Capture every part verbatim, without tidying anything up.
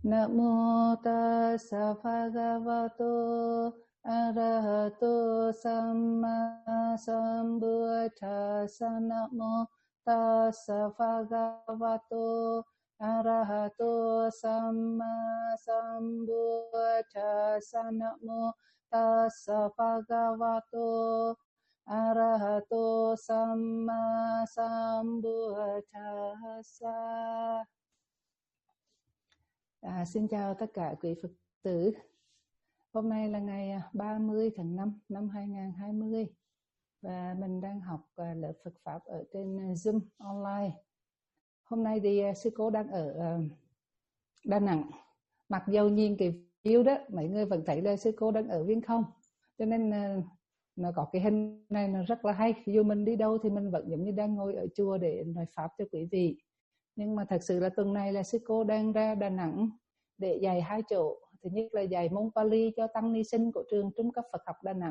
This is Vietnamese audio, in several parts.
Namo tassa bhagavato arahato samma sambuddhassa. Namo tassa bhagavato arahato samma sambuddhassa. Namo tassa bhagavato arahato samma sambuddhassa. À, xin chào tất cả quý Phật tử. Hôm nay là ngày ba mươi tháng năm năm hai nghìn không trăm hai mươi và mình đang học lớp Phật Pháp ở trên Zoom online. Hôm nay thì sư cô đang ở Đà Nẵng. Mặc dù nhìn cái view đó, mấy người vẫn thấy là sư cô đang ở Viên Không. Cho nên nó có cái hình này nó rất là hay. Dù mình đi đâu thì mình vẫn giống như đang ngồi ở chùa để nói Pháp cho quý vị. Nhưng mà thật sự là tuần này là sư cô đang ra Đà Nẵng để dạy hai chỗ. Thứ nhất là dạy môn Pali cho tăng ni sinh của trường Trung cấp Phật học Đà Nẵng.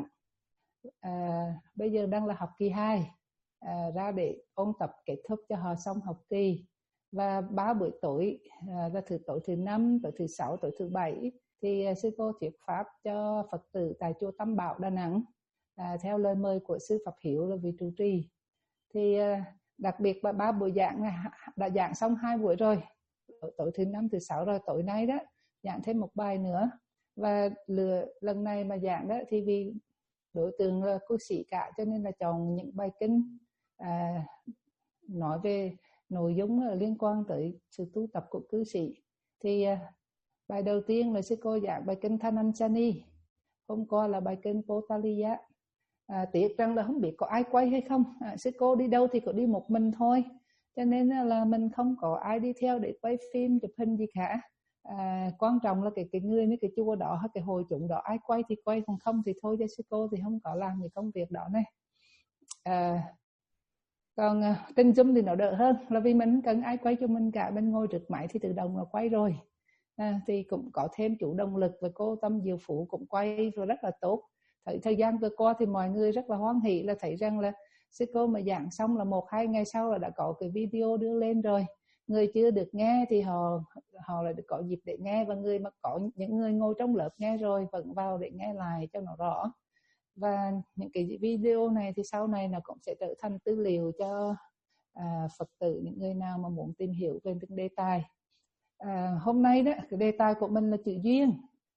À, bây giờ đang là học kỳ hai, à, ra để ôn tập kết thúc cho họ xong học kỳ. Và ba buổi tối, à, là thứ tối thứ năm, tối thứ sáu, tối thứ bảy thì sư cô thuyết pháp cho Phật tử tại chùa Tam Bảo Đà Nẵng, à, theo lời mời của sư Pháp Hiếu là vị trụ trì. Thì à, đặc biệt là ba buổi giảng đã giảng xong hai buổi rồi, tối thứ năm thứ sáu rồi, tối nay đó giảng thêm một bài nữa. Và lừa, lần này mà giảng đó thì vì đối tượng là cư sĩ cả, cho nên là chọn những bài kinh à, nói về nội dung liên quan tới sự tu tập của cư sĩ. Thì à, bài đầu tiên là sư cô giảng bài kinh Thananchani, hôm qua là bài kinh Potaliya. À, tiếc rằng là không biết có ai quay hay không. À, sư cô đi đâu thì có đi một mình thôi, cho nên là mình không có ai đi theo để quay phim chụp hình gì cả. À, quan trọng là cái cái người với cái chùa đó hay cái hội chúng đó ai quay thì quay, còn không thì thôi, cho sư cô thì không có làm những công việc đó này. À, còn à, trên Zoom thì nó đỡ hơn, là vì mình cần ai quay cho mình cả, mình ngồi trước máy thì tự động nó quay rồi. À, thì cũng có thêm chủ động lực, và cô Tâm Diệu Phụ cũng quay rồi rất là tốt. Thời, thời gian vừa qua thì mọi người rất là hoan hỷ, là thấy rằng là sư cô mà giảng xong là một hai ngày sau là đã có cái video đưa lên rồi. Người chưa được nghe thì họ họ lại được có dịp để nghe, và người mà có những người ngồi trong lớp nghe rồi vẫn vào để nghe lại cho nó rõ. Và những cái video này thì sau này nó cũng sẽ trở thành tư liệu cho à, Phật tử, những người nào mà muốn tìm hiểu về từng đề tài. À, hôm nay đó cái đề tài của mình là chữ duyên.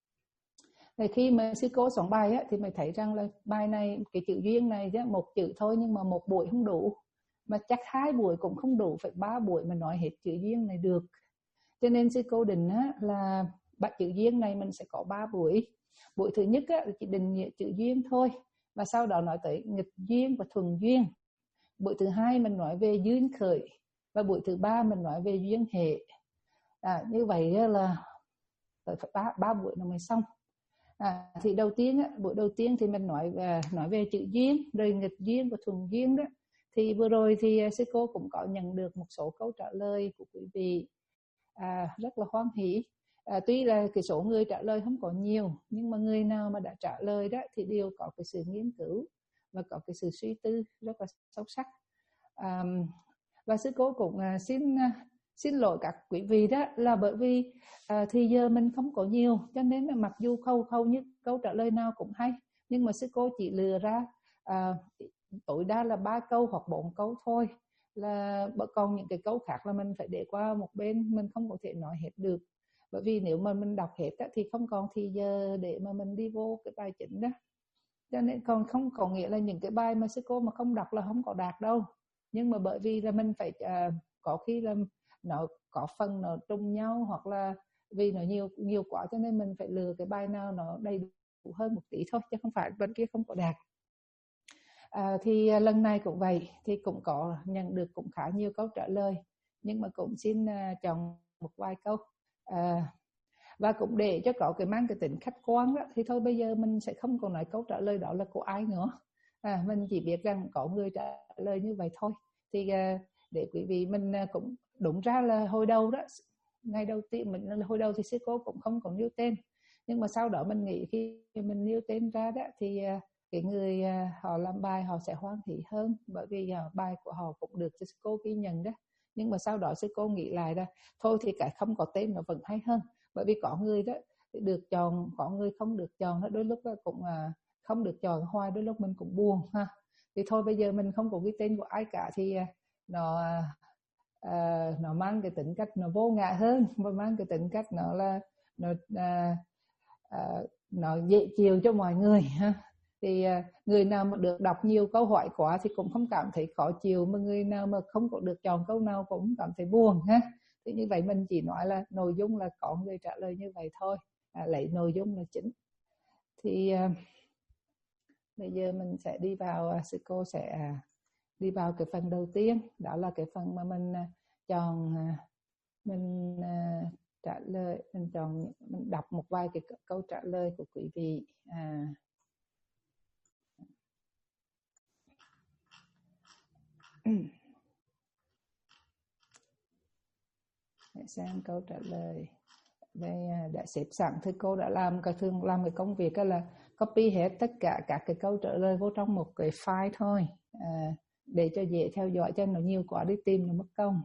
Thì khi mà sư cô soạn bài á, thì mình thấy rằng là bài này, cái chữ duyên này chứ một chữ thôi, nhưng mà một buổi không đủ, mà chắc hai buổi cũng không đủ, phải ba buổi mà nói hết chữ duyên này được. Cho nên sư cô định á, là bắt chữ duyên này mình sẽ có ba buổi. Buổi thứ nhất á, chỉ định nghĩa chữ duyên thôi, và sau đó nói tới nghịch duyên và thuần duyên. Buổi thứ hai mình nói về duyên khởi, và buổi thứ ba mình nói về duyên hệ. À, như vậy là phải ba, ba buổi nó mới xong. À, thì đầu tiên á, buổi đầu tiên thì mình nói về, nói về chữ duyên, rồi nghịch duyên và thuần duyên đó. Thì vừa rồi thì sư cô cũng có nhận được một số câu trả lời của quý vị, à, rất là hoan hỷ. À, tuy là cái số người trả lời không có nhiều, nhưng mà người nào mà đã trả lời đó thì đều có cái sự nghiên cứu và có cái sự suy tư rất là sâu sắc. À, và sư cô cũng à, xin xin lỗi các quý vị đó, là bởi vì à, thì giờ mình không có nhiều, cho nên là mặc dù khâu khâu như câu trả lời nào cũng hay, nhưng mà sư cô chỉ lựa ra à, tối đa là ba câu hoặc bốn câu thôi, là còn những cái câu khác là mình phải để qua một bên, mình không có thể nói hết được. Bởi vì nếu mà mình đọc hết á, thì không còn thì giờ để mà mình đi vô cái bài chính đó. Cho nên còn không có nghĩa là những cái bài mà sư cô mà không đọc là không có đạt đâu, nhưng mà bởi vì là mình phải à, có khi là nó có phần nó trùng nhau, hoặc là vì nó nhiều nhiều quá, cho nên mình phải lựa cái bài nào nó đầy đủ hơn một tí thôi, chứ không phải bên kia không có đạt. À, thì lần này cũng vậy, thì cũng có nhận được cũng khá nhiều câu trả lời, nhưng mà cũng xin uh, chọn một vài câu. À, và cũng để cho có cái mang cái tính khách quan đó, thì thôi bây giờ mình sẽ không còn nói câu trả lời đó là của ai nữa. À, mình chỉ biết rằng có người trả lời như vậy thôi. Thì uh, để quý vị mình uh, cũng đúng ra là hồi đầu đó, ngày đầu tiên mình hồi đầu thì sư cô cũng không còn nêu tên, nhưng mà sau đó mình nghĩ khi mình nêu tên ra đó thì uh, cái người uh, họ làm bài họ sẽ hoan hỷ hơn, bởi vì uh, bài của họ cũng được sư cô ghi nhận đó. Nhưng mà sau đó sư cô nghĩ lại ra thôi thì cái không có tên nó vẫn hay hơn, Bởi vì có người đó được chọn, có người không được chọn đó, đôi lúc đó cũng à, không được chọn hoài, đôi lúc mình cũng buồn ha. Thì thôi bây giờ mình không có cái tên của ai cả thì nó à, nó mang cái tính cách nó vô ngã hơn, và mang cái tính cách nó là nó à, à, nó dễ chịu cho mọi người ha. Thì à, người nào mà được đọc nhiều câu hỏi quá thì cũng không cảm thấy khó chịu, mà người nào mà không có được chọn câu nào cũng cảm thấy buồn ha. Thì như vậy mình chỉ nói là nội dung là có người trả lời như vậy thôi, à, lấy nội dung là chính. Thì à, bây giờ mình sẽ đi vào, à, sư cô sẽ à, đi vào cái phần đầu tiên, đó là cái phần mà mình à, chọn à, mình à, trả lời, mình chọn mình đọc một vài cái câu trả lời của quý vị. À, để xem câu trả lời đây, đã xếp sẵn thì cô đã làm cái thường làm cái công việc là copy hết tất cả các cái câu trả lời vô trong một cái file thôi, à, để cho dễ theo dõi, cho nó nhiều quá đi tìm nó mất công.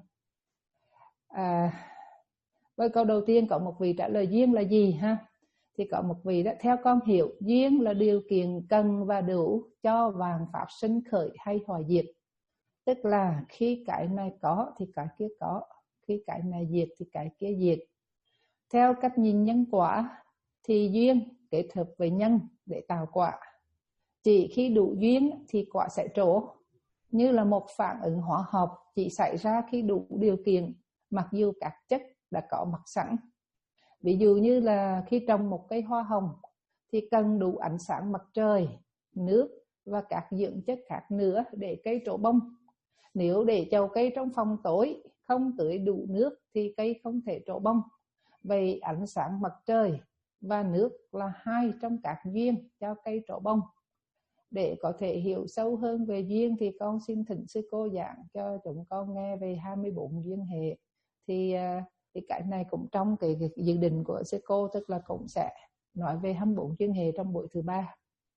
À, với câu đầu tiên có một vị trả lời duyên là gì ha? Thì có một vị đó, theo con hiểu duyên là điều kiện cần và đủ cho vạn pháp sinh khởi hay hoại diệt. Tức là khi cái này có thì cái kia có, khi cái này diệt thì cái kia diệt. Theo cách nhìn nhân quả thì duyên kết hợp với nhân để tạo quả. Chỉ khi đủ duyên thì quả sẽ trổ, như là một phản ứng hóa học chỉ xảy ra khi đủ điều kiện, mặc dù các chất đã có mặt sẵn. Ví dụ như là khi trồng một cây hoa hồng thì cần đủ ánh sáng mặt trời, nước và các dưỡng chất khác nữa để cây trổ bông. Nếu để chậu cây trong phòng tối, không tưới đủ nước thì cây không thể trổ bông. Vậy ánh sáng mặt trời và nước là hai trong các duyên cho cây trổ bông. Để có thể hiểu sâu hơn về duyên thì con xin thỉnh sư cô giảng cho chúng con nghe về hai mươi bốn duyên hệ. Thì, thì cái này cũng trong cái, cái dự định của sư cô, tức là cũng sẽ nói về hai mươi bốn duyên hệ trong buổi thứ ba.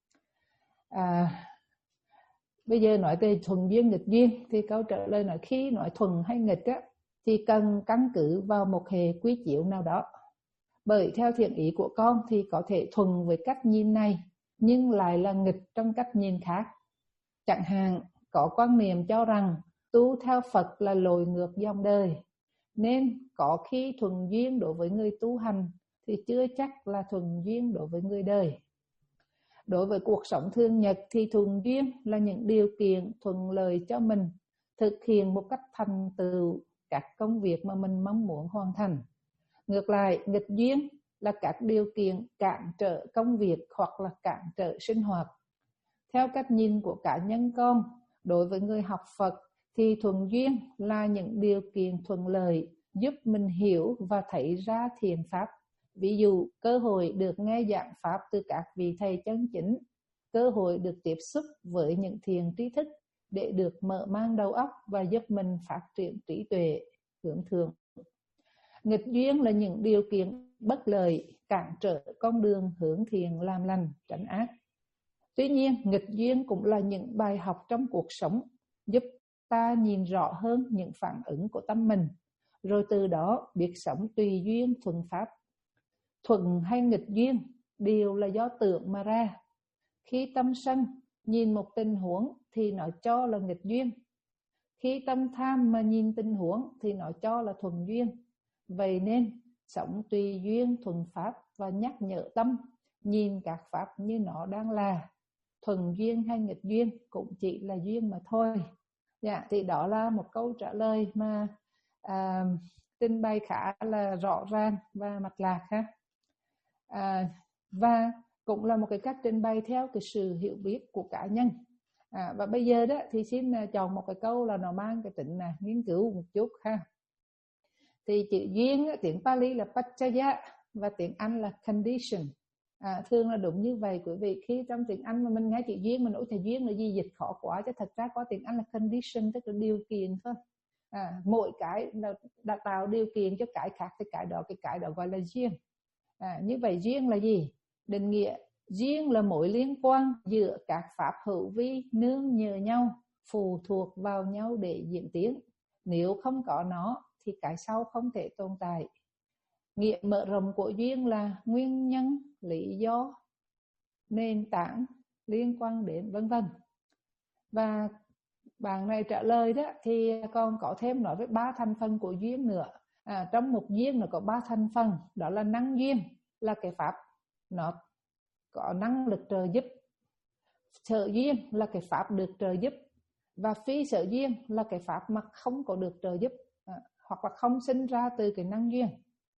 À, bây giờ nói về thuần duyên nghịch duyên thì câu trả lời là khi nói thuần hay nghịch á, thì cần căn cứ vào một hệ quy chiếu nào đó. Bởi theo thiện ý của con thì có thể thuần với cách nhìn này nhưng lại là nghịch trong cách nhìn khác. Chẳng hạn có quan niệm cho rằng tu theo Phật là lội ngược dòng đời, nên có khi thuần duyên đối với người tu hành thì chưa chắc là thuần duyên đối với người đời. Đối với cuộc sống thường nhật thì thuần duyên là những điều kiện thuận lợi cho mình thực hiện một cách thành tựu các công việc mà mình mong muốn hoàn thành. Ngược lại, nghịch duyên là các điều kiện cản trở công việc hoặc là cản trở sinh hoạt. Theo cách nhìn của cá nhân con, đối với người học Phật thì thuần duyên là những điều kiện thuận lợi giúp mình hiểu và thấy ra thiện pháp. Ví dụ, cơ hội được nghe giảng pháp từ các vị thầy chân chính, cơ hội được tiếp xúc với những thiền trí thức để được mở mang đầu óc và giúp mình phát triển trí tuệ hướng thượng. Nghịch duyên là những điều kiện bất lợi cản trở con đường hướng thiện làm lành tránh ác. Tuy nhiên, nghịch duyên cũng là những bài học trong cuộc sống giúp ta nhìn rõ hơn những phản ứng của tâm mình, rồi từ đó biết sống tùy duyên thuận pháp. Thuận hay nghịch duyên đều là do tưởng mà ra. Khi tâm sân nhìn một tình huống thì nó cho là nghịch duyên. Khi tâm tham mà nhìn tình huống thì nó cho là thuận duyên. Vậy nên sống tùy duyên thuận pháp và nhắc nhở tâm nhìn các pháp như nó đang là. Thuận duyên hay nghịch duyên cũng chỉ là duyên mà thôi. Dạ, thì đó là một câu trả lời mà à, trình bày khá là rõ ràng và mạch lạc ha. À, và cũng là một cái cách trình bày theo cái sự hiểu biết của cá nhân. À, và bây giờ đó thì xin chọn một cái câu là nó mang cái tính là nghiên cứu một chút ha. Thì chữ duyên tiếng Pali là Paccaya và tiếng Anh là condition. À, thường là đúng như vậy quý vị. Khi trong tiếng Anh mà mình nghe chữ duyên mình nói thì duyên là gì, dịch khó quá, chứ thật ra có tiếng Anh là condition, tức là điều kiện thôi. À, mỗi cái đã tạo điều kiện cho cái khác thì cái đó cái cái đó gọi là duyên. À, như vậy duyên là gì? Định nghĩa duyên là mối liên quan giữa các pháp hữu vi nương nhờ nhau, phụ thuộc vào nhau để diễn tiến. Nếu không có nó thì cái sau không thể tồn tại. Nghĩa mở rộng của duyên là nguyên nhân, lý do, nền tảng, liên quan đến vân vân. Và bạn này trả lời đó thì còn có thêm nói với ba thành phần của duyên nữa. À, trong một duyên nó có ba thành phần, đó là năng duyên là cái pháp nó có năng lực trợ giúp, sở duyên là cái pháp được trợ giúp, và phi sở duyên là cái pháp mà không có được trợ giúp, à, hoặc là không sinh ra từ cái năng duyên.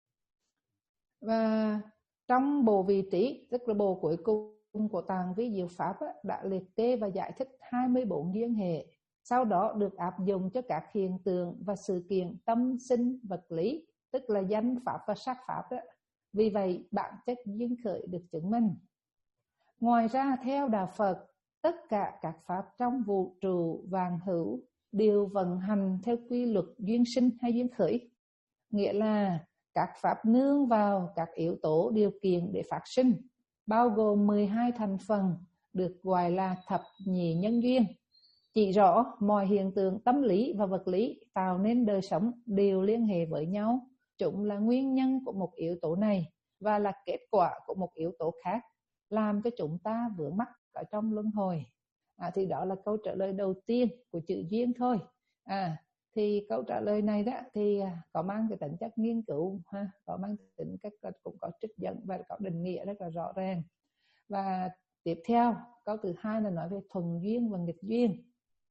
Và trong bộ vị trí, tức là bộ cuối cùng của tạng vi diệu pháp á, đã liệt kê và giải thích hai mươi bốn duyên hệ, sau đó được áp dụng cho các hiện tượng và sự kiện tâm sinh vật lý, tức là danh pháp và sắc pháp đó. Vì vậy bản chất duyên khởi được chứng minh. Ngoài ra theo đạo Phật, tất cả các pháp trong vũ trụ vạn hữu đều vận hành theo quy luật duyên sinh hay duyên khởi, nghĩa là các pháp nương vào các yếu tố điều kiện để phát sinh, bao gồm mười hai thành phần, được gọi là thập nhị nhân duyên. Chỉ rõ mọi hiện tượng tâm lý và vật lý tạo nên đời sống đều liên hệ với nhau. Chúng là nguyên nhân của một yếu tố này và là kết quả của một yếu tố khác, làm cho chúng ta vướng mắc ở trong luân hồi. À, thì đó là câu trả lời đầu tiên của chữ duyên thôi. À, thì câu trả lời này đó thì có mang cái tính chất nghiên cứu, ha, có mang tính cách cũng có trích dẫn và có định nghĩa rất là rõ ràng. Và tiếp theo câu thứ hai là nói về thuận duyên và nghịch duyên.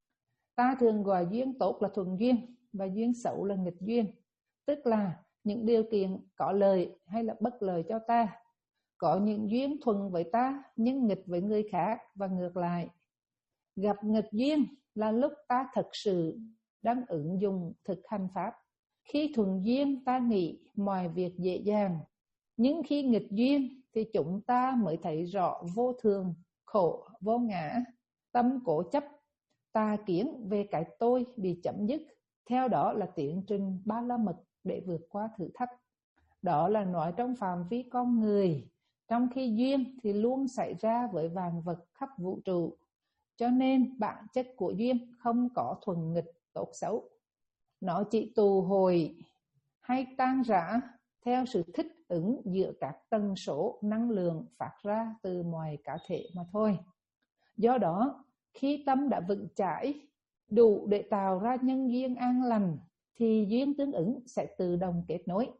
Ta thường gọi duyên tốt là thuận duyên và duyên xấu là nghịch duyên, tức là những điều kiện có lợi hay là bất lợi cho ta. Có những duyên thuận với ta nhưng nghịch với người khác và ngược lại. Gặp nghịch duyên là lúc ta thực sự đang ứng dụng thực hành pháp. Khi thuận duyên ta nghĩ mọi việc dễ dàng, nhưng khi nghịch duyên thì chúng ta mới thấy rõ vô thường, khổ, vô ngã, tâm cố chấp, tà kiến về cái tôi bị chấm dứt. Theo đó là tiến trình ba la mật để vượt qua thử thách. Đó là nói trong phạm vi con người, trong khi duyên thì luôn xảy ra với vạn vật khắp vũ trụ. Cho nên bản chất của duyên không có thuần nghịch tốt xấu. Nó chỉ tù hồi hay tan rã theo sự thích ứng giữa các tần số năng lượng phát ra từ mọi cá thể mà thôi. Do đó, khi tâm đã vững chãi, đủ để tạo ra nhân duyên an lành, thì duyên tương ứng sẽ tự động kết nối.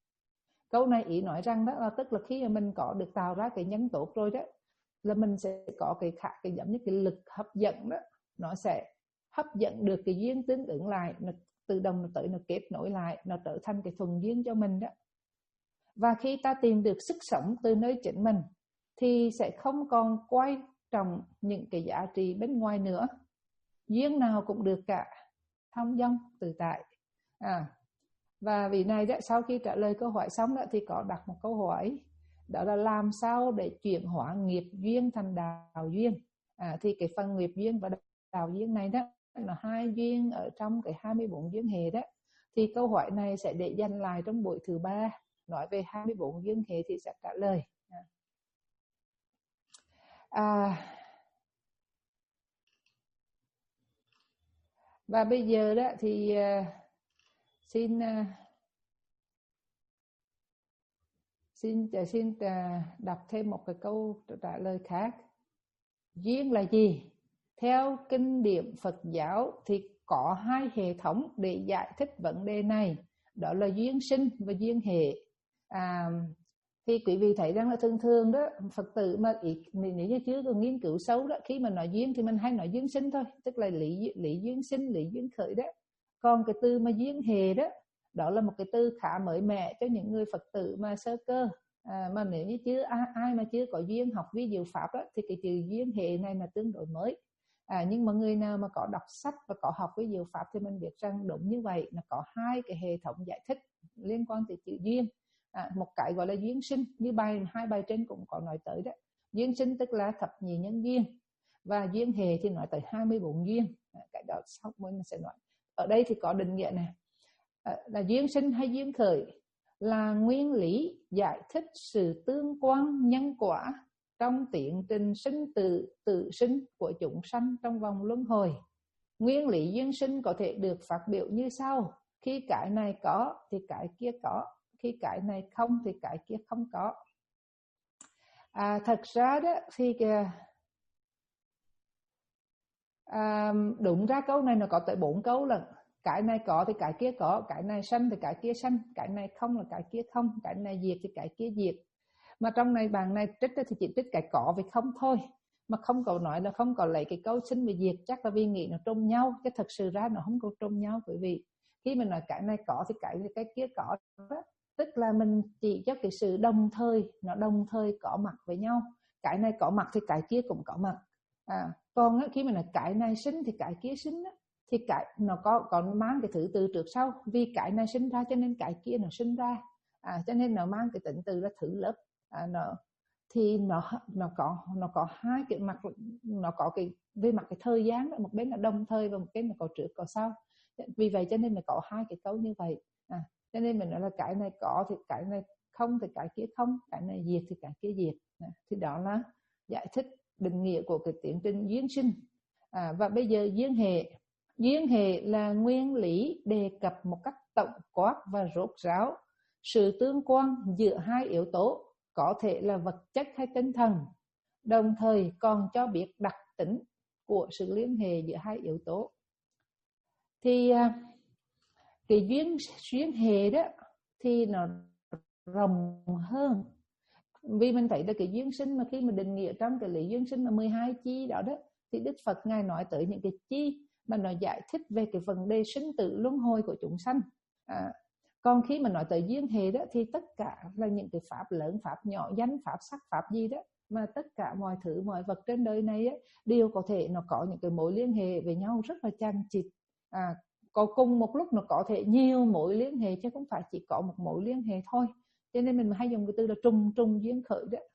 Câu này ý nói rằng đó là tức là khi mà mình có được tạo ra cái nhân tốt rồi đó, là mình sẽ có cái khả cái giống như cái lực hấp dẫn đó, nó sẽ hấp dẫn được cái duyên tương ứng lại, nó tự động nó tới nó kết nối lại, nó trở thành cái thuần duyên cho mình đó. Và khi ta tìm được sức sống từ nơi chính mình thì sẽ không còn quay trọng những cái giá trị bên ngoài nữa. Duyên nào cũng được cả, thông dong tự tại. À, và vị này đó, sau khi trả lời câu hỏi xong đó, thì có đặt một câu hỏi, đó là làm sao để chuyển hóa nghiệp duyên thành đạo duyên. À, thì cái phần nghiệp duyên và đạo duyên này đó là hai duyên ở trong cái hai mươi bốn duyên hệ đó. Thì câu hỏi này sẽ để dành lại trong buổi thứ ba, nói về hai mươi bốn duyên hệ thì sẽ trả lời. À, và bây giờ đó thì uh, xin uh, xin xin uh, đọc thêm một cái câu trả lời khác. Duyên là gì? Theo kinh điển Phật giáo thì có hai hệ thống để giải thích vấn đề này, đó là duyên sinh và duyên hệ. À, thì quý vị thấy rằng là thường thường đó Phật tử mà ý, nếu như chưa có nghiên cứu sâu đó, khi mà nói duyên thì mình hay nói duyên sinh thôi, tức là lý lý duyên sinh, lý duyên khởi đó. Còn cái từ mà duyên hệ đó, đó là một cái từ khá mới mẻ cho những người Phật tử mà sơ cơ. À, mà nếu như chưa ai, ai mà chưa có duyên học vi diệu pháp đó, thì cái chữ duyên hệ này là tương đối mới. À, nhưng mà người nào mà có đọc sách và có học với diệu pháp thì mình biết rằng đúng như vậy, là có hai cái hệ thống giải thích liên quan tới chữ duyên. À, một cái gọi là duyên sinh, như bài hai bài trên cũng có nói tới đó. Duyên sinh tức là thập nhị nhân duyên, và duyên hệ thì nói tới hai mươi bốn duyên. À, cái đó sau mình sẽ nói. Ở đây thì có định nghĩa này, à, là duyên sinh hay duyên khởi là nguyên lý giải thích sự tương quan nhân quả trong tiến trình sinh tử tự sinh của chúng sanh trong vòng luân hồi. Nguyên lý duyên sinh có thể được phát biểu như sau: khi cái này có thì cái kia có, khi cái này không thì cái kia không có. À, thật ra đó thì à, đúng ra câu này nó có tới bốn câu lần. Cái này có thì cái kia có, cái này sanh thì cái kia sanh, cái này không là cái kia không, cái này diệt thì cái kia diệt. Mà trong này bạn này trích thì chỉ trích cái có với không thôi, mà không có nói là không có lấy cái câu sinh và diệt, chắc là vì nghĩ nó trùng nhau, cái thật sự ra nó không có trùng nhau. Bởi vì khi mình nói cái này có thì cái cái kia có đó, tức là mình chỉ cho cái sự đồng thời, nó đồng thời có mặt với nhau. Cái này có mặt thì cái kia cũng có mặt. À, còn á, khi mình nói cái này sinh thì cái kia sinh á, thì cái nó có còn mang cái thứ từ trước sau, vì cái này sinh ra cho nên cái kia nó sinh ra. À, cho nên nó mang cái tính từ là thứ lớp. À, nó thì nó nó có nó có hai cái mặt, nó có cái về mặt cái thời gian đó, một bên là đồng thời và một bên là có trước có sau. Vì vậy cho nên mình có hai cái câu như vậy. À, cho nên mình nói là cái này có thì cái này không thì cái kia không, cái này diệt thì cái kia diệt. À, thì đó là giải thích định nghĩa của cái tiến trình duyên sinh. À, và bây giờ duyên hệ. Duyên hệ là nguyên lý đề cập một cách tổng quát và rốt ráo sự tương quan giữa hai yếu tố, có thể là vật chất hay tinh thần, đồng thời còn cho biết đặc tính của sự liên hệ giữa hai yếu tố. Thì cái duyên duyên hệ đó thì nó rộng hơn, vì mình thấy là cái duyên sinh mà khi mà định nghĩa trong cái lý duyên sinh là mười hai chi đó đó, thì Đức Phật ngài nói tới những cái chi mà nó giải thích về cái vấn đề sinh tử luân hồi của chúng sanh. À, còn khi mà nói tới duyên hệ đó thì tất cả là những cái pháp lớn, pháp nhỏ, danh pháp, sắc pháp gì đó, mà tất cả mọi thứ mọi vật trên đời này á, đều có thể nó có những cái mối liên hệ với nhau rất là chằng chịt. À, có cùng một lúc nó có thể nhiều mối liên hệ chứ không phải chỉ có một mối liên hệ thôi. Cho nên mình hay dùng cái từ là trùng trùng duyên khởi đó.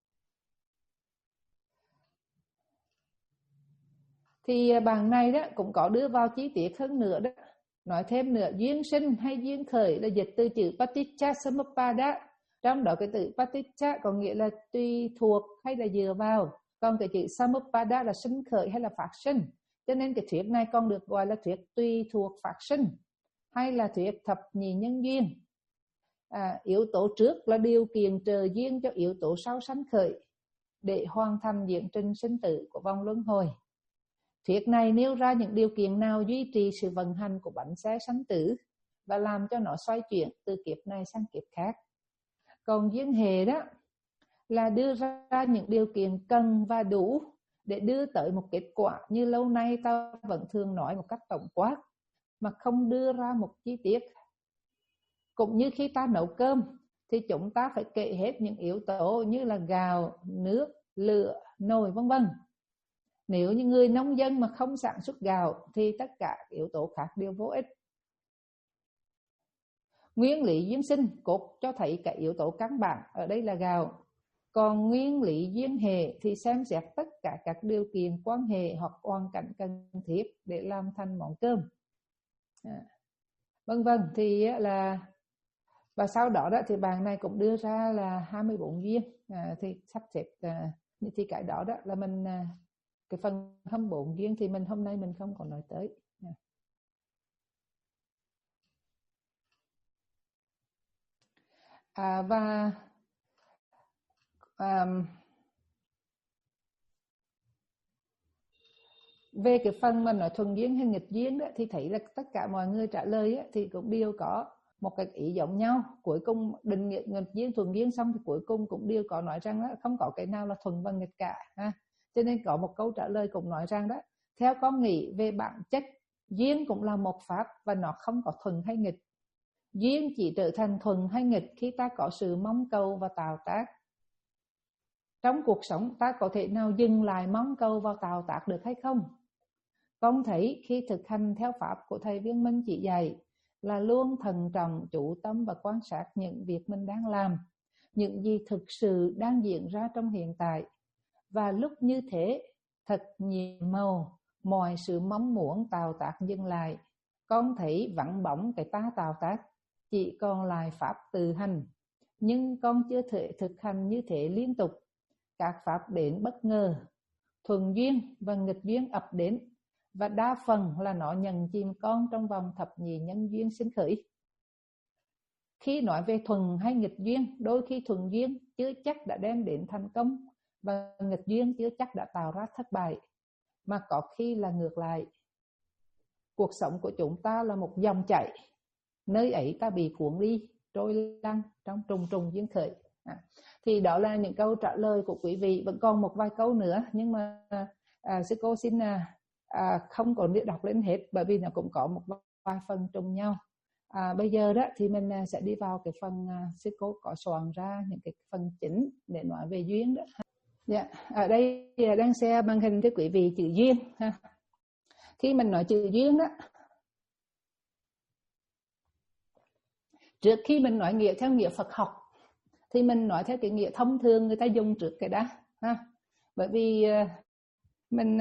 Thì bằng này đó cũng có đưa vào chi tiết hơn nữa đó. Nói thêm nữa, duyên sinh hay duyên khởi là dịch từ chữ paticca samuppada. Trong đó cái từ paticca có nghĩa là tùy thuộc hay là dựa vào. Còn cái chữ samuppada là sinh khởi hay là phát sinh. Cho nên cái thuyết này còn được gọi là thuyết tùy thuộc phát sinh, hay là thuyết thập nhị nhân duyên. À, yếu tố trước là điều kiện trợ duyên cho yếu tố sau sanh khởi để hoàn thành diễn trình sinh tử của vòng luân hồi. Thuyết này nêu ra những điều kiện nào duy trì sự vận hành của bánh xe sanh tử và làm cho nó xoay chuyển từ kiếp này sang kiếp khác. Còn duyên hệ đó là đưa ra những điều kiện cần và đủ để đưa tới một kết quả như lâu nay ta vẫn thường nói một cách tổng quát mà không đưa ra một chi tiết. Cũng như khi ta nấu cơm thì chúng ta phải kể hết những yếu tố như là gạo, nước, lửa, nồi vân vân. Nếu như người nông dân mà không sản xuất gạo thì tất cả yếu tố khác đều vô ích. Nguyên lý duyên sinh cốt cho thấy cái yếu tố căn bản ở đây là gạo. Còn nguyên lý duyên hệ thì xem xét tất cả các điều kiện quan hệ hoặc hoàn cảnh cần thiết để làm thành món cơm. À, vân vân thì là, và sau đó đó thì bạn này cũng đưa ra là hai mươi bốn duyên. À, thì sắp xếp à, thì cái đó đó là mình à, cái phần hai mươi bốn duyên thì mình hôm nay mình không còn nói tới. À, và à, về cái phần mà nói thuần duyên hay nghịch duyên đó, thì thấy là tất cả mọi người trả lời á, thì cũng đều có một cái ý giống nhau. Cuối cùng định nghĩa nghịch duyên thuần duyên xong thì cuối cùng cũng đều có nói rằng đó, không có cái nào là thuần và nghịch cả ha. Cho nên có một câu trả lời cũng nói rằng đó, theo con nghĩ về bản chất, duyên cũng là một pháp và nó không có thuần hay nghịch. Duyên chỉ trở thành thuần hay nghịch khi ta có sự mong cầu và tạo tác. Trong cuộc sống ta có thể nào dừng lại mong cầu và tạo tác được hay không? Con thấy khi thực hành theo pháp của thầy Viên Minh chỉ dạy là luôn thận trọng, chú tâm và quan sát những việc mình đang làm, những gì thực sự đang diễn ra trong hiện tại. Và lúc như thế, thật nhiều màu, mọi sự mong muốn tạo tác dừng lại. Con thấy vắng bóng cái ta tạo tác, chỉ còn lại pháp tự hành. Nhưng con chưa thể thực hành như thế liên tục. Các pháp đến bất ngờ, thuần duyên và nghịch duyên ập đến, và đa phần là nó nhận chìm con trong vòng thập nhị nhân duyên sinh khởi. Khi nói về thuận hay nghịch duyên, đôi khi thuận duyên chưa chắc đã đem đến thành công, và nghịch duyên chưa chắc đã tạo ra thất bại, mà có khi là ngược lại. Cuộc sống của chúng ta là một dòng chảy, nơi ấy ta bị cuốn đi, trôi lăn trong trùng trùng duyên khởi. À, thì đó là những câu trả lời của quý vị. Vẫn còn một vài câu nữa, nhưng mà à, sư cô xin à, à, không còn biết đọc lên hết, bởi vì nó cũng có một vài phần trùng nhau. À, bây giờ đó thì mình sẽ đi vào cái phần à, sư cô có soạn ra những cái phần chính để nói về duyên đó. Dạ, ở đây đang share màn hình cho quý vị chữ duyên ha. Khi mình nói chữ duyên đó, trước khi mình nói nghĩa theo nghĩa Phật học thì mình nói theo cái nghĩa thông thường người ta dùng trước cái đó ha. Bởi vì mình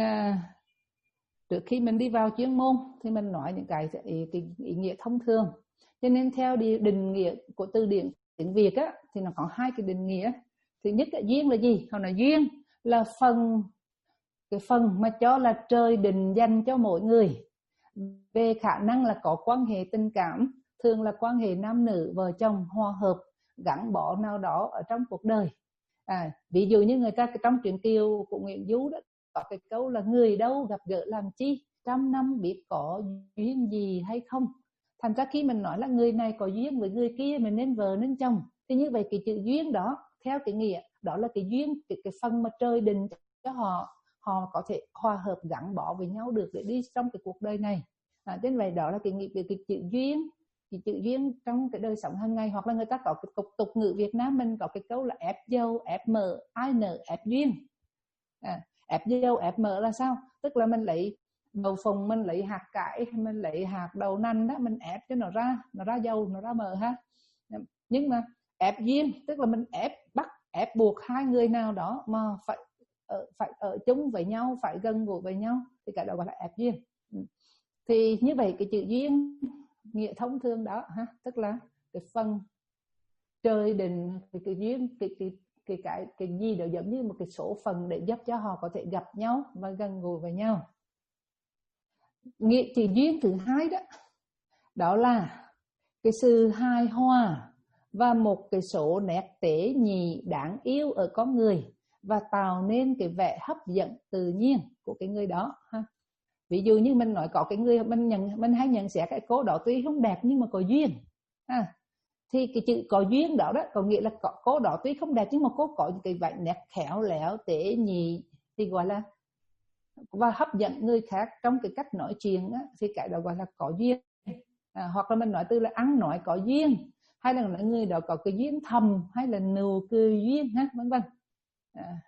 trước khi mình đi vào chuyên môn thì mình nói những cái, cái, cái ý nghĩa thông thường. Cho nên theo định nghĩa của từ điển tiếng Việt á, thì nó có hai cái định nghĩa. Thứ nhất là duyên là gì? Họ nói duyên là phần cái phần mà cho là trời định dành cho mỗi người về khả năng là có quan hệ tình cảm, thường là quan hệ nam nữ vợ chồng hòa hợp, gắn bó nào đó ở trong cuộc đời. À, ví dụ như người ta trong truyện Kiều của Nguyễn Du đó có cái câu là người đâu gặp gỡ làm chi, trăm năm biết có duyên gì hay không. Thành ra khi mình nói là người này có duyên với người kia mình nên vợ nên chồng, thì như vậy cái chữ duyên đó theo cái nghĩa đó là cái duyên, cái, cái phần mà trời định cho họ, họ có thể hòa hợp gắn bó với nhau được để đi trong cái cuộc đời này. À, đến vậy đó là cái, cái, cái, cái chữ duyên, cái chữ duyên trong cái đời sống hàng ngày. Hoặc là người ta có cái tục, tục ngữ Việt Nam mình có cái câu là ép dâu ép mở, ai nợ ép duyên. À, ép dâu ép mở là sao? Tức là mình lấy đậu phộng, mình lấy hạt cải, mình lấy hạt đậu nành đó, mình ép cho nó ra, nó ra dâu, nó ra mỡ ha. Nhưng mà ép duyên tức là mình ép bắt ép buộc hai người nào đó mà phải ở, phải ở chung với nhau, phải gần gũi với nhau, thì cái đó gọi là ép duyên. Thì như vậy cái chữ duyên nghĩa thông thường đó ha, tức là cái phần trời định, cái, cái duyên, cái cái cái cái cái gì đó giống như một cái số phận để giúp cho họ có thể gặp nhau và gần gũi với nhau. Nghĩa chữ duyên thứ hai đó đó là cái sự hài hòa và một cái số nét tế nhị đáng yêu ở con người, và tạo nên cái vẻ hấp dẫn tự nhiên của cái người đó ha. Ví dụ như mình nói có cái người mình nhận mình hay nhận xét cái cô đó tuy không đẹp nhưng mà có duyên ha. Thì cái chữ có duyên đó đó có nghĩa là có, cô đó tuy không đẹp nhưng mà cô có cái vẻ nét khéo léo tế nhị thì gọi là và hấp dẫn người khác trong cái cách nói chuyện á, thì cái đó gọi là có duyên. À, hoặc là mình nói từ là ăn nói có duyên, hay là nói người đó có cái duyên thầm, hay là nụ cười duyên ha, vân vân. À.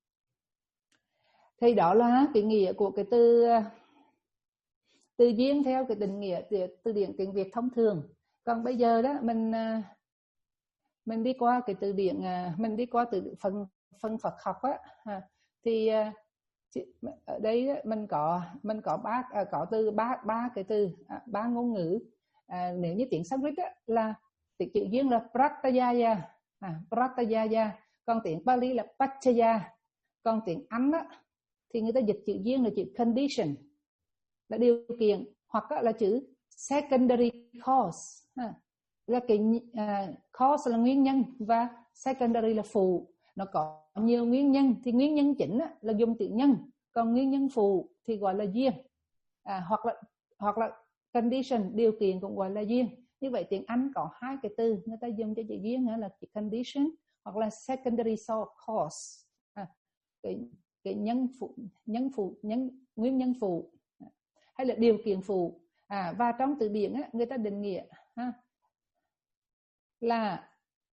Thì đó là cái nghĩa của cái từ từ duyên theo cái định nghĩa từ điển tiếng Việt thông thường. Còn bây giờ đó mình mình đi qua cái từ điển, mình đi qua từ phần phần Phật học á, thì ở đây mình có mình có ba có từ ba ba cái từ ba ngôn ngữ. À, nếu như tiếng Sanskrit á, là tiếng chữ duyên là pratyaya, à, pratyaya, còn tiếng Pali là pachaya. Còn tiếng Anh á, thì người ta dịch chữ duyên là chữ condition, là điều kiện, hoặc là chữ secondary cause, à, là cái uh, cause là nguyên nhân và secondary là phụ. Nó có nhiều nguyên nhân thì nguyên nhân chính á, là dùng chữ nhân, còn nguyên nhân phụ thì gọi là duyên. À, hoặc là hoặc là condition, điều kiện cũng gọi là duyên. Như vậy tiếng Anh có hai cái từ người ta dùng cho chữ duyên là chữ condition hoặc là secondary cause, à, cái cái nhân phụ, nhân phụ, nhân nguyên nhân phụ hay là điều kiện phụ. À, và trong từ điển á, người ta định nghĩa ha, là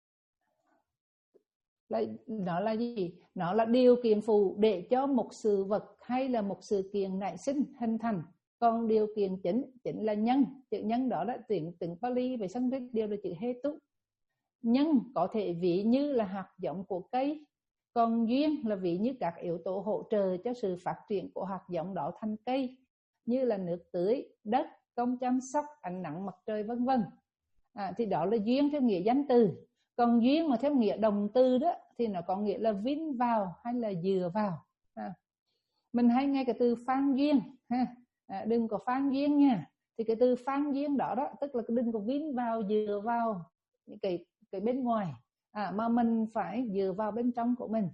là nó là gì? Nó là điều kiện phụ để cho một sự vật hay là một sự kiện nảy sinh hình thành. Còn điều kiện chính chính là nhân. Chữ nhân đó là tiếng tiếng Pali và Sanskrit đều là chữ hetu. Nhân có thể ví như là hạt giống của cây, còn duyên là ví như các yếu tố hỗ trợ cho sự phát triển của hạt giống đó thành cây, như là nước tưới, đất, công chăm sóc, ánh nắng mặt trời vân vân. À, thì đó là duyên theo nghĩa danh từ. Còn duyên mà theo nghĩa động từ đó thì nó có nghĩa là vin vào hay là dựa vào. À, mình hay nghe cái từ phan duyên ha. À, đừng có phan duyên nha. Thì cái từ phan duyên đó đó tức là đừng có vin vào dựa vào những cái cái bên ngoài, à, mà mình phải dựa vào bên trong của mình.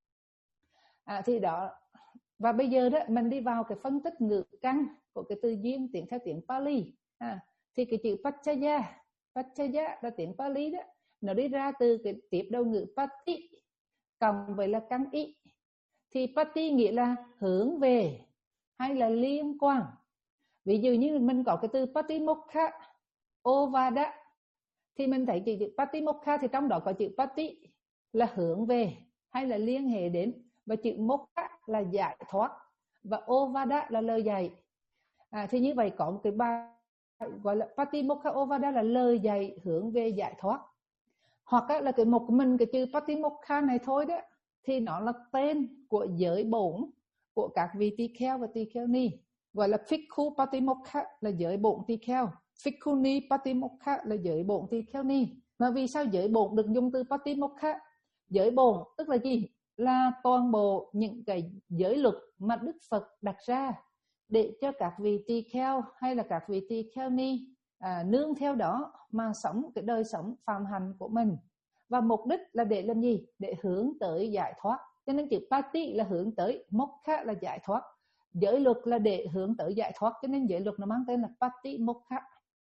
À, thì đó. Và bây giờ đó mình đi vào cái phân tích ngữ căn của cái từ duyên tiếng theo tiếng Pali. À, thì cái chữ Paccaya, Paccaya là tiếng Pali đó, nó đi ra từ cái tiếp đầu ngữ Pati cộng với là căn ý. Thì Pati nghĩa là hướng về hay là liên quan. Ví dụ như mình có cái từ Patimokha, Ovada, thì mình thấy chữ Patimokha thì trong đó có chữ Pati là hướng về hay là liên hệ đến, và chữ Mokha là giải thoát, và Ovada là lời dạy. À, thì như vậy có một cái bài gọi là Patimokha Ovada là lời dạy hướng về giải thoát. Hoặc là cái một mình cái chữ Patimokha này thôi đó, thì nó là tên của giới bổn của các vị tỳ kheo và tỳ kheo ni, gọi là Phikhu Patimokha là giới bổn tỳ kheo, Phikkuni Patimokha là giới bổn tỳ kheo ni. Mà vì sao giới bổn được dùng từ Patimokha? Giới bổn tức là gì? Là toàn bộ những cái giới luật mà Đức Phật đặt ra để cho các vị tỳ kheo hay là các vị tỳ kheo ni à, nương theo đó mà sống cái đời sống phàm hành của mình. Và mục đích là để làm gì? Để hướng tới giải thoát. Cho nên chữ Pati là hướng tới, Mokha là giải thoát. Giới luật là để hướng tới giải thoát, cho nên giới luật nó mang tên là Pati Mokha.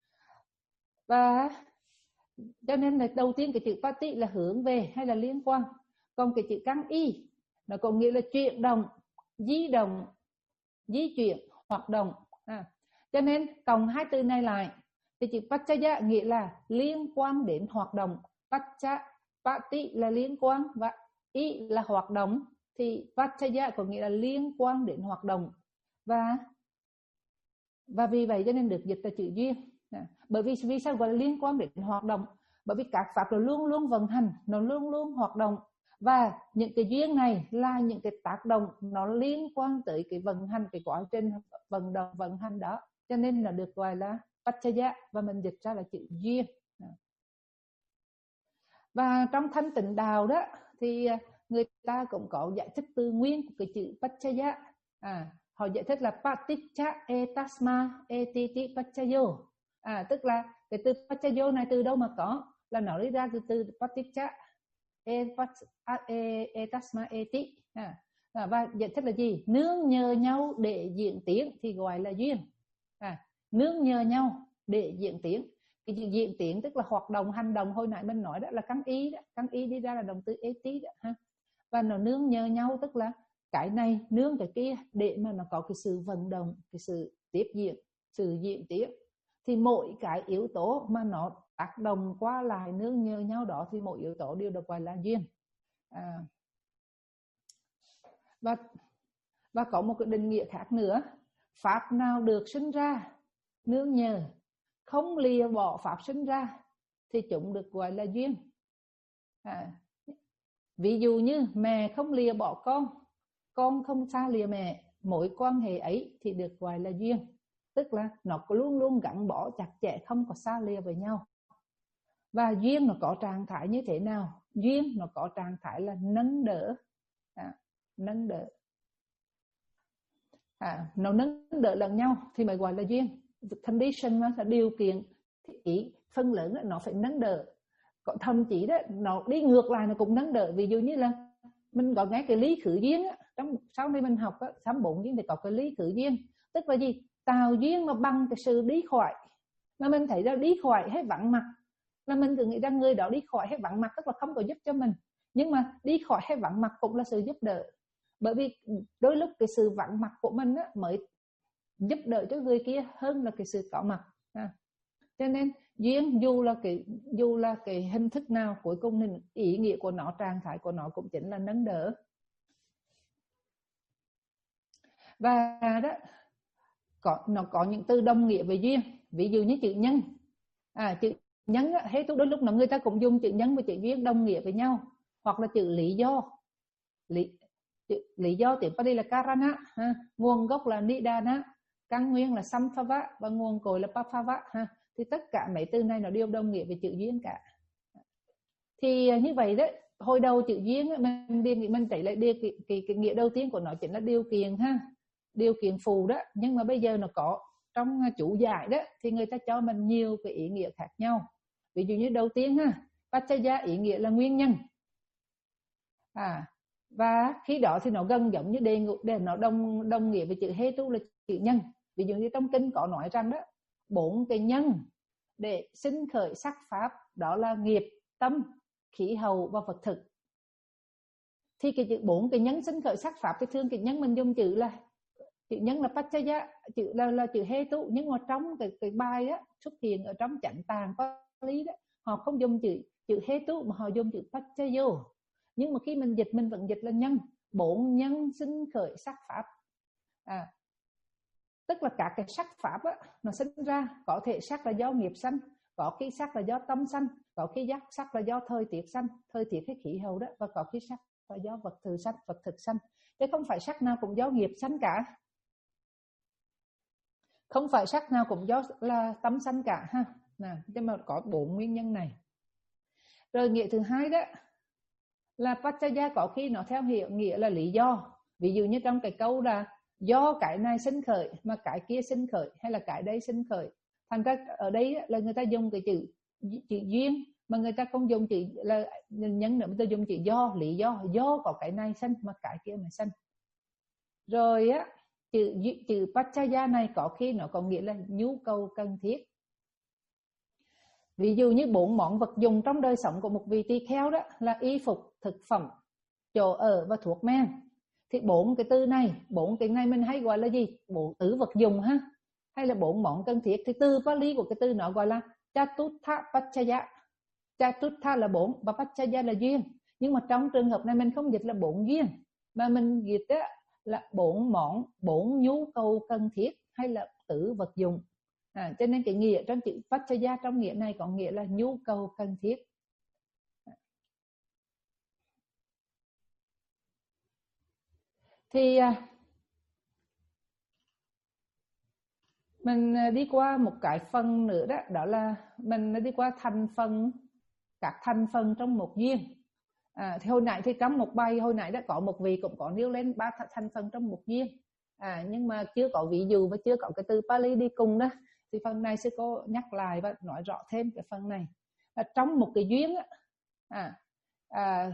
Và cho nên là đầu tiên cái chữ Pati là hướng về hay là liên quan. Còn cái chữ căn y nó có nghĩa là chuyển động, di động, di chuyển, hoạt động. À, cho nên cộng hai từ này lại thì chữ Paccaya nghĩa là liên quan đến hoạt động. Pacca, Pati là liên quan và y là hoạt động, thì Paccaya có nghĩa là liên quan đến hoạt động. Và và vì vậy cho nên được dịch là chữ duyên. À, bởi vì vì sao gọi là liên quan đến hoạt động? Bởi vì các pháp nó luôn luôn vận hành, nó luôn luôn hoạt động, và những cái duyên này là những cái tác động nó liên quan tới cái vận hành, cái quá trình vận động vận hành đó, cho nên là được gọi là Paccaya, và mình dịch ra là chữ duyên. Và trong Thanh Tịnh Đạo đó thì người ta cũng có giải thích từ nguyên của cái chữ Paccaya. À, họ giải thích là Paticca etasma etiti paccayo. À, tức là cái từ Paccayo này từ đâu mà có? Là nó đi ra từ từ Paticca etasma eti. À, và giải thích là gì? Nương nhờ nhau để diễn tiến thì gọi là duyên. À, nương nhờ nhau để diễn tiến. Cái chữ diễn tiến tức là hoạt động, hành động, hồi nãy mình nói đó là căn ý đó, căn ý đi ra là động từ eti đó ha. Và nó nương nhờ nhau tức là cái này nương cái kia để mà nó có cái sự vận động, cái sự tiếp diễn, sự diễn tiến. Thì mỗi cái yếu tố mà nó tác động qua lại nương nhờ nhau đó thì mỗi yếu tố đều được gọi là duyên. À, và và có một cái định nghĩa khác nữa, pháp nào được sinh ra nương nhờ, không lìa bỏ pháp sinh ra thì chúng được gọi là duyên. À, ví dụ như mẹ không lìa bỏ con, con không xa lìa mẹ, mỗi quan hệ ấy thì được gọi là duyên. Tức là nó luôn luôn gắn bó chặt chẽ, không có xa lìa với nhau. Và duyên nó có trạng thái như thế nào? Duyên nó có trạng thái là nâng đỡ. À, nâng đỡ. À, nó nâng đỡ lẫn nhau thì mới gọi là duyên. Condition là điều kiện, thì ý phần lớn đó, nó phải nâng đỡ. Còn thậm chí đó nó đi ngược lại nó cũng nâng đỡ. Ví dụ như là mình có nghe cái lý khử duyên á, trong sau này mình học á, sám bốn duyên thì có cái lý khử duyên, tức là gì? Tạo duyên mà bằng cái sự đi khỏi. Mà mình thấy ra đi khỏi hay vắng mặt là mình cứ nghĩ rằng người đó đi khỏi hay vắng mặt tức là không có giúp cho mình, nhưng mà đi khỏi hay vắng mặt cũng là sự giúp đỡ. Bởi vì đôi lúc cái sự vắng mặt của mình á, mới giúp đỡ cho người kia hơn là cái sự có mặt. À, cho nên duyên dù là cái dù là cái hình thức nào, cuối cùng thì ý nghĩa của nó, trạng thái của nó cũng chính là nâng đỡ. Và đó có nó có những từ đồng nghĩa về duyên, ví dụ như chữ nhân. À, chữ nhân á, hết đôi lúc là người ta cũng dùng chữ nhân và chữ duyên đồng nghĩa với nhau, hoặc là chữ lý do. Lý, chữ, lý do tiếng Pali là karana, ha. Nguồn gốc là nidana, căn nguyên là samphava và nguồn cội là papava, ha. Thì tất cả mấy từ này nó đều đồng nghĩa về chữ duyên cả. Thì như vậy đấy, hồi đầu chữ duyên mình đi mình thấy lại đi cái, cái, cái nghĩa đầu tiên của nó chính là điều kiện, ha, điều kiện phù đó. Nhưng mà bây giờ nó có trong chủ giải đó thì người ta cho mình nhiều cái ý nghĩa khác nhau. Ví dụ như đầu tiên ha, Paccaya ý nghĩa là nguyên nhân. À, và khi đó thì nó gần giống như đề ngữ, để nó đồng đồng nghĩa với chữ Hetu là chữ nhân. Ví dụ như trong kinh có nói rằng đó, bốn cái nhân để sinh khởi sắc pháp đó là nghiệp, tâm, khí hậu và vật thực. Thì cái chữ bốn cái nhân sinh khởi sắc pháp thì thường cái nhân mình dùng chữ là chữ nhân là Paccaya, chữ là là chữ Hetu, nhưng mà trong cái cái bài đó xuất hiện ở trong chánh tạng Pali đó, họ không dùng chữ chữ Hetu mà họ dùng chữ Paccayo. Nhưng mà khi mình dịch mình vẫn dịch là nhân, bốn nhân sinh khởi sắc pháp. À, tức là các cái sắc pháp á, nó sinh ra, có thể sắc là do nghiệp sanh, có khi sắc là do tâm sanh, có khi giác sắc là do thời tiết sanh, thời tiết hay khí hậu đó, và có khi sắc là do vật thực sanh, vật thực sanh. Thế không phải sắc nào cũng do nghiệp sanh cả, không phải sắc nào cũng do là tâm sanh cả ha. Nè, nhưng mà có bốn nguyên nhân này. Rồi nghĩa thứ hai đó là Paccaya có khi nó theo hiểu nghĩa là lý do. Ví dụ như trong cái câu là do cái này sinh khởi mà cái kia sinh khởi, hay là cái đây sinh khởi. Thành ra ở đây là người ta dùng cái chữ chữ duyên, mà người ta không dùng chữ là nhân nữa, người ta dùng chữ do, lý do, do có cái này sinh mà cái kia mà sinh. Rồi á, chữ chữ Paccaya này có khi nó có nghĩa là nhu cầu cần thiết. Ví dụ như bốn món vật dụng trong đời sống của một vị tỳ kheo đó là y phục, thực phẩm, chỗ ở và thuốc men. Thì bốn cái từ này, bốn cái này mình hay gọi là gì? Bốn từ vật dụng ha, hay là bốn món cần thiết. Thì từ Pali của cái từ nó gọi là Chatutha Paccaya. Chatutha là bốn và Paccaya là duyên. Nhưng mà trong trường hợp này mình không dịch là bốn duyên, mà mình dịch đó là bốn món, bốn nhu cầu cần thiết hay là từ vật dụng. À, cho nên cái nghĩa trong chữ Paccaya trong nghĩa này có nghĩa là nhu cầu cần thiết. Thì à, mình đi qua một cái phần nữa đó, đó là mình đi qua thành phần, các thành phần trong một duyên. À, thì hồi nãy thì trong một bài hồi nãy đã có một vị cũng có nêu lên ba thành phần trong một duyên. À, nhưng mà chưa có ví dụ và chưa có cái từ Pali đi cùng đó. Thì phần này sư cô nhắc lại và nói rõ thêm cái phần này. À, trong một cái duyên á, à, à,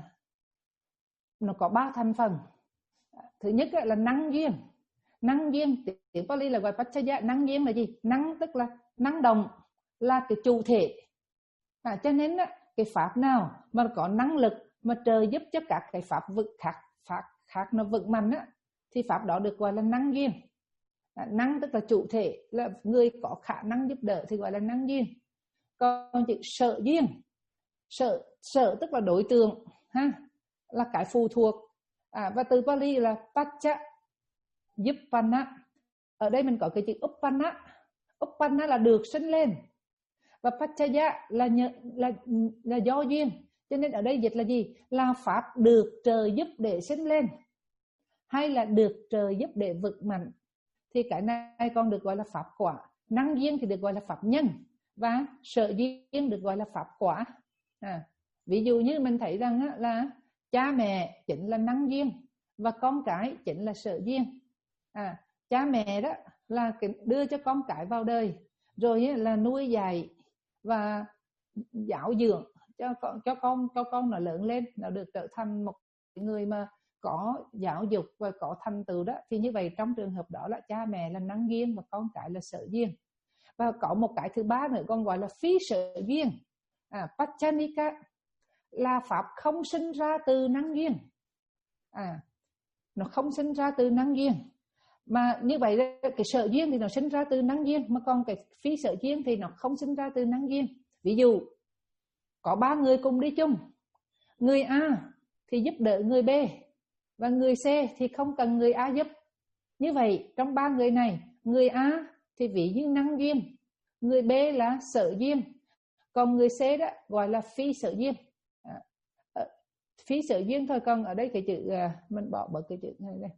nó có ba thành phần. Thứ nhất là năng duyên. Năng duyên tiếng Pali là gọi Paccaya. Năng duyên là gì? Năng tức là năng động, là cái chủ thể. À, cho nên cái pháp nào mà có năng lực mà trợ giúp cho các cái pháp vực khác, pháp khác nó vững mạnh á, thì pháp đó được gọi là năng duyên. À, năng tức là chủ thể, là người có khả năng giúp đỡ thì gọi là năng duyên. Còn chữ sở duyên, sở sở tức là đối tượng ha, là cái phụ thuộc. À, và từ Pali là Pacca Uppana. Ở đây mình có cái chữ Uppana. Uppana là được sinh lên, và Paccaya là, nhờ, là là do duyên. Cho nên ở đây dịch là gì? Là pháp được trợ giúp để sinh lên, hay là được trợ giúp để vững mạnh. Thì cái này còn được gọi là pháp quả. Năng duyên thì được gọi là pháp nhân, và sở duyên được gọi là pháp quả. À, ví dụ như mình thấy rằng á, là cha mẹ chính là năng duyên và con cái chính là sở duyên. À, cha mẹ đó là đưa cho con cái vào đời, rồi là nuôi dạy và giáo dưỡng cho con cho con cho con nó lớn lên, nó được trở thành một người mà có giáo dục và có thành tựu đó. Thì như vậy trong trường hợp đó là cha mẹ là năng duyên và con cái là sở duyên. Và có một cái thứ ba nữa con gọi là phi sở duyên. À, Paccanika là pháp không sinh ra từ năng duyên. À, nó không sinh ra từ năng duyên. Mà như vậy cái sở duyên thì nó sinh ra từ năng duyên, mà còn cái phi sở duyên thì nó không sinh ra từ năng duyên. Ví dụ có ba người cùng đi chung, người A thì giúp đỡ người B và người C thì không cần người A giúp. Như vậy trong ba người này, người A thì ví như năng duyên, người B là sở duyên, còn người C đó gọi là phi sở duyên. À, phi sở duyên thôi. Còn ở đây cái chữ mình bỏ bớt cái chữ này đây.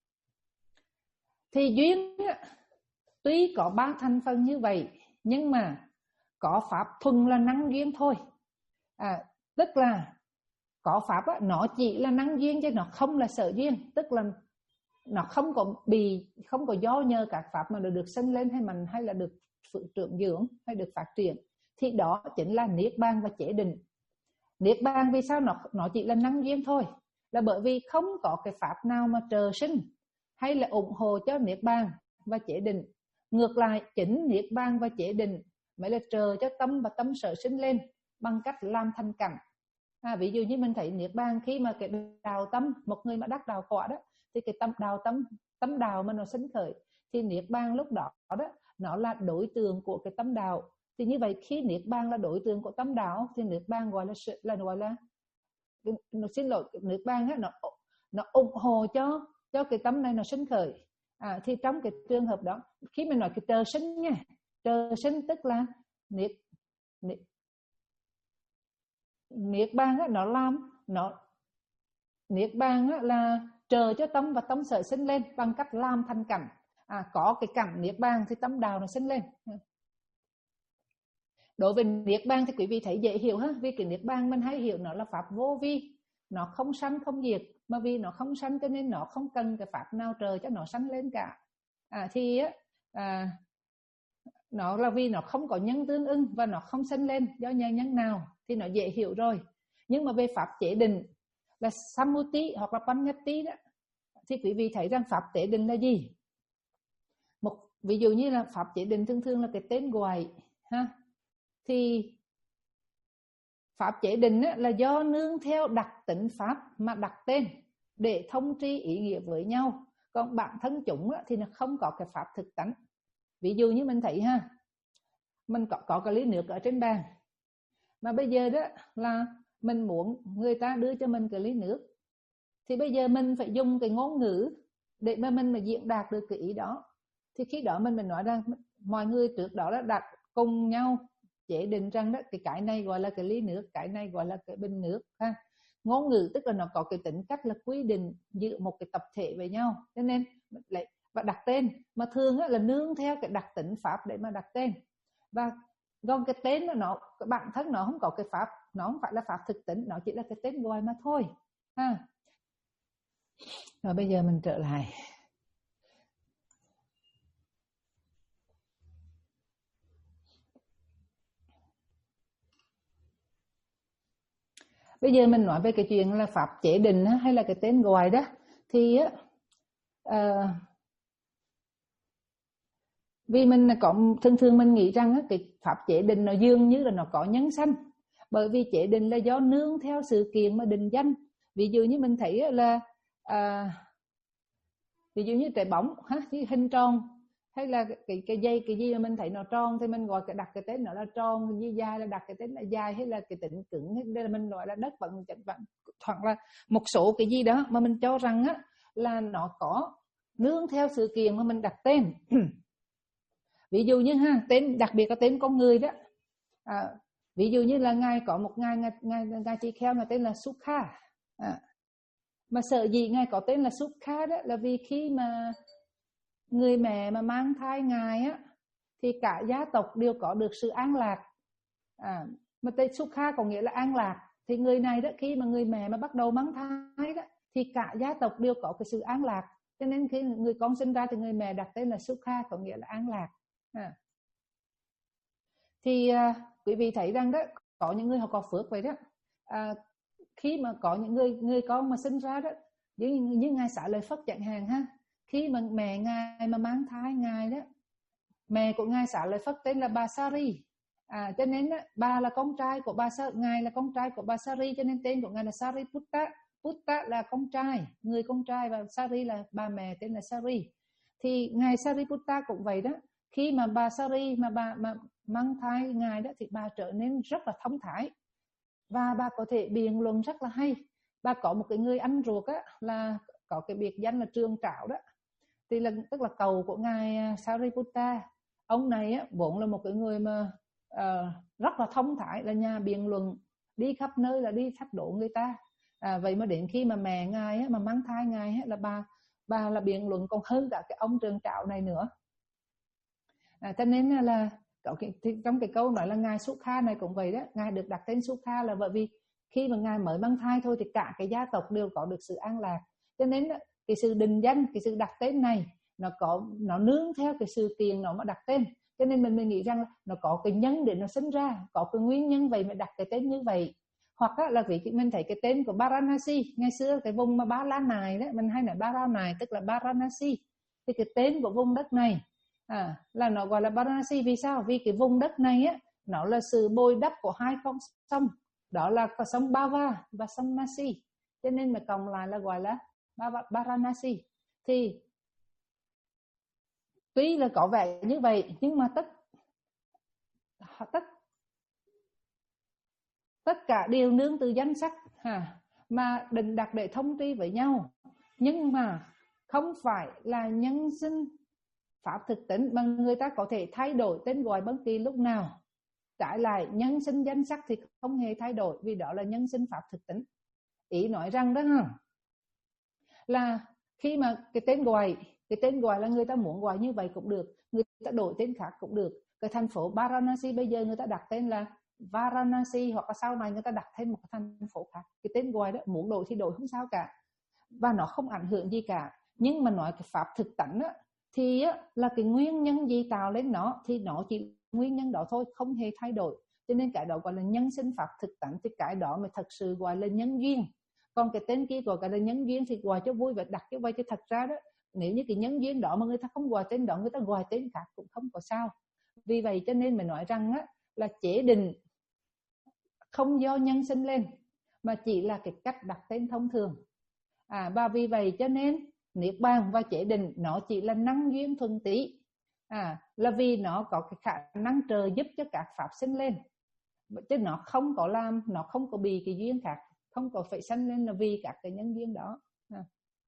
Thì duyên tuy có ba thành phần như vậy, nhưng mà có pháp thuần là năng duyên thôi. À, tức là có pháp á, nó chỉ là năng duyên chứ nó không là sở duyên. Tức là nó không có bị không có do nhờ các pháp mà được sinh lên hay mình hay là được trưởng dưỡng hay được phát triển. thì đó chính là niết bàn và chế định. Niết bàn vì sao nó nó chỉ là năng duyên thôi, là bởi vì không có cái pháp nào mà trợ sinh hay là ủng hộ cho niết bàn và chế định. Ngược lại, chính niết bàn và chế định mới là trợ cho tâm và tâm sở sinh lên bằng cách làm thành cảnh. À, ví dụ như mình thấy niết bàn khi mà cái đào tâm, một người mà đắc đào quả đó, thì cái tâm đào tâm tâm đào mà nó sinh khởi, thì niết bàn lúc đó đó nó là đối tượng của cái tâm đào. Thì như vậy khi niết bàn là đối tượng của tâm đạo thì niết bàn gọi là là gọi là nó xin lỗi niết bàn á, nó nó ủng hộ cho cho cái tâm này nó sinh khởi. À, thì trong cái trường hợp đó, khi mình nói cái trời sinh nha, trời sinh tức là niết niết, niết bàn á, nó làm nó niết bàn á, là chờ cho tâm và tâm sở sinh lên bằng cách làm thành cảnh. À, có cái cảnh niết bàn thì tâm đạo nó sinh lên. Đối với niết bàn thì quý vị thấy dễ hiểu ha, vì cái niết bàn mình hay hiểu nó là pháp vô vi, nó không sanh không diệt, mà vì nó không sanh cho nên nó không cần cái pháp nào trời cho nó sanh lên cả. À, thì à, nó là vì nó không có nhân tương ưng và nó không sanh lên do nhân nhân nào, thì nó dễ hiểu rồi. Nhưng mà về pháp chế định là Sammuti hoặc là Panyati đó, thì quý vị thấy rằng pháp chế định là gì? Một ví dụ như là pháp chế định thường thường là cái tên gọi ha, thì pháp chế định là do nương theo đặc tính pháp mà đặt tên để thông tri ý nghĩa với nhau. Còn bản thân chúng thì nó không có cái pháp thực tánh. Ví dụ như mình thấy ha, mình có, có cái ly nước ở trên bàn, mà bây giờ đó là mình muốn người ta đưa cho mình cái ly nước, thì bây giờ mình phải dùng cái ngôn ngữ để mà mình mà diễn đạt được cái ý đó. Thì khi đó mình mình nói rằng mọi người trước đó đã đặt cùng nhau chế định rằng đó cái cái này gọi là cái ly nước, cái này gọi là cái bình nước ha. Ngôn ngữ tức là nó có cái tính cách là quy định giữa một cái tập thể với nhau, cho nên lại và đặt tên, mà thường là nương theo cái đặc tính pháp để mà đặt tên. Và còn cái tên nó cái bản thân nó không có cái pháp, nó không phải là pháp thực tính, nó chỉ là cái tên gọi mà thôi ha. Rồi bây giờ mình trở lại. Bây giờ mình nói về cái chuyện là pháp chế định hay là cái tên gọi đó, thì uh, vì mình có thường thường mình nghĩ rằng cái pháp chế định nó dường như là nó có nhân sanh, bởi vì chế định là do nương theo sự kiện mà định danh. Ví dụ như mình thấy là uh, ví dụ như trái bóng ha, hình tròn, hay là cái cái dây cái gì mà mình thấy nó tròn thì mình gọi cái đặt cái tên nó là tròn, như dài là đặt cái tên là dài, hay là cái tính cứng hay là mình gọi là đất vận chấn vận, hoặc là một số cái gì đó mà mình cho rằng á là nó có nương theo sự kiện mà mình đặt tên. Ví dụ như ha, tên đặc biệt là tên con người đó. À, ví dụ như là ngài có một ngài ngài ngài, ngài tỳ kheo mà tên là Sukha. À, mà sợ gì ngài có tên là Sukha đó là vì khi mà người mẹ mà mang thai ngài á thì cả gia tộc đều có được sự an lạc. À, mà tên Sukha có nghĩa là an lạc, thì người này đó khi mà người mẹ mà bắt đầu mang thai đó thì cả gia tộc đều có cái sự an lạc, cho nên khi người con sinh ra thì người mẹ đặt tên là Sukha, có nghĩa là an lạc. À, thì à, quý vị thấy rằng đó có những người họ có phước vậy đó. À, khi mà có những người người con mà sinh ra đó, như, như ngài Xá Lợi Phất chẳng hạn ha, khi mà mẹ ngài mà mang thai ngài đó, mẹ của ngài Xá Lợi Phất tên là bà Sari. À, cho nên đó, bà là con trai của bà Sari, ngài là con trai của bà Sari, cho nên tên của ngài là Sariputta. Putta là con trai, người con trai, và Sari là bà mẹ tên là Sari. Thì ngài Sariputta cũng vậy đó, khi mà bà Sari mà bà mà mang thai ngài đó thì bà trở nên rất là thông thái, và bà có thể biện luận rất là hay. Bà có một cái người anh ruột á là có cái biệt danh là Trường Trảo đó, thì là tức là cầu của ngài Sariputta. Ông này á vốn là một cái người mà uh, rất là thông thái, là nhà biện luận, đi khắp nơi là đi thách đố người ta. À, vậy mà đến khi mà mẹ ngài á, mà mang thai ngài á, là bà bà là biện luận còn hơn cả cái ông Trường Trảo này nữa. À, cho nên là cái, trong cái câu nói là ngài Sukha này cũng vậy đó, ngài được đặt tên Sukha là bởi vì khi mà ngài mới mang thai thôi thì cả cái gia tộc đều có được sự an lạc. Cho nên cái sự định danh, cái sự đặt tên này nó có nó nương theo cái sự kiện nó mà đặt tên. Cho nên mình mình nghĩ rằng nó có cái nhân để nó sinh ra, có cái nguyên nhân vậy mà đặt cái tên như vậy. Hoặc á, là vì mình thấy cái tên của Varanasi ngày xưa, cái vùng mà Ba La Nài đấy, mình hay nói Ba La Nài tức là Varanasi, thì cái tên của vùng đất này à, là nó gọi là Varanasi. Vì sao? Vì cái vùng đất này á, nó là sự bồi đắp của hai con sông, đó là sông Bava và sông Nasi, cho nên mà cộng lại là gọi là Varanasi. Thì tuy là có vẻ như vậy nhưng mà tất tất tất cả đều nương từ danh sắc ha, mà định đặt để thông tri với nhau, nhưng mà không phải là nhân sinh pháp thực tính mà người ta có thể thay đổi tên gọi bất kỳ lúc nào. Trái lại nhân sinh danh sắc thì không hề thay đổi, vì đó là nhân sinh pháp thực tính. Ý nói rằng đó ha, là khi mà cái tên gọi cái tên gọi là người ta muốn gọi như vậy cũng được, người ta đổi tên khác cũng được. Cái thành phố Varanasi bây giờ người ta đặt tên là Varanasi, hoặc là sau này người ta đặt thêm một cái thành phố khác, cái tên gọi đó muốn đổi thì đổi không sao cả, và nó không ảnh hưởng gì cả. Nhưng mà nói cái pháp thực tánh á, thì á, là cái nguyên nhân gì tạo lên nó thì nó chỉ nguyên nhân đó thôi, không hề thay đổi. Cho nên cái đó gọi là nhân sinh pháp thực tánh, thì cái đó mới thật sự gọi là nhân duyên. Còn cái tên kia gọi là nhân duyên thì gọi cho vui và đặt cho vậy, chứ thật ra đó, nếu như cái nhân duyên đó mà người ta không gọi tên đó, người ta gọi tên khác cũng không có sao. Vì vậy cho nên mình nói rằng á, là chế định không do nhân sinh lên, mà chỉ là cái cách đặt tên thông thường. À, và vì vậy cho nên niết bàn và chế định nó chỉ là năng duyên thuần tí, à, là vì nó có cái khả năng trợ giúp cho các pháp sinh lên, chứ nó không có làm, nó không có bị cái duyên khác, không có phải sanh lên là vì các cái nhân duyên đó. À.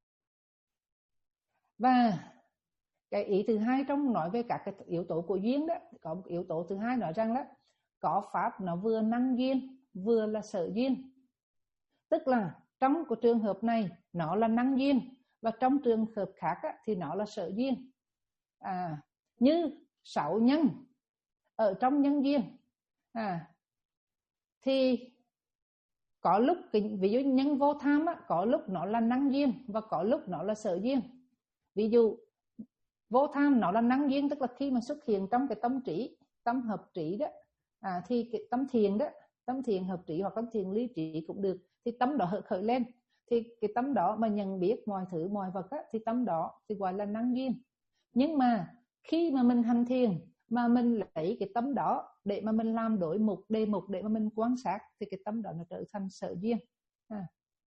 Và cái ý thứ hai trong nói về các cái yếu tố của duyên đó, có một yếu tố thứ hai nói rằng đó, có pháp nó vừa năng duyên vừa là sở duyên. Tức là trong cái trường hợp này nó là năng duyên, và trong trường hợp khác á, thì nó là sở duyên. À, như sáu nhân ở trong nhân duyên, à, thì có lúc ví dụ nhân vô tham á, có lúc nó là năng duyên và có lúc nó là sở duyên. Ví dụ vô tham nó là năng duyên, tức là khi mà xuất hiện trong cái tâm trí, tâm hợp trí đó, à, thì cái tâm thiền đó, tâm thiền hợp trí hoặc tâm thiền lý trí cũng được, thì tâm đó khởi lên, thì cái tâm đó mà nhận biết mọi thứ mọi vật á, thì tâm đó thì gọi là năng duyên. Nhưng mà khi mà mình hành thiền mà mình lấy cái tâm đó để mà mình làm đối mục đề mục để mà mình quan sát, thì cái tâm đó nó trở thành sở duyên. À.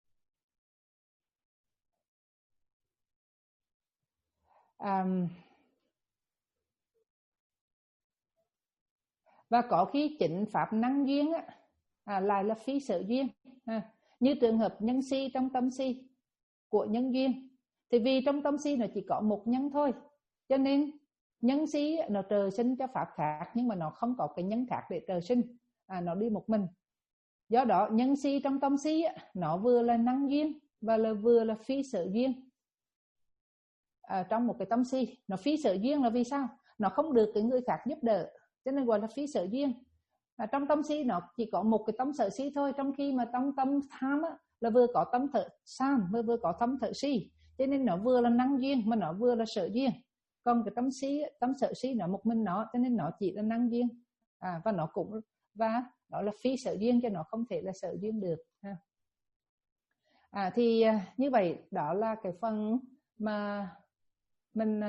Um, và có khi chính pháp năng duyên á, à, lại là phi sở duyên, à, như trường hợp nhân si trong tâm si của nhân duyên. Thì vì trong tâm si nó chỉ có một nhân thôi, cho nên nhân si nó trời sinh cho pháp khác, nhưng mà nó không có cái nhân khác để trời sinh, à, nó đi một mình. Do đó nhân si trong tâm si nó vừa là năng duyên và là vừa là phi sở duyên. À, trong một cái tâm si nó phi sở duyên là vì sao? Nó không được cái người khác giúp đỡ, cho nên gọi là phi sở duyên. À, trong tâm si nó chỉ có một cái tâm sở si thôi, trong khi mà trong tâm tham á, là vừa có tâm thợ sam vừa vừa có tâm thợ si, cho nên nó vừa là năng duyên mà nó vừa là sở duyên. Còn cái tâm si, tâm sở si nó một mình nó, cho nên nó chỉ là năng duyên, à, và nó cũng và đó là phi sở duyên, cho nó không thể là sở duyên được. Ha. À, thì như vậy đó là cái phần mà mình,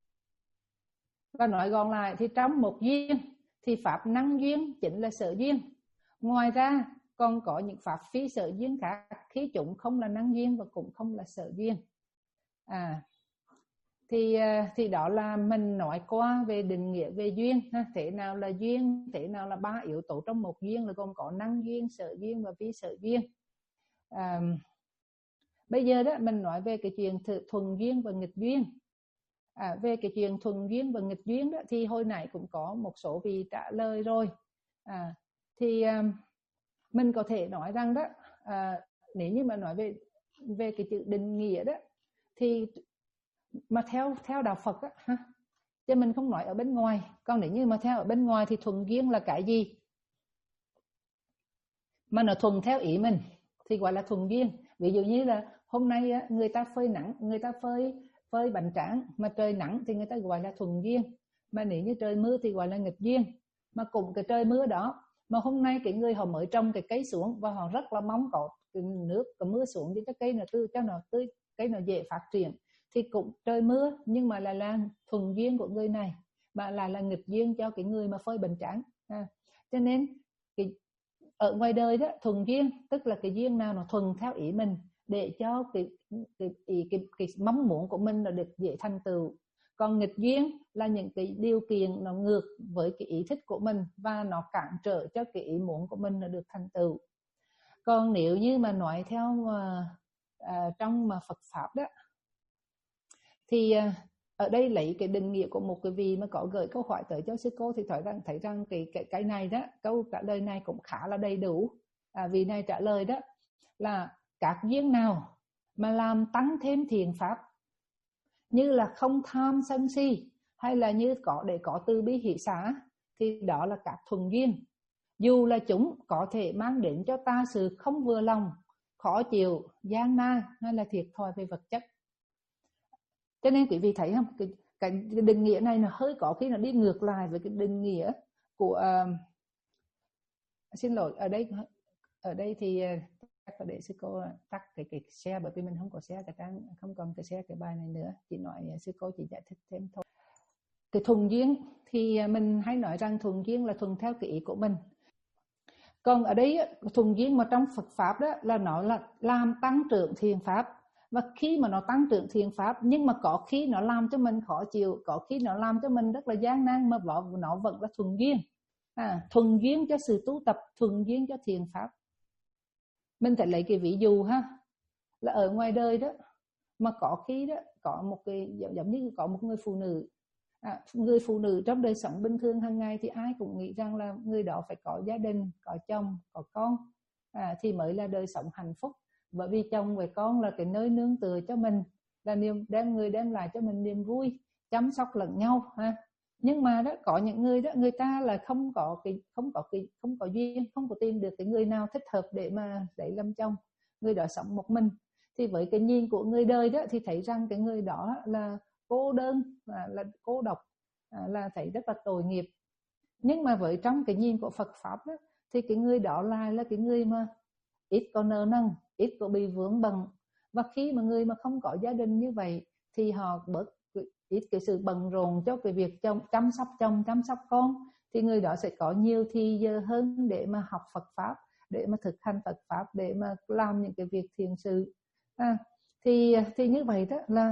và nói gọn lại thì trong một duyên thì pháp năng duyên chính là sở duyên. Ngoài ra còn có những pháp phi sở duyên khác, khi chúng không là năng duyên và cũng không là sở duyên. À, thì thì đó là mình nói qua về định nghĩa về duyên ha. Thế nào là duyên, thế nào là ba yếu tố trong một duyên, là gồm có năng duyên, sở duyên và phi sở duyên. À, bây giờ đó mình nói về cái chuyện thuần duyên và nghịch duyên. À, về cái chuyện thuần duyên và nghịch duyên đó, thì hồi nãy cũng có một số vị trả lời rồi. À, thì um, mình có thể nói rằng đó, à, nếu như mà nói về về cái chữ định nghĩa đó, thì mà theo theo đạo Phật á, ha, chứ mình không nói ở bên ngoài. Còn nếu như mà theo ở bên ngoài thì thuần duyên là cái gì mà nó thuần theo ý mình thì gọi là thuần duyên. Ví dụ như là hôm nay á, người ta phơi nắng, người ta phơi phơi bánh tráng mà trời nắng thì người ta gọi là thuần duyên. Mà nếu như trời mưa thì gọi là nghịch duyên. Mà cùng cái trời mưa đó mà hôm nay cái người họ mới trồng cái cây xuống và họ rất là mong có cái nước, cái mưa xuống cho cái cây nó tươi, cho nó tươi, cây nó dễ phát triển, thì cũng trời mưa nhưng mà lại là thuận duyên của người này, mà lại là nghịch duyên cho cái người mà phơi bánh tráng. À, cho nên cái ở ngoài đời đó, thuận duyên tức là cái duyên nào nó thuận theo ý mình để cho cái cái ý cái, cái mong muốn của mình nó được dễ thành tựu. Còn nghịch duyên là những cái điều kiện nó ngược với cái ý thích của mình và nó cản trở cho cái ý muốn của mình nó được thành tựu. Còn nếu như mà nói theo mà, à, trong mà Phật pháp đó thì à, ở đây lấy cái định nghĩa của một cái vị mà có gửi câu hỏi tới cho sư cô thì thấy rằng thấy rằng cái cái cái này đó, câu trả lời này cũng khá là đầy đủ. À, vị này trả lời đó là các duyên nào mà làm tăng thêm thiện pháp, như là không tham sân si, hay là như có để có từ bi hỷ xả, thì đó là các thuận duyên. Dù là chúng có thể mang đến cho ta sự không vừa lòng, khó chịu, gian nan hay là thiệt thòi về vật chất. Cho nên quý vị thấy không, cái, cái, cái định nghĩa này nó hơi có khi nó đi ngược lại với cái định nghĩa của uh, xin lỗi ở đây ở đây thì chắc là để sư cô tắt cái cái share, bởi vì mình không có share cái trang, không còn cái share cái bài này nữa, chỉ nói sư cô chỉ giải thích thêm thôi. Cái thuận duyên thì mình hay nói rằng thuận duyên là thuận theo cái ý của mình. Còn ở đây thuận duyên mà trong Phật pháp đó là nó là làm tăng trưởng thiện pháp. Và khi mà nó tăng trưởng thiện pháp, nhưng mà có khi nó làm cho mình khó chịu, có khi nó làm cho mình rất là gian nan, mà nó vẫn là thuận duyên. À, thuận duyên cho sự tu tập, thuận duyên cho thiện pháp. Mình phải lấy cái ví dụ ha, là ở ngoài đời đó mà có khi đó có một cái giống như có một người phụ nữ, à, người phụ nữ trong đời sống bình thường hàng ngày thì ai cũng nghĩ rằng là người đó phải có gia đình, có chồng, có con, à, thì mới là đời sống hạnh phúc. Bởi vì chồng với con là cái nơi nương tựa cho mình, là niềm đem người đem lại cho mình niềm vui, chăm sóc lẫn nhau ha. Nhưng mà đó có những người đó, người ta là không có cái không có cái không có duyên, không có tìm được cái người nào thích hợp để mà lấy làm chồng, người đó sống một mình, thì với cái nhìn của người đời đó thì thấy rằng cái người đó là cô đơn, là, là cô độc, là thấy rất là tội nghiệp. Nhưng mà với trong cái nhìn của Phật pháp đó, thì cái người đó lại là cái người mà ít có nợ nần, ít có bị vướng bận. Và khi mà người mà không có gia đình như vậy thì họ bớt ít cái sự bận rộn cho cái việc chồng, chăm sóc chồng, chăm sóc con, thì người đó sẽ có nhiều thì giờ hơn để mà học Phật pháp, để mà thực hành Phật pháp, để mà làm những cái việc thiện sự. À, thì thì như vậy đó là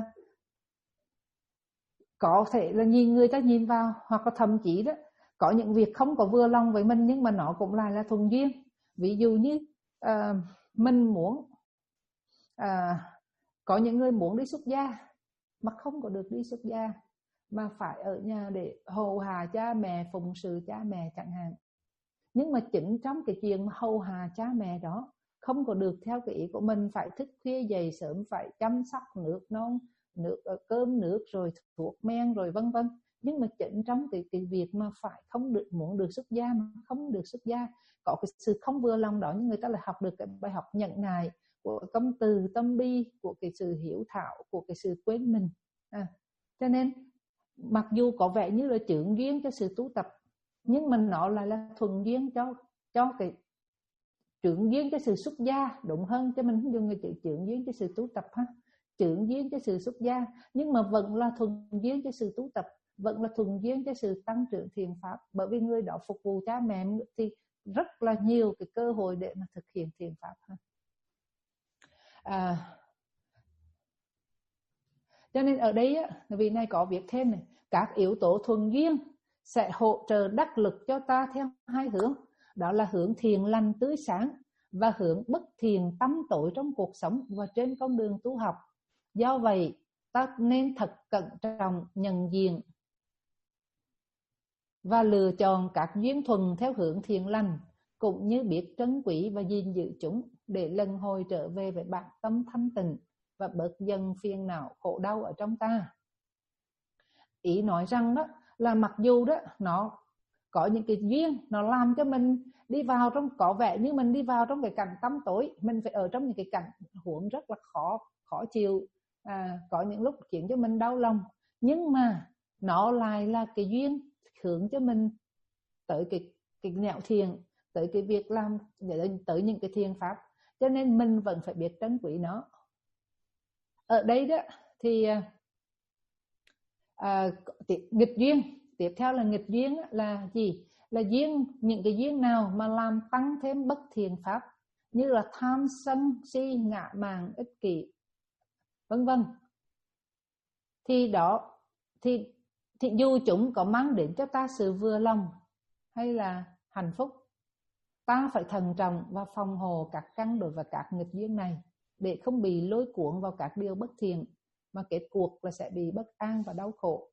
có thể là nhìn người ta nhìn vào, hoặc là thậm chí đó có những việc không có vừa lòng với mình nhưng mà nó cũng lại là thuận duyên. Ví dụ như à, mình muốn à, có những người muốn đi xuất gia mà không có được đi xuất gia, mà phải ở nhà để hầu hạ cha mẹ, phụng sự cha mẹ chẳng hạn. Nhưng mà chính trong cái chuyện hầu hạ cha mẹ đó không có được theo cái ý của mình, phải thức khuya dậy sớm, phải chăm sóc nước non, nước cơm nước rồi thuốc men rồi vân vân. Nhưng mà chính trong cái cái việc mà phải không được muốn được xuất gia mà không được xuất gia, có cái sự không vừa lòng đó, nhưng người ta lại học được cái bài học nhẫn nại của công từ tâm bi, của cái sự hiểu thảo, của cái sự quên mình. À, cho nên mặc dù có vẻ như là chướng duyên cho sự tu tập, nhưng mà nó lại là thuận duyên cho cho cái chướng duyên cho sự xuất gia, đúng hơn, cho mình không dùng cái chữ chướng duyên cho sự tu tập ha, chướng duyên cho sự xuất gia, nhưng mà vẫn là thuận duyên cho sự tu tập, vẫn là thuận duyên cho sự tăng trưởng thiện pháp. Bởi vì người đó phục vụ cha mẹ thì rất là nhiều cái cơ hội để mà thực hiện thiện pháp ha. À, cho nên ở đây á, vị này có viết thêm này, các yếu tố thuận duyên sẽ hỗ trợ đắc lực cho ta theo hai hướng, đó là hướng thiện lành tươi sáng và hướng bất thiện tăm tối trong cuộc sống và trên con đường tu học. Do vậy ta nên thật cẩn trọng nhận diện và lựa chọn các duyên thuần theo hướng thiện lành, cũng như biết trân quý và gìn giữ chúng để lần hồi trở về với bản tâm thanh tịnh và bớt dần phiền não khổ đau ở trong ta. Ý nói rằng đó là mặc dù đó nó có những cái duyên nó làm cho mình đi vào trong, có vẻ như mình đi vào trong cái cảnh tăm tối, mình phải ở trong những cái cảnh huống rất là khó khó chịu, à, có những lúc khiến cho mình đau lòng, nhưng mà nó lại là cái duyên hướng cho mình tới cái cái nẻo thiện, tới cái việc làm, tới những cái thiện pháp, cho nên mình vẫn phải biết trân quý nó. Ở đây đó thì à, nghịch duyên, tiếp theo là nghịch duyên là gì? Là duyên, những cái duyên nào mà làm tăng thêm bất thiện pháp, như là tham sân si ngã mạn ích kỷ vân vân, thì đó thì thì dù chúng có mang đến cho ta sự vừa lòng hay là hạnh phúc, ta phải thận trọng và phòng hộ các căn đối với các nghịch duyên này, để không bị lôi cuốn vào các điều bất thiện, mà kết cuộc là sẽ bị bất an và đau khổ.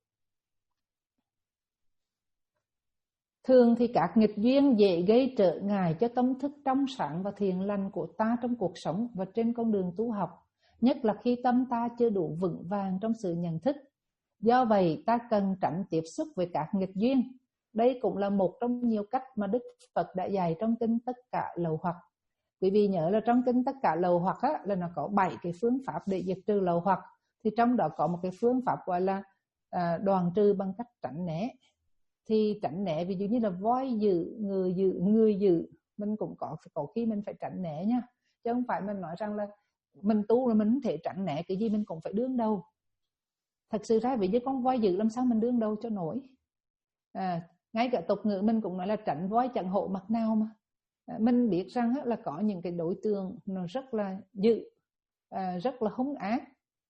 Thường thì các nghịch duyên dễ gây trở ngại cho tâm thức trong sáng và thiện lành của ta trong cuộc sống và trên con đường tu học, nhất là khi tâm ta chưa đủ vững vàng trong sự nhận thức. Do vậy, ta cần tránh tiếp xúc với các nghịch duyên. Đây cũng là một trong nhiều cách mà Đức Phật đã dạy trong kinh Tất Cả Lậu Hoặc. Quý vị nhớ là trong kinh Tất Cả Lậu Hoặc á, là nó có bảy cái phương pháp để diệt trừ lậu hoặc. Thì trong đó có một cái phương pháp gọi là à, đoàn trừ bằng cách tránh né. Thì tránh né ví dụ như là voi dữ, người dữ, người dữ, mình cũng có có khi mình phải tránh né nha, chứ không phải mình nói rằng là mình tu là mình không thể tránh né cái gì mình cũng phải đương đầu. Thật sự ra vì với con voi dữ làm sao mình đương đầu cho nổi. À, ngay cả tục ngữ mình cũng nói là tránh voi chẳng hộ mặt nào mà. À, mình biết rằng là có những cái đối tượng nó rất là dữ, à, rất là hung ác,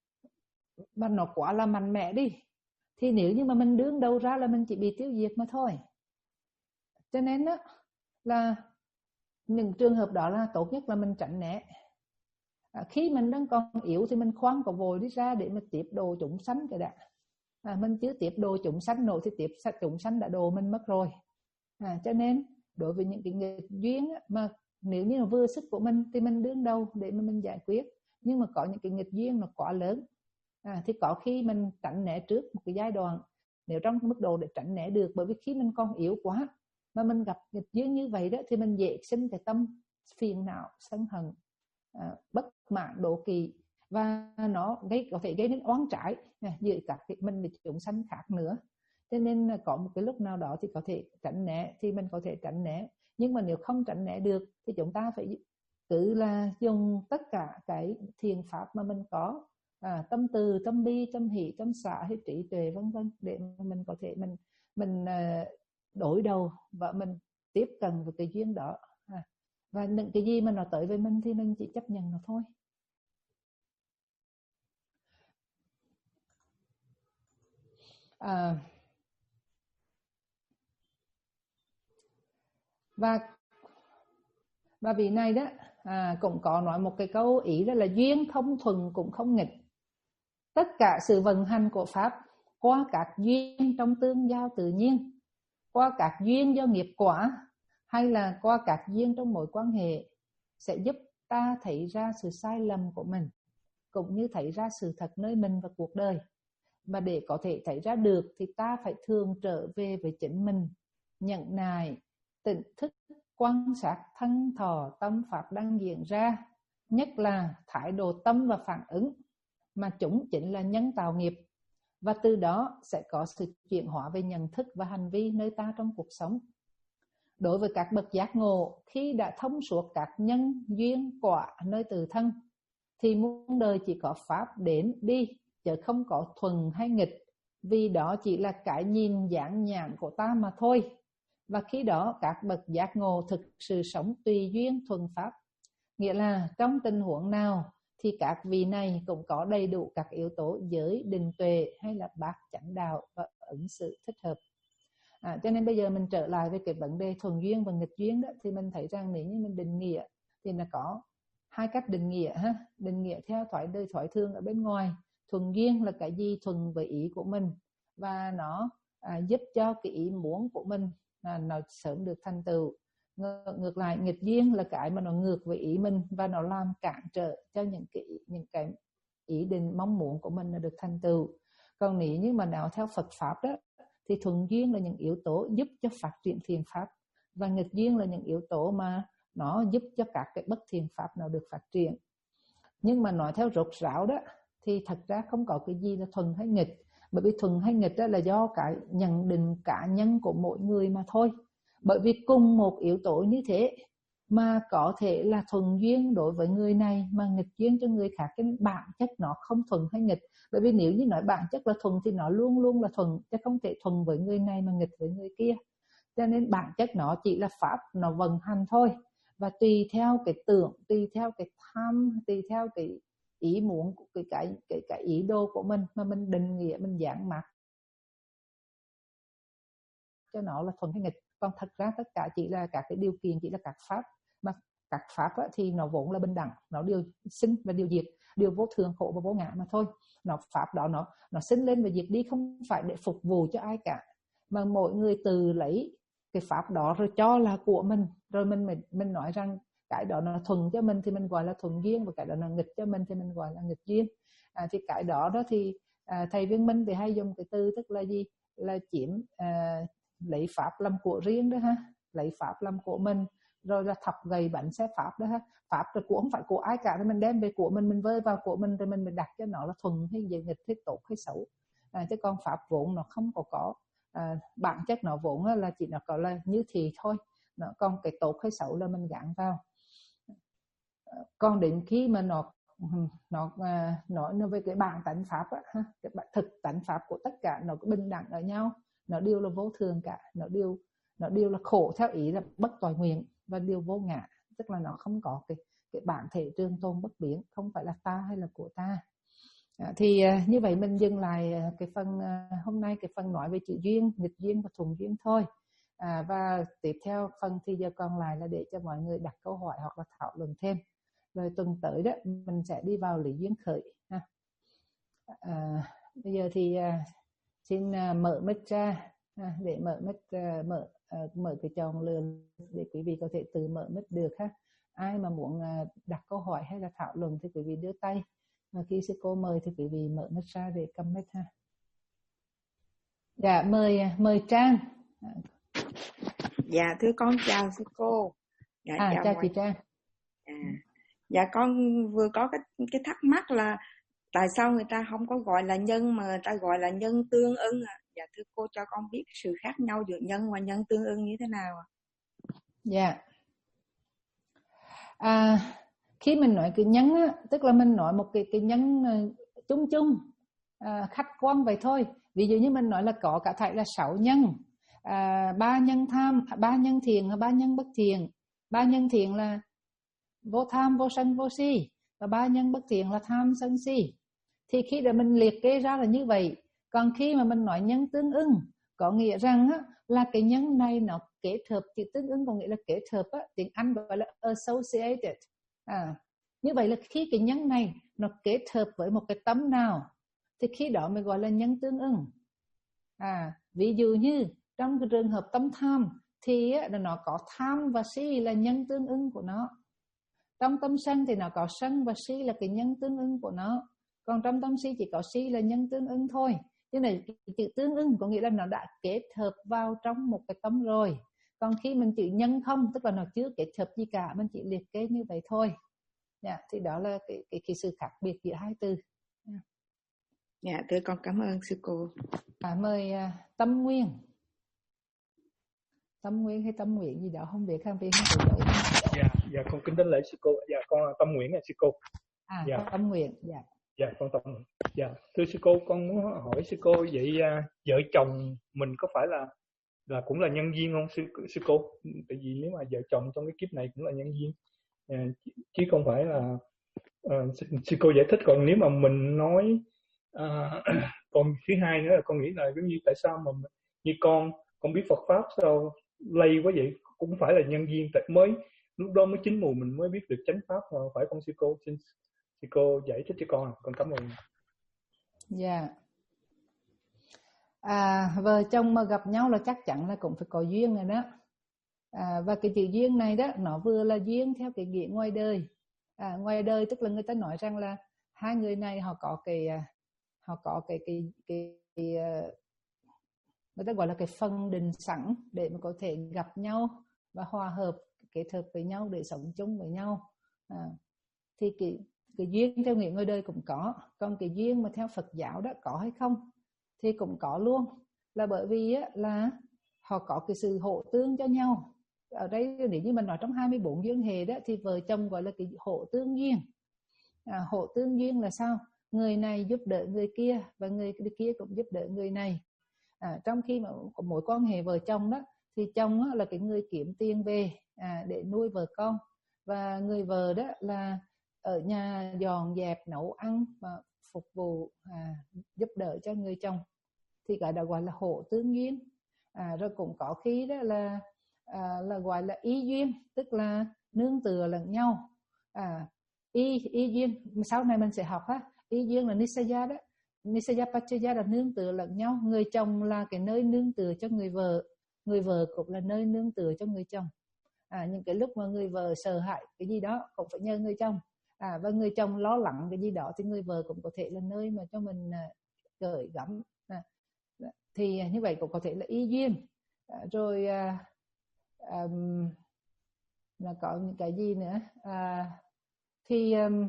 mà nó quá là mạnh mẽ đi, thì nếu như mà mình đương đầu ra là mình chỉ bị tiêu diệt mà thôi. Cho nên đó là những trường hợp đó là tốt nhất là mình tránh né. À, khi mình đang còn yếu thì mình khoan có vội đi ra để mà tiếp độ chúng sanh cái đã. À, mình chưa tiếp độ chúng sanh nổi thì tiếp chúng sanh đã độ mình mất rồi. À, cho nên đối với những cái nghịch duyên mà nếu như là vừa sức của mình thì mình đương đầu để mà mình giải quyết. Nhưng mà có những cái nghịch duyên nó quá lớn, à, thì có khi mình tránh né trước một cái giai đoạn, nếu trong mức độ để tránh né được. Bởi vì khi mình còn yếu quá mà mình gặp nghịch duyên như vậy đó thì mình dễ sinh cái tâm phiền não, sân hận, à, bất mãn, đố kỵ, và nó gây có thể gây đến oán trái giữa các mình và chúng sanh khác nữa. Cho nên có một cái lúc nào đó thì có thể tránh né thì mình có thể tránh né, nhưng mà nếu không tránh né được thì chúng ta phải tự là dùng tất cả cái thiền pháp mà mình có, à, tâm từ, tâm bi, tâm hỷ, tâm xả hay trí tuệ vân vân, để mình có thể mình mình uh, đối đầu và mình tiếp cận với cái duyên đó. À, và những cái gì mà nó tới với mình thì mình chỉ chấp nhận nó thôi. À, và và vị này đó à, cũng có nói một cái câu ý đó là duyên không thuần cũng không nghịch. Tất cả sự vận hành của pháp qua các duyên trong tương giao tự nhiên, qua các duyên do nghiệp quả, hay là qua các duyên trong mối quan hệ, sẽ giúp ta thấy ra sự sai lầm của mình, cũng như thấy ra sự thật nơi mình và cuộc đời. Mà để có thể thấy ra được thì ta phải thường trở về với chính mình, nhận nài, tỉnh thức, quan sát thân thọ tâm pháp đang diễn ra, nhất là thái độ tâm và phản ứng, mà chúng chính là nhân tạo nghiệp. Và từ đó sẽ có sự chuyển hóa về nhận thức và hành vi nơi ta trong cuộc sống. Đối với các bậc giác ngộ, khi đã thông suốt các nhân duyên quả nơi tự thân, thì muôn đời chỉ có pháp đến đi, chứ không có thuần hay nghịch, vì đó chỉ là cái nhìn giản nhãn của ta mà thôi. Và khi đó các bậc giác ngộ thực sự sống tùy duyên thuần pháp, nghĩa là trong tình huống nào thì các vị này cũng có đầy đủ các yếu tố giới, định tuệ hay là bát chánh đạo và ứng xử thích hợp. À, cho nên bây giờ mình trở lại với cái vấn đề thuần duyên và nghịch duyên đó, thì mình thấy rằng nếu như mình định nghĩa thì là có hai cách định nghĩa ha. Định nghĩa theo thoại đời thoại thương ở bên ngoài. Thuần duyên là cái gì thuần với ý của mình và nó à, giúp cho cái ý muốn của mình à, nó sớm được thành tựu. Ngược lại nghịch duyên là cái mà nó ngược với ý mình và nó làm cản trở cho những cái những cái ý định mong muốn của mình là được thành tựu. Còn nếu như mà nào theo Phật pháp đó thì thuần duyên là những yếu tố giúp cho phát triển thiền pháp, và nghịch duyên là những yếu tố mà nó giúp cho các cái bất thiền pháp nào được phát triển. Nhưng mà nói theo rốt ráo đó thì thật ra không có cái gì là thuần hay nghịch, Bởi vì thuận hay nghịch đó là do cái nhận định cá nhân của mỗi người mà thôi. Bởi vì cùng một yếu tố như thế mà có thể là thuận duyên đối với người này mà nghịch duyên cho người khác, cái bản chất nó không thuận hay nghịch. Bởi vì nếu như nói bản chất là thuận thì nó luôn luôn là thuận, chứ không thể thuận với người này mà nghịch với người kia. Cho nên bản chất nó chỉ là pháp nó vận hành thôi, và tùy theo cái tưởng, tùy theo cái tham, tùy theo cái ý muốn, cái cái cái cái ý đồ của mình mà mình định nghĩa, mình giảng mạc cho nó là thuận hay nghịch. Còn thật ra tất cả chỉ là các cái điều kiện, chỉ là các pháp, mà các pháp á, thì nó vốn là bình đẳng, nó điều sinh và điều diệt, điều vô thường, khổ và vô ngã mà thôi. Nó pháp đó nó nó sinh lên và diệt đi, không phải để phục vụ cho ai cả, mà mỗi người tự lấy cái pháp đó rồi cho là của mình, rồi mình mình mình nói rằng cái đó nó thuận cho mình thì mình gọi là thuận duyên, và cái đó nó nghịch cho mình thì mình gọi là nghịch duyên. À, thì cái đó đó thì à, thầy Viên Minh thì hay dùng cái từ tức là gì, là chiếm à, lấy pháp làm của riêng đó ha, lấy pháp làm của mình, rồi là thọc gầy bánh xe pháp đó ha. Pháp là của không phải của ai cả, thì mình đem về của mình, mình vơi vào của mình, rồi mình mình đặt cho nó là thuận hay gì, nghịch hay tốt hay xấu. À, chứ còn pháp vốn nó không có có à, bản chất nó vốn là chỉ nó có là như thì thôi, nó còn cái tốt hay xấu là mình gắn vào. Còn đến khi mà nó nó nó nó về cái bản tánh pháp á, ha, cái bản thực tánh pháp của tất cả nó có bình đẳng ở nhau, nó đều là vô thường cả, nó đều nó đều là khổ theo ý là bất toại nguyện, và đều vô ngã, tức là nó không có cái cái bản thể trường tồn bất biến, không phải là ta hay là của ta. À, thì à, như vậy mình dừng lại cái phần à, hôm nay, cái phần nói về chữ duyên, nghịch duyên và thuận duyên thôi. À, và tiếp theo phần thì giờ còn lại là để cho mọi người đặt câu hỏi hoặc là thảo luận thêm. Rồi tuần tới đó mình sẽ đi vào lý duyên khởi ha. À, bây giờ thì à, xin à, mở mic ra à, để mở mic à, mở à, mở cái tròn lường để quý vị có thể tự mở mic được ha. Ai mà muốn à, đặt câu hỏi hay là thảo luận thì quý vị đưa tay, và khi sư cô mời thì quý vị mở mic ra để cầm mic ha. Dạ mời mời Trang. Dạ thưa con chào sư cô. Dạ, à chào chào mọi... chị Trang. À, dạ con vừa có cái cái thắc mắc là tại sao người ta không có gọi là nhân mà người ta gọi là nhân tương ưng à? Dạ thưa cô cho con biết sự khác nhau giữa nhân và nhân tương ưng như thế nào ạ? Dạ. À, khi mình nói cái nhân á, tức là mình nói một cái cái nhân chung chung à, khách quan vậy thôi. Ví dụ như mình nói là có cả thảy là sáu nhân, à, ba nhân tham, ba nhân thiện, ba nhân bất thiện. Ba nhân thiện là vô tham, vô sân, vô si, và ba nhân bất thiện là tham, sân, si. Thì khi để mình liệt kê ra là như vậy. Còn khi mà mình nói nhân tương ưng, có nghĩa rằng á, là cái nhân này nó kết hợp, chữ tương ưng có nghĩa là kết hợp á, tiếng Anh gọi là associated. À, như vậy là khi cái nhân này nó kết hợp với một cái tấm nào thì khi đó mới gọi là nhân tương ưng. À, ví dụ như trong cái trường hợp tấm tham thì á, nó có tham và si là nhân tương ưng của nó. Trong tâm sân thì nó có sân và si là cái nhân tương ưng của nó. Còn trong tâm si chỉ có si là nhân tương ưng thôi. Chứ này chữ tương ưng có nghĩa là nó đã kết hợp vào trong một cái tấm rồi. Còn khi mình chữ nhân không, tức là nó chưa kết hợp gì cả, mình chỉ liệt kê như vậy thôi. Dạ, thì đó là cái, cái, cái sự khác biệt giữa hai từ. Dạ thưa con cảm ơn sư cô. À, mời uh, Tâm Nguyên. Tâm Nguyên hay Tâm Nguyện gì đó không biết, không biết không thể giỏi. Dạ, dạ con kính đến lễ sư cô. Dạ con là Tâm Nguyễn là sư cô. À, dạ. Tâm Nguyện. Dạ. Dạ con Tâm. Dạ thưa sư cô, con muốn hỏi sư cô vậy uh, vợ chồng mình có phải là là cũng là nhân duyên không sư sư cô? Tại vì nếu mà vợ chồng trong cái kiếp này cũng là nhân duyên, uh, chứ không phải là uh, sư, sư cô giải thích. Còn nếu mà mình nói uh, còn thứ hai nữa là con nghĩ là giống như tại sao mà như con con biết Phật pháp sao lây quá vậy, cũng phải là nhân duyên, tại mới lúc đó mới chín mùi mình mới biết được chánh pháp, phải không sư cô? Xin sư cô giải thích cho con. Con cảm ơn. Dạ. À, vợ chồng mà gặp nhau là chắc chắn là cũng phải có duyên rồi đó. À, và cái chữ duyên này đó nó vừa là duyên theo cái nghĩa ngoài đời. À, ngoài đời tức là người ta nói rằng là hai người này họ có cái họ có cái cái cái, cái, cái người ta gọi là cái phần định sẵn để mà có thể gặp nhau và hòa hợp, kết hợp với nhau để sống chung với nhau. À, thì cái, cái duyên theo nghĩa ngoài đời cũng có, còn cái duyên mà theo Phật giáo đó có hay không thì cũng có luôn, là bởi vì á, là họ có cái sự hộ tương cho nhau. Ở đây nếu như mình nói trong hai mươi bốn duyên hệ đó thì vợ chồng gọi là cái hộ tương duyên. À, hộ tương duyên là sao? Người này giúp đỡ người kia và người kia cũng giúp đỡ người này. À, trong khi mà mối quan hệ vợ chồng đó thì chồng á, là cái người kiếm tiền về à, để nuôi vợ con, và người vợ đó là ở nhà dọn dẹp nấu ăn và phục vụ à, giúp đỡ cho người chồng, thì cái đó gọi là hộ tương duyên. À, rồi cũng có khi đó là à, là gọi là y duyên, tức là nương tựa lẫn nhau. À, y y duyên sau này mình sẽ học ha. Y duyên là nisaya đó, nisaya pachaya là nương tựa lẫn nhau. Người chồng là cái nơi nương tựa cho người vợ, người vợ cũng là nơi nương tựa cho người chồng. À, những cái lúc mà người vợ sợ hãi cái gì đó cũng phải nhờ người chồng. À, và người chồng lo lắng cái gì đó thì người vợ cũng có thể là nơi mà cho mình à, gửi gắm. À, thì như vậy cũng có thể là y duyên. À, rồi à, um, là có những cái gì nữa à, thì um,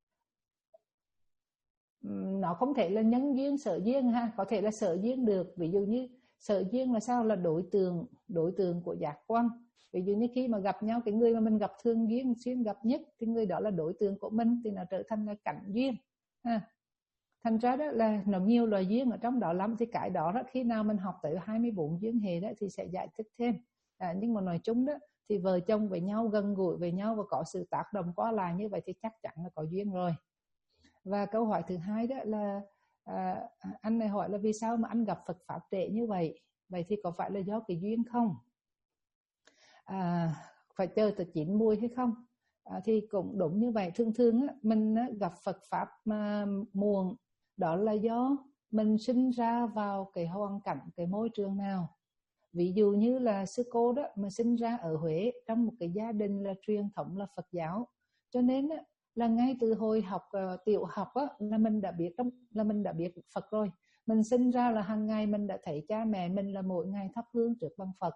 nó không thể là nhân duyên sở duyên ha, có thể là sở duyên được. Ví dụ như sở duyên là sao, là đối tượng đối tượng của giác quan. Ví dụ như khi mà gặp nhau, cái người mà mình gặp thường duyên xuyên gặp nhất thì người đó là đối tượng của mình, thì nó trở thành là cảnh duyên ha. Thành ra đó là nó nhiều loại duyên ở trong đó lắm, thì cái đó, đó khi nào mình học tới hai mươi bốn duyên hệ đó thì sẽ giải thích thêm. À, nhưng mà nói chung đó thì vợ chồng với nhau, gần gũi với nhau và có sự tác động qua lại như vậy thì chắc chắn là có duyên rồi. Và câu hỏi thứ hai đó là à, anh này hỏi là vì sao mà anh gặp Phật pháp trễ như vậy, vậy thì có phải là do cái duyên không, à, phải chờ tới chín mùi hay không? À, thì cũng đúng như vậy. Thường thường á, mình á, gặp Phật pháp mà muộn, đó là do mình sinh ra vào cái hoàn cảnh, cái môi trường nào. Ví dụ như là sư cô đó mà sinh ra ở Huế trong một cái gia đình là truyền thống là Phật giáo, cho nên á, là ngay từ hồi học uh, tiểu học á, là mình đã biết trong là mình đã biết Phật rồi. Mình sinh ra là hàng ngày mình đã thấy cha mẹ mình là mỗi ngày thắp hương trước bàn Phật,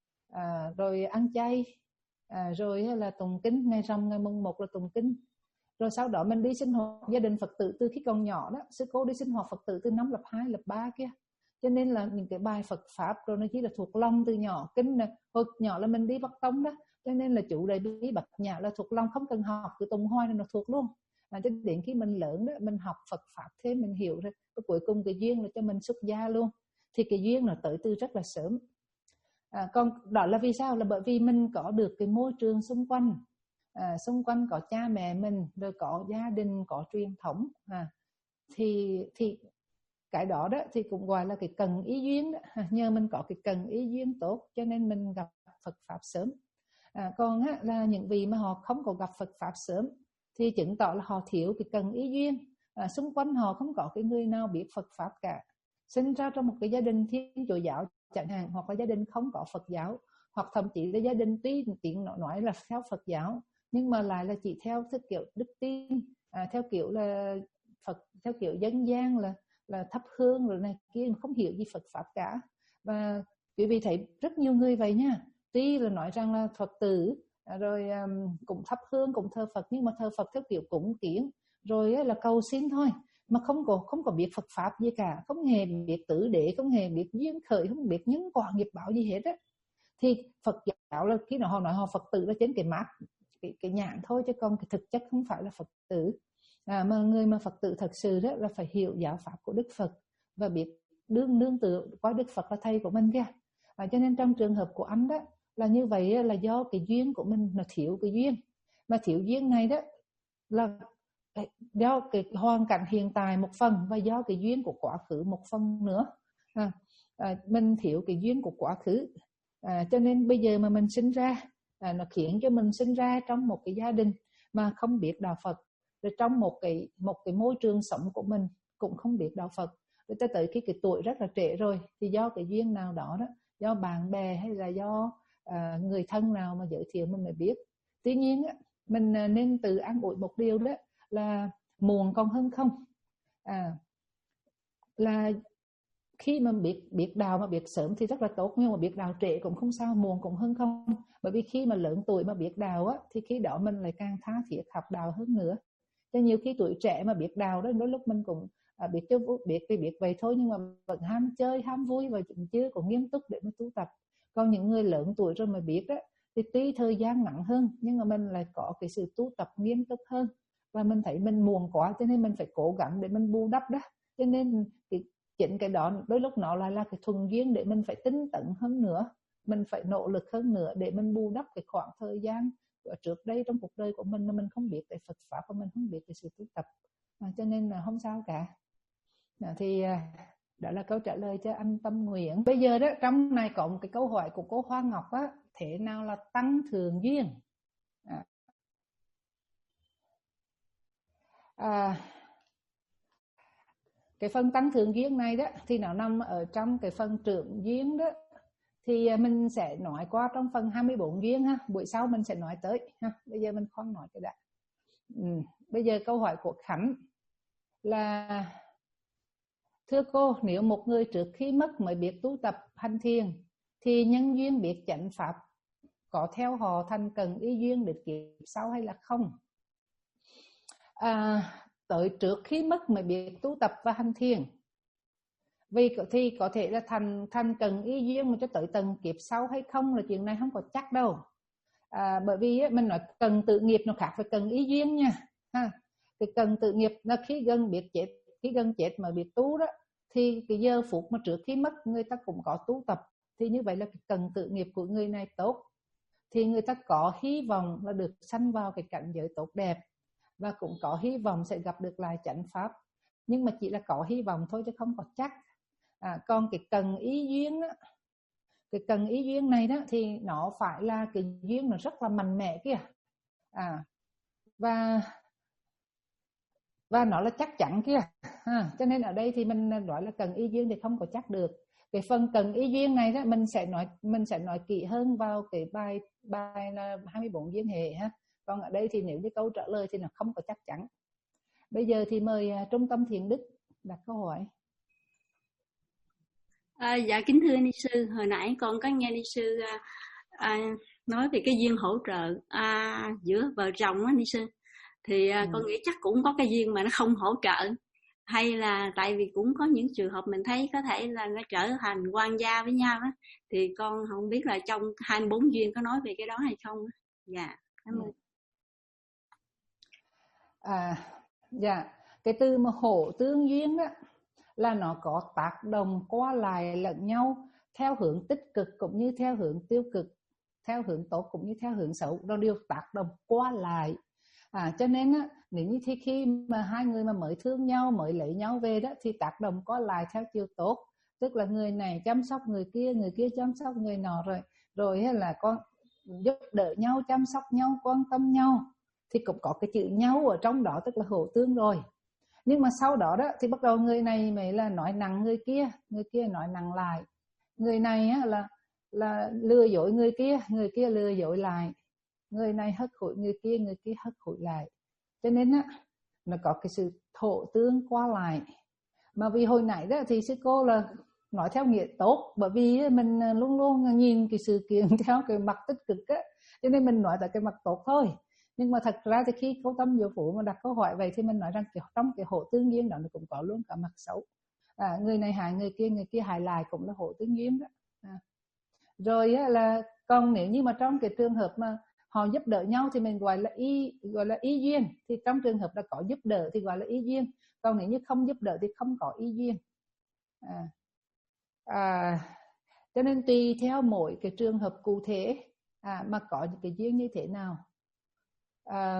à, rồi ăn chay, à, rồi là tụng kinh ngày rằm ngày mùng một là tụng kinh. Rồi sau đó mình đi sinh hoạt gia đình Phật tử từ khi còn nhỏ đó, sư cô đi sinh hoạt Phật tử từ năm lớp hai lớp ba kia, cho nên là những cái bài Phật pháp rồi nó chỉ là thuộc lòng từ nhỏ. Kinh này hồi nhỏ là mình đi Bắc Tông đó, cho nên là chủ đề bí bạch nhã là thuộc lòng, không cần học từ tùng hoài là nó thuộc luôn. À, cho đến khi mình lớn đó, mình học Phật pháp thêm mình hiểu rồi, và cuối cùng cái duyên là cho mình xuất gia luôn. Thì cái duyên nó tới từ rất là sớm. À, còn đó là vì sao? Là bởi vì mình có được cái môi trường xung quanh, à, xung quanh có cha mẹ mình, rồi có gia đình, có truyền thống, à, thì thì cái đó đó thì cũng gọi là cái cần ý duyên đó. Nhờ mình có cái cần ý duyên tốt cho nên mình gặp Phật pháp sớm. À, còn á, là những vị mà họ không có gặp Phật pháp sớm thì chứng tỏ là họ thiếu cái cần ý duyên. À, xung quanh họ không có cái người nào biết Phật pháp cả. Sinh ra trong một cái gia đình Thiên Chúa giáo chẳng hạn, hoặc là gia đình không có Phật giáo, hoặc thậm chí là gia đình tuy tiếng nói là theo Phật giáo nhưng mà lại là chỉ theo theo kiểu đức tin, à, theo kiểu là Phật, theo kiểu dân gian là là thắp hương rồi này kia, không hiểu gì Phật pháp cả. Và quý vị thấy rất nhiều người vậy nha, tuy là nói rằng là Phật tử, rồi um, cũng thắp hương cũng thờ Phật, nhưng mà thờ Phật theo kiểu cúng kiến rồi là cầu xin thôi, mà không có không có biết Phật pháp gì cả, không hề biết tử đế, không hề biết duyên khởi, không biết nhân quả nghiệp báo gì hết á. Thì Phật giáo là khi nào họ nói họ Phật tử là trên cái mát, cái, cái nhãn thôi, chứ còn cái thực chất không phải là Phật tử. À, mà người mà Phật tử thật sự đó là phải hiểu giáo pháp của Đức Phật và biết đương nương tựa qua Đức Phật là thầy của mình kia. À, cho nên trong trường hợp của anh đó là như vậy, là do cái duyên của mình nó thiếu cái duyên, mà thiếu duyên này đó là do cái hoàn cảnh hiện tại một phần, và do cái duyên của quá khứ một phần nữa. À, à, mình thiếu cái duyên của quá khứ, à, cho nên bây giờ mà mình sinh ra, à, nó khiến cho mình sinh ra trong một cái gia đình mà không biết đạo Phật, rồi trong một cái một cái môi trường sống của mình cũng không biết đạo Phật, rồi tới tới cái cái tuổi rất là trễ rồi, thì do cái duyên nào đó đó, do bạn bè hay là do à, người thân nào mà giới thiệu mình mới biết. Tuy nhiên á, mình nên tự an ủi một điều đó là muộn còn hơn không. À, là khi mà biết biết đạo mà biết sớm thì rất là tốt, nhưng mà biết đạo trễ cũng không sao, muộn cũng hơn không. Bởi vì khi mà lớn tuổi mà biết đạo á, thì khi đó mình lại càng tha thiết học đạo hơn nữa. Cho nhiều khi tuổi trẻ mà biết đạo đó, đôi lúc mình cũng à, biết cho biết thì biết vậy thôi, nhưng mà vẫn ham chơi ham vui và chưa có nghiêm túc để mà tu tập. Còn những người lớn tuổi rồi mà biết đó thì tuy thời gian ngắn hơn nhưng mà mình lại có cái sự tu tập nghiêm túc hơn, và mình thấy mình muộn quá cho nên mình phải cố gắng để mình bù đắp đó. Cho nên cái, chính cái đó đôi lúc nó lại là cái thuần duyên để mình phải tinh tấn hơn nữa, mình phải nỗ lực hơn nữa để mình bù đắp cái khoảng thời gian trước đây trong cuộc đời của mình mà mình không biết cái Phật pháp và mình không biết cái sự tu tập, à, cho nên là không sao cả. À, thì đó là câu trả lời cho anh Tâm Nguyễn. Bây giờ đó trong này có một cái câu hỏi của cô Hoa Ngọc á, thế nào là tăng thượng duyên? À, à, cái phần tăng thượng duyên này đó thì nó nằm ở trong cái phần trưởng duyên đó, thì mình sẽ nói qua trong phần hai mươi bốn duyên ha, buổi sau mình sẽ nói tới ha. Bây giờ mình khoan nói cái đã. Ừ. Bây giờ câu hỏi của Khánh là: thưa cô, nếu một người trước khi mất mới biết tu tập hành thiền thì nhân duyên biết chánh pháp có theo họ thành cần ý duyên được kiếp sau hay là không? À, tới trước khi mất mới biết tu tập và hành thiền, vì thì có thể là thành thành cần ý duyên mà cho tới tầng kiếp sau hay không là chuyện này không có chắc đâu. À, bởi vì mình nói cần tự nghiệp nó khác với cần ý duyên nha. Ha. Cái cần tự nghiệp là khi gần biết chết, khi gần chết mà biết tu đó, thì cái giờ phút mà trước khi mất người ta cũng có tu tập, thì như vậy là cái cần tự nghiệp của người này tốt, thì người ta có hy vọng là được sanh vào cái cảnh giới tốt đẹp, và cũng có hy vọng sẽ gặp được lại chánh pháp, nhưng mà chỉ là có hy vọng thôi chứ không có chắc. À, còn cái cần ý duyên đó, cái cần ý duyên này đó thì nó phải là cái duyên nó rất là mạnh mẽ kia, à, và và nó là chắc chắn kia, à, cho nên ở đây thì mình nói là cần ý duyên thì không có chắc được. Cái phần cần ý duyên này đó mình sẽ nói mình sẽ nói kỹ hơn vào cái bài bài là hai mươi bốn duyên hệ ha. Còn ở đây thì nếu như câu trả lời thì nó không có chắc chắn. Bây giờ thì mời uh, Trung tâm Thiện Đức đặt câu hỏi. À, dạ kính thưa ni sư, hồi nãy con có nghe ni sư à, à, nói về cái duyên hỗ trợ à, giữa vợ chồng á ni sư, thì à, ừ. con nghĩ chắc cũng có cái duyên mà nó không hỗ trợ, hay là tại vì cũng có những trường hợp mình thấy có thể là nó trở thành quan gia với nhau á, thì con không biết là trong hai mươi bốn duyên có nói về cái đó hay không. Dạ cảm ơn. À, dạ cái từ mà hỗ tương duyên đó là nó có tác động qua lại lẫn nhau theo hướng tích cực cũng như theo hướng tiêu cực, theo hướng tốt cũng như theo hướng xấu, nó đều tác động qua lại. À, cho nên á, nếu như thì khi mà hai người mà mới thương nhau, mới lấy nhau về đó thì tác động qua lại theo chiều tốt, tức là người này chăm sóc người kia, người kia chăm sóc người nọ, rồi rồi hay là con giúp đỡ nhau, chăm sóc nhau, quan tâm nhau, thì cũng có cái chữ nhau ở trong đó, tức là hỗ tương rồi. Nhưng mà sau đó đó thì bắt đầu người này mới là nói nặng người kia, người kia nói nặng lại, người này á, là là lừa dối người kia, người kia lừa dối lại, người này hất hủi người kia, người kia hất hủi lại. Cho nên á, nó có cái sự thổ tương qua lại. Mà vì hồi nãy đó thì sư cô là nói theo nghĩa tốt, bởi vì mình luôn luôn nhìn cái sự kiện theo cái mặt tích cực á, cho nên mình nói tại cái mặt tốt thôi. Nhưng mà thật ra thì khi cô Tâm Diệu Phụ mà đặt câu hỏi vậy thì mình nói rằng trong cái hộ tương duyên đó nó cũng có luôn cả mặt xấu. À, người này hại người kia, người kia hại lại cũng là hộ tương duyên đó. À. Rồi á, là còn nếu như mà trong cái trường hợp mà họ giúp đỡ nhau thì mình gọi là y gọi là y duyên, thì trong trường hợp đã có giúp đỡ thì gọi là y duyên. Còn nếu như không giúp đỡ thì không có y duyên. À. À, cho nên tùy theo mỗi cái trường hợp cụ thể à, mà có những cái duyên như thế nào. À,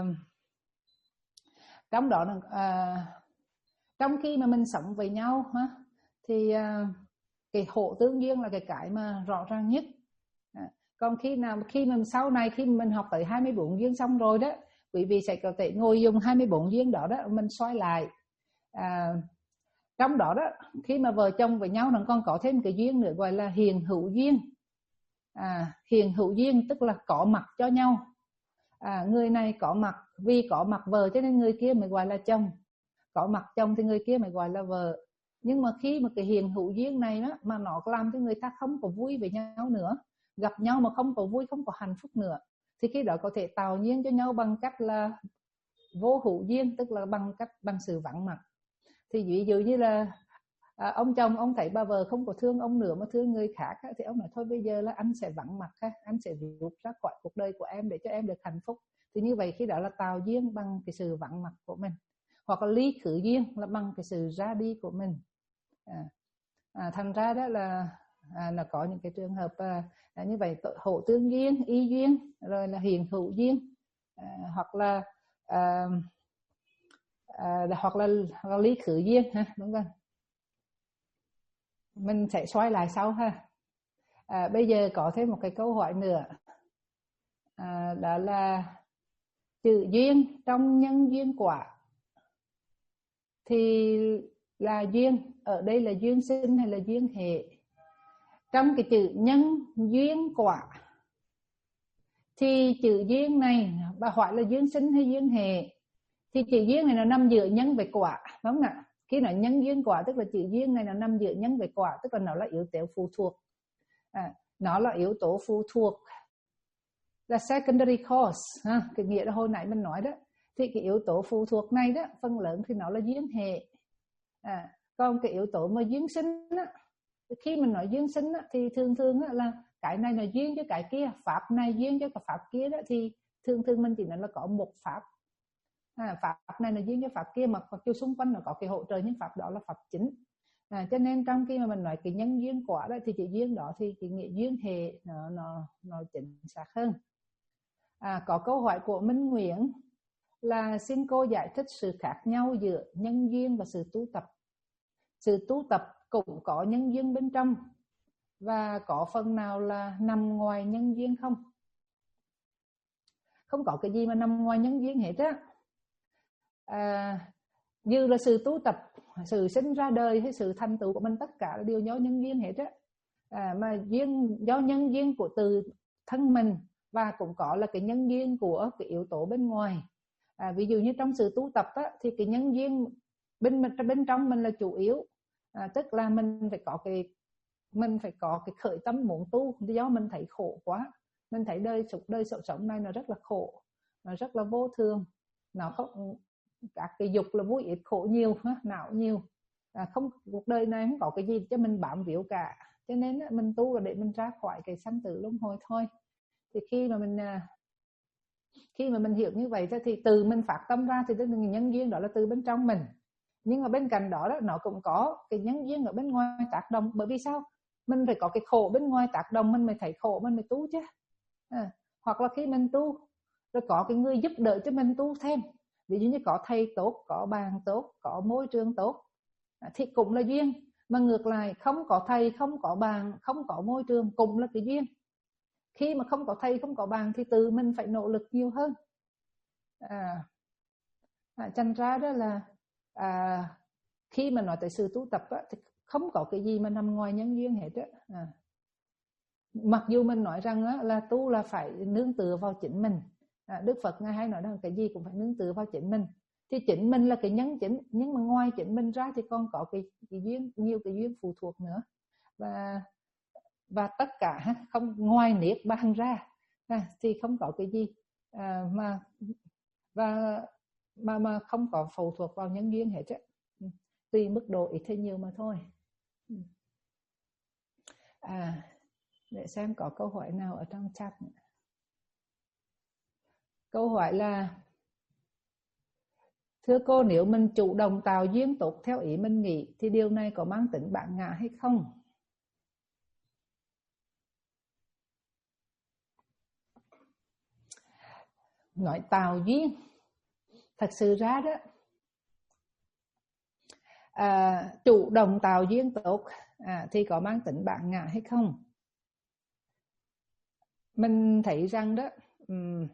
trong đó à, trong khi mà mình sống với nhau ha, thì à, cái hộ tương duyên là cái cái mà rõ ràng nhất. À, còn khi nào khi mà sau này khi mình học tới hai mươi bốn duyên xong rồi đó, quý vị sẽ có thể ngồi dùng hai mươi bốn duyên đó đó mình xoay lại. À, trong đó đó khi mà vợ chồng với nhau nó còn có thêm cái duyên nữa gọi là hiền hữu duyên. À, hiền hữu duyên tức là có mặt cho nhau. À, người này có mặt vì có mặt vợ cho nên người kia mới gọi là chồng, có mặt chồng thì người kia mới gọi là vợ. Nhưng mà khi mà cái hiền hữu duyên này đó, mà nó làm cho người ta không có vui với nhau nữa, gặp nhau mà không có vui, không có hạnh phúc nữa, thì khi đó có thể tạo duyên cho nhau bằng cách là vô hữu duyên, tức là bằng cách bằng sự vắng mặt. Thì ví dụ như là à, ông chồng ông thấy bà vợ không có thương ông nữa mà thương người khác á, thì ông nói thôi bây giờ là anh sẽ vắng mặt ha, anh sẽ rút ra khỏi cuộc đời của em để cho em được hạnh phúc. Thì như vậy khi đó là tạo duyên bằng cái sự vắng mặt của mình, hoặc là ly khứ duyên là bằng cái sự ra đi của mình. à, à, thành ra đó là à, nó có những cái trường hợp à, à, như vậy, hộ tương duyên, y duyên, rồi là hiện hữu duyên, à, hoặc là à, à, hoặc là, là ly khứ duyên ha, đúng không? Mình sẽ xoay lại sau ha. À, bây giờ có thêm một cái câu hỏi nữa, à, đó là chữ duyên trong nhân duyên quả thì là duyên, ở đây là duyên sinh hay là duyên hệ? Trong cái chữ nhân duyên quả thì chữ duyên này bà hỏi là duyên sinh hay duyên hệ, thì chữ duyên này nó nằm giữa nhân với quả, đúng không ạ? Khi nói nhân duyên quả tức là chữ duyên này nó nằm giữa nhân với quả, tức là nó là yếu tố phụ thuộc, à, nó là yếu tố phụ thuộc, là secondary cause ha, cái nghĩa là hồi nãy mình nói đó. Thì cái yếu tố phụ thuộc này đó phần lớn thì nó là duyên hệ, à, còn cái yếu tố mà duyên sinh đó, khi mình nói duyên sinh đó, thì thường thường đó là cái này là duyên cho cái kia, pháp này duyên cho cái pháp kia đó, thì thường thường mình chỉ nói là có một pháp, à, pháp này là duyên cho pháp kia, mà mặc dù xung quanh nó có cái hỗ trợ nhưng pháp đó là pháp chính. À, cho nên trong khi mà mình nói cái nhân duyên quả đó thì chữ duyên đó thì cái nghĩa duyên hệ nó nó nó chính xác hơn. À, có câu hỏi của Minh Nguyễn là xin cô giải thích sự khác nhau giữa nhân duyên và sự tu tập. Sự tu tập cũng có nhân duyên bên trong, và có phần nào là nằm ngoài nhân duyên không? Không có cái gì mà nằm ngoài nhân duyên hết á. À, như là sự tu tập, sự sinh ra đời hay sự thành tựu của mình, tất cả là đều do nhân duyên hết á. À, mà duyên do nhân duyên của từ thân mình, và cũng có là cái nhân duyên của cái yếu tố bên ngoài. À, ví dụ như trong sự tu tập á, thì cái nhân duyên bên bên trong mình là chủ yếu, à, tức là mình phải có cái mình phải có cái khởi tâm muốn tu, do mình thấy khổ quá, mình thấy đời đời sống sống này nó rất là khổ, nó rất là vô thường, nó không, các cái dục là vui ít khổ nhiều, não nhiều, à, không, cuộc đời này không có cái gì cho mình bám víu cả, cho nên mình tu là để mình ra khỏi cái sanh tử luân hồi thôi. Thì khi mà mình khi mà mình hiểu như vậy thì từ mình phát tâm ra thì cái nhân duyên đó là từ bên trong mình, nhưng mà bên cạnh đó, đó nó cũng có cái nhân duyên ở bên ngoài tác động. Bởi vì sao? Mình phải có cái khổ bên ngoài tác động mình mới thấy khổ, mình mới tu chứ, à, hoặc là khi mình tu rồi có cái người giúp đỡ cho mình tu thêm, ví dụ như có thầy tốt, có bạn tốt, có môi trường tốt, à, thì cũng là duyên. Mà ngược lại, không có thầy, không có bạn, không có môi trường cũng là cái duyên. Khi mà không có thầy, không có bạn thì tự mình phải nỗ lực nhiều hơn. À, à, thành ra đó là à, khi mà nói tới sự tu tập á, thì không có cái gì mà nằm ngoài nhân duyên hết á. À, mặc dù mình nói rằng á, là tu là phải nương tựa vào chính mình, à, Đức Phật ngài hay nói rằng cái gì cũng phải nương tựa vào chính mình, thì chính mình là cái nhân chính, nhưng mà ngoài chính mình ra thì còn có cái, cái duyên, nhiều cái duyên phụ thuộc nữa, và và tất cả không ngoài niết bàn ra, à, thì không có cái gì à, mà và mà mà không có phụ thuộc vào nhân duyên hết á, tùy mức độ ít hay nhiều mà thôi. À, để xem có câu hỏi nào ở trong chat nữa. Câu hỏi là: thưa cô, nếu mình chủ động tạo duyên tốt theo ý mình nghĩ thì điều này có mang tính bản ngã hay không? Nói tạo duyên, thật sự ra đó, à, chủ động tạo duyên tốt à, thì có mang tính bản ngã hay không? Mình thấy rằng đó, um,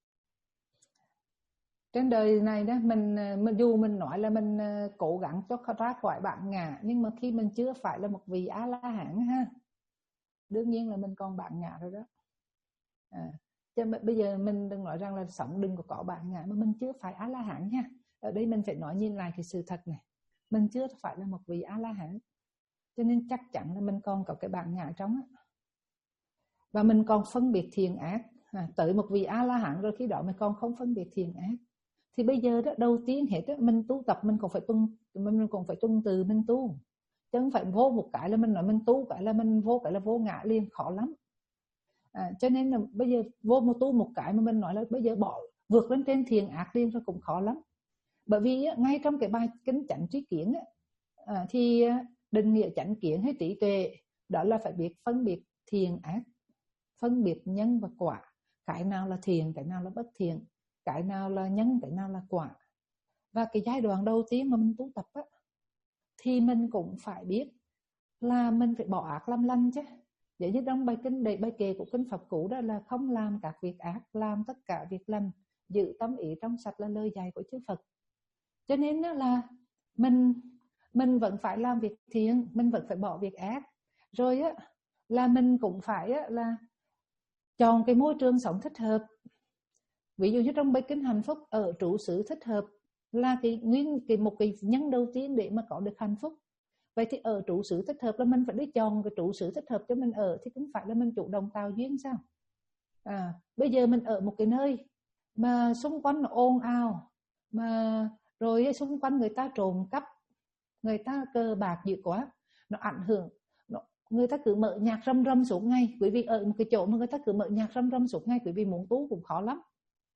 trên đời này đó, mình, mình dù mình nói là mình cố gắng cho ra khỏi bản ngã, nhưng mà khi mình chưa phải là một vị A La Hán ha, đương nhiên là mình còn bản ngã rồi đó. À, chứ bây giờ mình đừng nói rằng là sống đừng có có bản ngã, mà mình chưa phải A La Hán nha. Ở đây mình phải nói nhìn lại cái sự thật này, mình chưa phải là một vị A La Hán, cho nên chắc chắn là mình còn có cái bản ngã trong á, và mình còn phân biệt thiện ác. À, tới một vị A La Hán rồi khi đó mình còn không phân biệt thiện ác, Thì bây giờ đó đầu tiên hết đó, mình tu tập mình còn phải tuân mình còn phải tuân từ mình tu, chứ không phải vô một cái là mình nói mình tu cái là mình vô cái là vô ngã liền, khó lắm. À, cho nên là bây giờ vô một tu một cái mà mình nói là bây giờ bỏ vượt lên trên thiện ác liền rồi cũng khó lắm. Bởi vì á, ngay trong cái bài kinh chánh tri kiến á, à, thì định nghĩa chánh kiến hay trí tuệ đó là phải biết phân biệt thiện ác, phân biệt nhân và quả, cái nào là thiện, cái nào là bất thiện, cái nào là nhân, cái nào là quả. Và cái giai đoạn đầu tiên mà mình tu tập á, thì mình cũng phải biết là mình phải bỏ ác làm lành chứ. Vậy như trong bài kinh đề bài kệ của kinh Pháp Cú đó là không làm các việc ác, làm tất cả việc lành, giữ tâm ý trong sạch là lời dạy của chư Phật. Cho nên là mình mình vẫn phải làm việc thiện, mình vẫn phải bỏ việc ác. Rồi á là mình cũng phải á, là chọn cái môi trường sống thích hợp. Ví dụ như trong bài kinh hạnh phúc, ở trụ xứ thích hợp là cái nguyên cái một cái nhân đầu tiên để mà có được hạnh phúc. Vậy thì ở trụ xứ thích hợp là mình phải đi chọn cái trụ xứ thích hợp cho mình ở, thì cũng phải là mình chủ động tạo duyên sao? À, bây giờ mình ở một cái nơi mà xung quanh nó ồn ào, mà rồi xung quanh người ta trộm cắp, người ta cờ bạc dữ quá, nó ảnh hưởng, nó, người ta cứ mở nhạc râm râm suốt ngày. Quý vị ở một cái chỗ mà người ta cứ mở nhạc râm râm suốt ngày, quý vị muốn tu cũng khó lắm.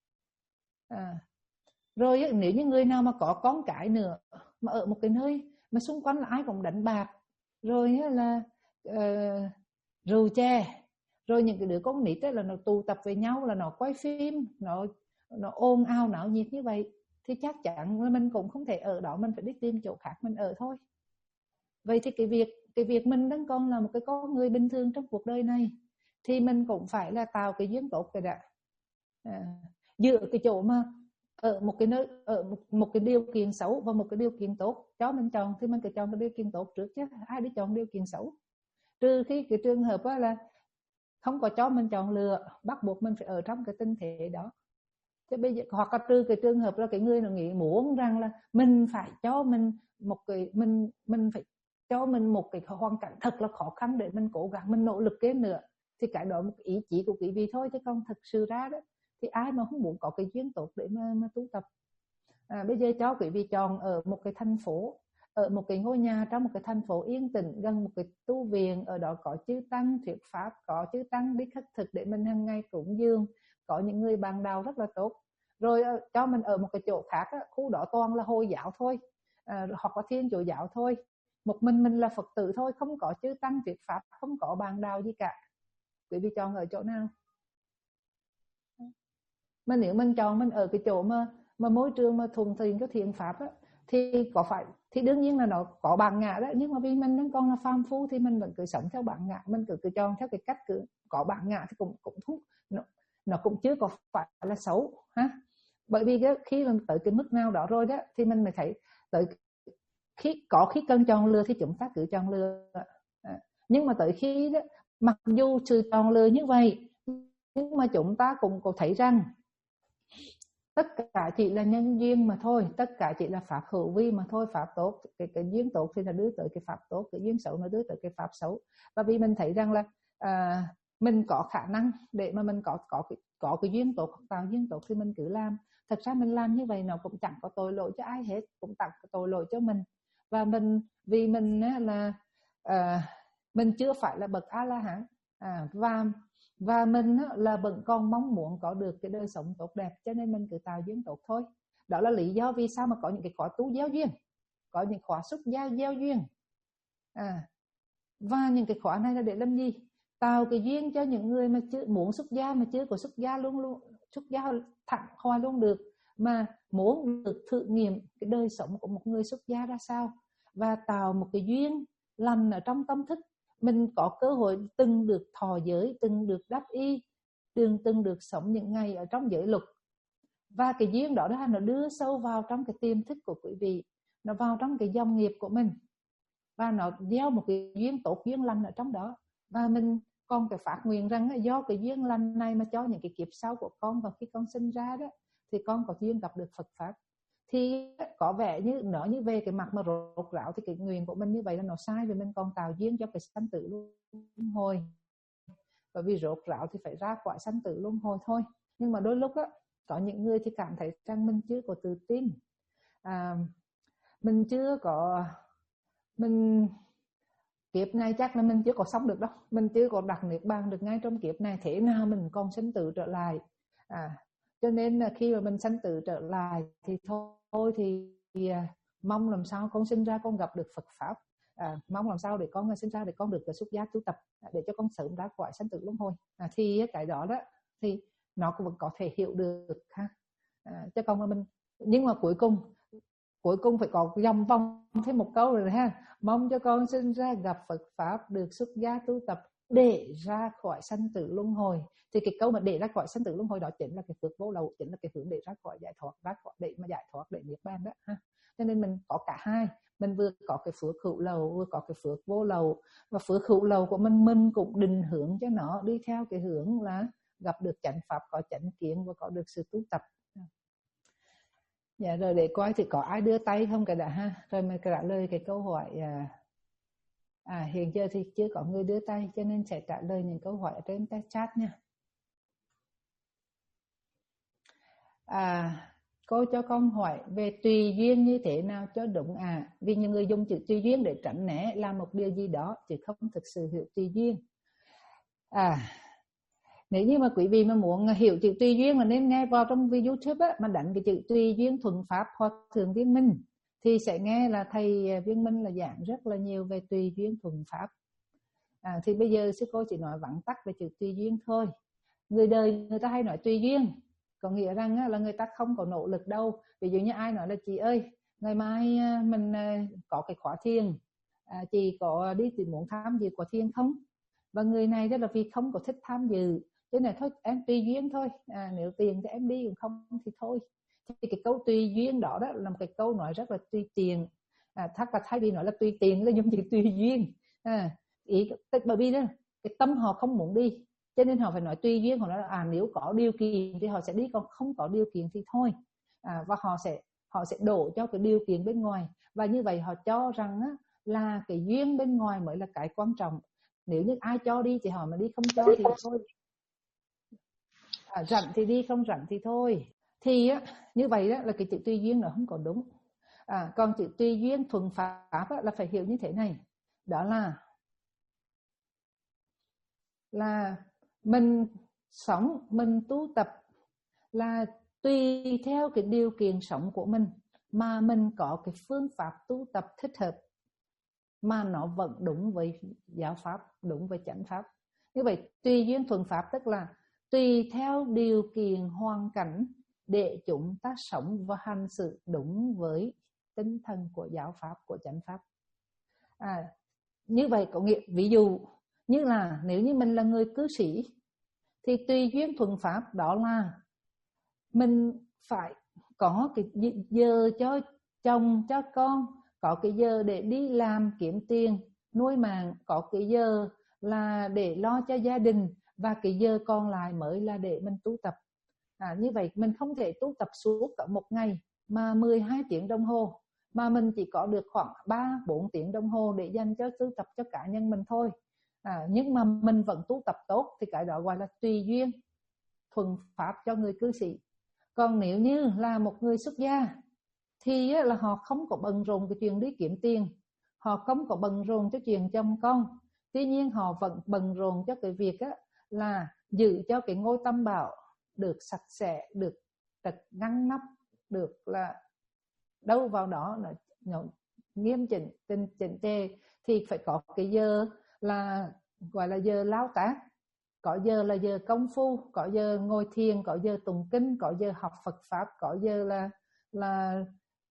À, rồi nếu như người nào mà có con cái nữa mà ở một cái nơi mà xung quanh là ai cũng đánh bạc, rồi là uh, rượu chè, rồi những cái đứa con nít là nó tụ tập với nhau, là nó quay phim, nó nó ồn ào náo nhiệt như vậy, thì chắc chắn là mình cũng không thể ở đó, mình phải đi tìm chỗ khác mình ở thôi. Vậy thì cái việc cái việc mình đang còn là một cái con người bình thường trong cuộc đời này, thì mình cũng phải là tạo cái duyên tốt cái đã. À, dựa cái chỗ mà ở một cái nơi, ở một, một cái điều kiện xấu và một cái điều kiện tốt cho mình chọn, thì mình phải chọn cái điều kiện tốt trước chứ, ai đi chọn điều kiện xấu. Trừ khi cái trường hợp là không có cho mình chọn lựa, bắt buộc mình phải ở trong cái tình thế đó. Chứ bây giờ hoặc là trừ cái trường hợp là cái người nó nghĩ muốn rằng là mình phải cho mình một cái mình mình phải cho mình một cái hoàn cảnh thật là khó khăn để mình cố gắng mình nỗ lực cái nữa, thì cái đó một ý chí của quý vị thôi, chứ không thực sự ra đó thì ai mà không muốn có cái duyên tốt để mà, mà tu tập. À, bây giờ cho quý vị chọn ở một cái thành phố, ở một cái ngôi nhà trong một cái thành phố yên tĩnh, gần một cái tu viện, ở đó có chư tăng thuyết pháp, có chư tăng đi khất thực để mình hàng ngày cúng dường, có những người bạn đạo rất là tốt. Rồi cho mình ở một cái chỗ khác, khu đó toàn là Hồi giáo thôi, à, hoặc là Thiên Chúa giáo thôi, một mình mình là Phật tử thôi, không có chư tăng thuyết pháp, không có bạn đạo gì cả. Quý vị chọn ở chỗ nào? Mà nếu mình chọn mình ở cái chỗ mà mà môi trường mà thuần thiện cái thiện pháp á, thì có phải thì đương nhiên là nó có bản ngã đó, nhưng mà vì mình vẫn còn là phàm phu thì mình vẫn cứ sống theo bản ngã, mình cứ cứ chọn theo cái cách cứ có bản ngã thì cũng cũng thú, nó, nó cũng chưa có phải là xấu ha. Bởi vì cái, khi mình tới cái mức nào đó rồi đó thì mình mới thấy tới khi có khi cần chọn lựa thì chúng ta cứ chọn lựa. À, nhưng mà tới khi đó, mặc dù sự chọn lựa như vậy, nhưng mà chúng ta cũng có thấy rằng tất cả chỉ là nhân duyên mà thôi, tất cả chỉ là pháp hữu vi mà thôi. Pháp tốt, cái, cái duyên tốt thì là đưa tới cái pháp tốt, cái duyên xấu nó đưa tới cái pháp xấu. Và vì mình thấy rằng là à, mình có khả năng để mà mình có có cái, có cái duyên tốt, tạo duyên tốt thì mình cứ làm. Thật ra mình làm như vậy nó cũng chẳng có tội lỗi cho ai hết, cũng chẳng có tội lỗi cho mình. Và mình vì mình là à, mình chưa phải là bậc A La Hán, à, và và mình là vẫn còn mong muốn có được cái đời sống tốt đẹp, cho nên mình cứ tạo duyên tốt thôi. Đó là lý do vì sao mà có những cái khóa tu gieo duyên, có những khóa xuất gia gieo duyên, à, và những cái khóa này là để làm gì? Tạo cái duyên cho những người mà chưa muốn xuất gia mà chưa có xuất gia luôn luôn xuất gia thẳng hoài luôn được, mà muốn được thử nghiệm cái đời sống của một người xuất gia ra sao, và tạo một cái duyên lành ở trong tâm thức. Mình có cơ hội từng được thọ giới, từng được đắp y, từng từng được sống những ngày ở trong giới luật, và cái duyên đó đó nó đưa sâu vào trong cái tiềm thức của quý vị, nó vào trong cái dòng nghiệp của mình, và nó gieo một cái duyên tốt, duyên lành ở trong đó. Và mình còn phải phát nguyện rằng do cái duyên lành này mà cho những cái kiếp sau của con, và khi con sinh ra đó thì con có duyên gặp được Phật pháp. Thì có vẻ như nó như về cái mặt mà rốt ráo thì cái nguyện của mình như vậy là nó sai, vì mình còn tạo duyên cho cái sanh tử luân hồi. Bởi vì rốt ráo thì phải ra khỏi sanh tử luân hồi thôi. Nhưng mà đôi lúc á, có những người thì cảm thấy rằng mình chưa có tự tin, à, mình chưa có mình kiếp này chắc là mình chưa có sống được đâu, mình chưa có đặt niết bàn được ngay trong kiếp này, thế nào mình còn sanh tử trở lại. À, cho nên là khi mà mình sanh tử trở lại thì thôi thì, thì à, mong làm sao con sinh ra con gặp được Phật pháp, à, mong làm sao để con sinh ra để con được xuất gia tu tập, để cho con sớm ra khỏi sanh tử luân hồi. À, thì cái đó đó thì nó cũng có thể hiểu được ha. À, chứ còn mà mình, nhưng mà cuối cùng cuối cùng phải có dòng vòng thêm một câu rồi ha, mong cho con sinh ra gặp Phật pháp, được xuất gia tu tập để ra khỏi sanh tử luân hồi. Thì cái câu mà để ra khỏi sanh tử luân hồi đó chính là cái phước vô lậu, chính là cái hướng để ra khỏi giải thoát, ra khỏi để mà giải thoát để niết bàn đó ha. Cho nên mình có cả hai, mình vừa có cái phước hữu lậu, vừa có cái phước vô lậu, và phước hữu lậu của mình mình cũng định hướng cho nó đi theo cái hướng là gặp được chánh pháp, có chánh kiến và có được sự tu tập. Dạ rồi, để coi thì có ai đưa tay không cả đã ha, rồi mình trả lời cái câu hỏi. À, à hiện giờ thì chưa có người đưa tay cho nên sẽ trả lời những câu hỏi ở trên chat nha. À, cô cho con hỏi về tùy duyên như thế nào cho đúng à? Vì nhiều người dùng chữ tùy duyên để tránh né làm một điều gì đó chứ không thực sự hiểu tùy duyên. À, nếu như mà quý vị mà muốn hiểu chữ tùy duyên là nên nghe vào trong video YouTube á, mà đánh cái chữ tùy duyên thuận pháp hoặc thường Viên Minh thì sẽ nghe là thầy Viên Minh là giảng rất là nhiều về tùy duyên thuận pháp. À, thì bây giờ sư cô chỉ nói vắn tắt về chữ tùy duyên thôi. Người đời người ta hay nói tùy duyên, có nghĩa rằng á, là người ta không có nỗ lực đâu. Ví dụ như ai nói là chị ơi, ngày mai mình có cái khóa thiền, à, chị có đi thì muốn tham dự khóa thiền không? Và người này rất là vì không có thích tham dự, thế này thôi em tùy duyên thôi, à, nếu tiền thì em đi, còn không thì thôi. Thì cái câu tùy duyên đó, đó là một cái câu nói rất là tùy tiền. À, thắc là thay vì nói là tùy tiền là dùng chữ tùy duyên. À, ý bởi vì đó cái tâm họ không muốn đi, cho nên họ phải nói tùy duyên. Họ nói là à, nếu có điều kiện thì họ sẽ đi, còn không có điều kiện thì thôi. À, và họ sẽ họ sẽ đổ cho cái điều kiện bên ngoài, và như vậy họ cho rằng á, là cái duyên bên ngoài mới là cái quan trọng. Nếu như ai cho đi thì họ mà đi, không cho thì thôi. À, rảnh thì đi, không rảnh thì thôi. Thì á, như vậy đó là cái chữ tùy duyên nó không có đúng. À, còn chữ tùy duyên thuận pháp á, là phải hiểu như thế này, đó là là mình sống, mình tu tập là tùy theo cái điều kiện sống của mình mà mình có cái phương pháp tu tập thích hợp mà nó vẫn đúng với giáo pháp, đúng với chánh pháp. Như vậy tùy duyên thuận pháp tức là tùy theo điều kiện hoàn cảnh để chúng ta sống và hành sự đúng với tinh thần của giáo pháp, của chánh pháp. À, như vậy có nghĩa, ví dụ như là nếu như mình là người cư sĩ thì tùy duyên thuận pháp đó là mình phải có cái giờ cho chồng cho con, có cái giờ để đi làm kiếm tiền nuôi mạng, có cái giờ là để lo cho gia đình, và cái giờ còn lại mới là để mình tu tập. À, như vậy mình không thể tu tập suốt cả một ngày mà mười hai tiếng đồng hồ, mà mình chỉ có được khoảng ba bốn tiếng đồng hồ để dành cho tu tập cho cá nhân mình thôi. À, nhưng mà mình vẫn tu tập tốt thì cái đó gọi là tùy duyên thuận pháp cho người cư sĩ. Còn nếu như là một người xuất gia thì là họ không có bận rộn cái chuyện đi kiếm tiền, họ không có bận rộn cho chuyện chồng con, tuy nhiên họ vẫn bận rộn cho cái việc á, là giữ cho cái ngôi tam bảo được sạch sẽ, được trật ngăn nắp, được là đâu vào đó là nó nghiêm chỉnh, chỉnh chỉnh tề. Thì phải có cái giờ là gọi là giờ lao tác, có giờ là giờ công phu, có giờ ngồi thiền, có giờ tụng kinh, có giờ học Phật pháp, có giờ là là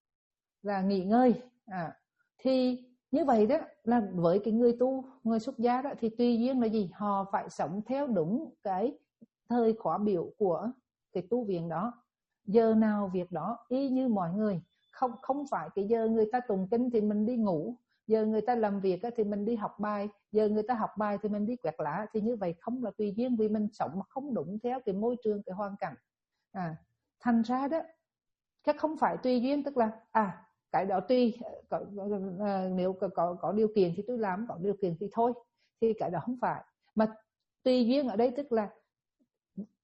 là nghỉ ngơi. À, thì như vậy đó là với cái người tu, người xuất gia đó thì tùy duyên là gì? Họ phải sống theo đúng cái thời khóa biểu của cái tu viện đó, giờ nào việc đó, y như mọi người. Không không phải cái giờ người ta tụng kinh thì mình đi ngủ, giờ người ta làm việc thì mình đi học bài, giờ người ta học bài thì mình đi quẹt lá. Thì như vậy không là tùy duyên, vì mình sống mà không đúng theo cái môi trường, cái hoàn cảnh. À, thành ra đó cái không phải tùy duyên tức là à cái đó tùy có, à, nếu có, có có điều kiện thì tôi làm, có điều kiện thì thôi, thì cái đó không phải. Mà tùy duyên ở đây tức là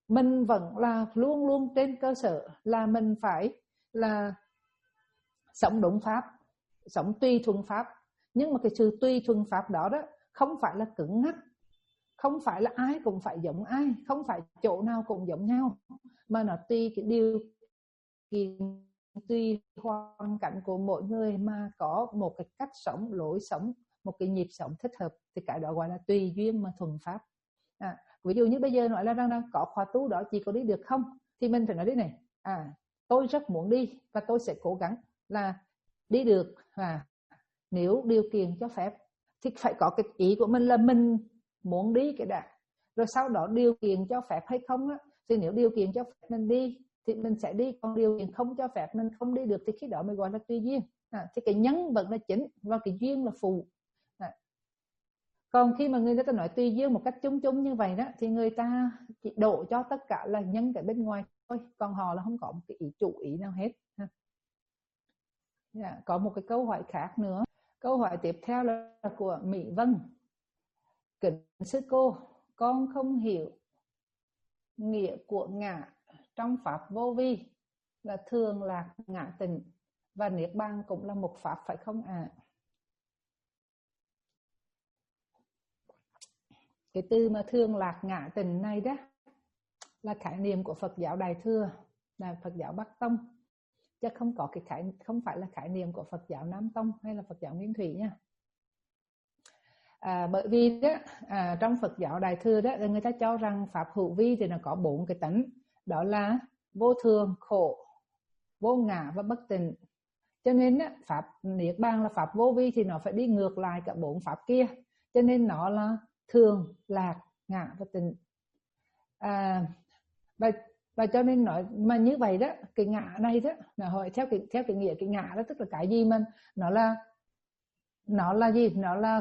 mình vẫn là luôn luôn trên cơ sở là mình phải là sống đúng pháp, sống tùy thuận pháp. Nhưng mà cái sự tùy thuận pháp đó đó không phải là cứng ngắc, không phải là ai cũng phải giống ai, không phải chỗ nào cũng giống nhau, mà nó tùy cái điều kiện, tùy hoàn cảnh của mỗi người mà có một cái cách sống, lối sống, một cái nhịp sống thích hợp, thì cái đó gọi là tùy duyên mà thuận pháp. À, ví dụ như bây giờ nói là rằng có khóa tu đó chị có đi được không, thì mình phải nói thế này, à tôi rất muốn đi và tôi sẽ cố gắng là đi được, à nếu điều kiện cho phép. Thì phải có cái ý của mình là mình muốn đi cái đã, rồi sau đó điều kiện cho phép hay không á, thì nếu điều kiện cho phép mình đi thì mình sẽ đi, còn điều kiện không cho phép mình không đi được thì khi đó mới gọi là tùy duyên. À, thì cái nhân vẫn là chính và cái duyên là phụ. À, còn khi mà người ta nói tùy duyên một cách chung chung như vậy đó, thì người ta chỉ đổ cho tất cả là nhân cái bên ngoài thôi, còn họ là không có một cái ý chủ ý nào hết. Yeah, có một cái câu hỏi khác nữa. Câu hỏi tiếp theo là của Mỹ Vân. Kính sư cô, con không hiểu nghĩa của ngã trong pháp vô vi là thường lạc ngã tịnh và niết bàn cũng là một pháp phải không ạ? À? Cái từ mà thường lạc ngã tịnh này đó là khái niệm của Phật giáo Đại Thừa, là Phật giáo Bắc Tông, chứ không có cái khái, không phải là khái niệm của Phật giáo Nam Tông hay là Phật giáo Nguyên Thủy nha. À, bởi vì đó, à, trong Phật giáo Đại Thừa đó, người ta cho rằng pháp hữu vi thì nó có bốn cái tánh, đó là vô thường, khổ, vô ngã và bất tịnh. Cho nên đó, pháp niết bàn là pháp vô vi thì nó phải đi ngược lại cả bốn pháp kia, cho nên nó là thường, lạc, ngã và tịnh. À, và và cho nên nói mà như vậy đó, cái ngã này đó, nó hỏi theo cái theo cái nghĩa cái ngã đó tức là cái gì, mà nó là nó là gì, nó là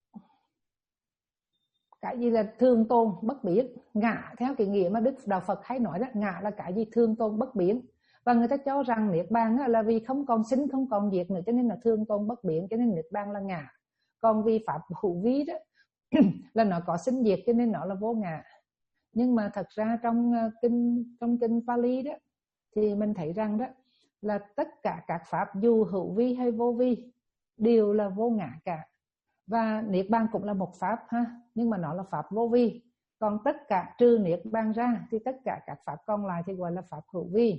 cái gì là thường tồn bất biến. Ngã theo cái nghĩa mà Đức Đạo Phật hay nói đó, ngã là cái gì thường tồn bất biến. Và người ta cho rằng niết bàn là vì không còn sinh không còn diệt nữa, cho nên là thường tồn bất biến, cho nên niết bàn là ngã. Còn vì pháp hữu vi đó là nó có sinh diệt, cho nên nó là vô ngã. Nhưng mà thật ra trong kinh trong kinh Pali đó thì mình thấy rằng đó là tất cả các pháp dù hữu vi hay vô vi đều là vô ngã cả. Và niết bàn cũng là một pháp ha, nhưng mà nó là pháp vô vi. Còn tất cả trừ niết bàn ra thì tất cả các pháp còn lại thì gọi là pháp hữu vi.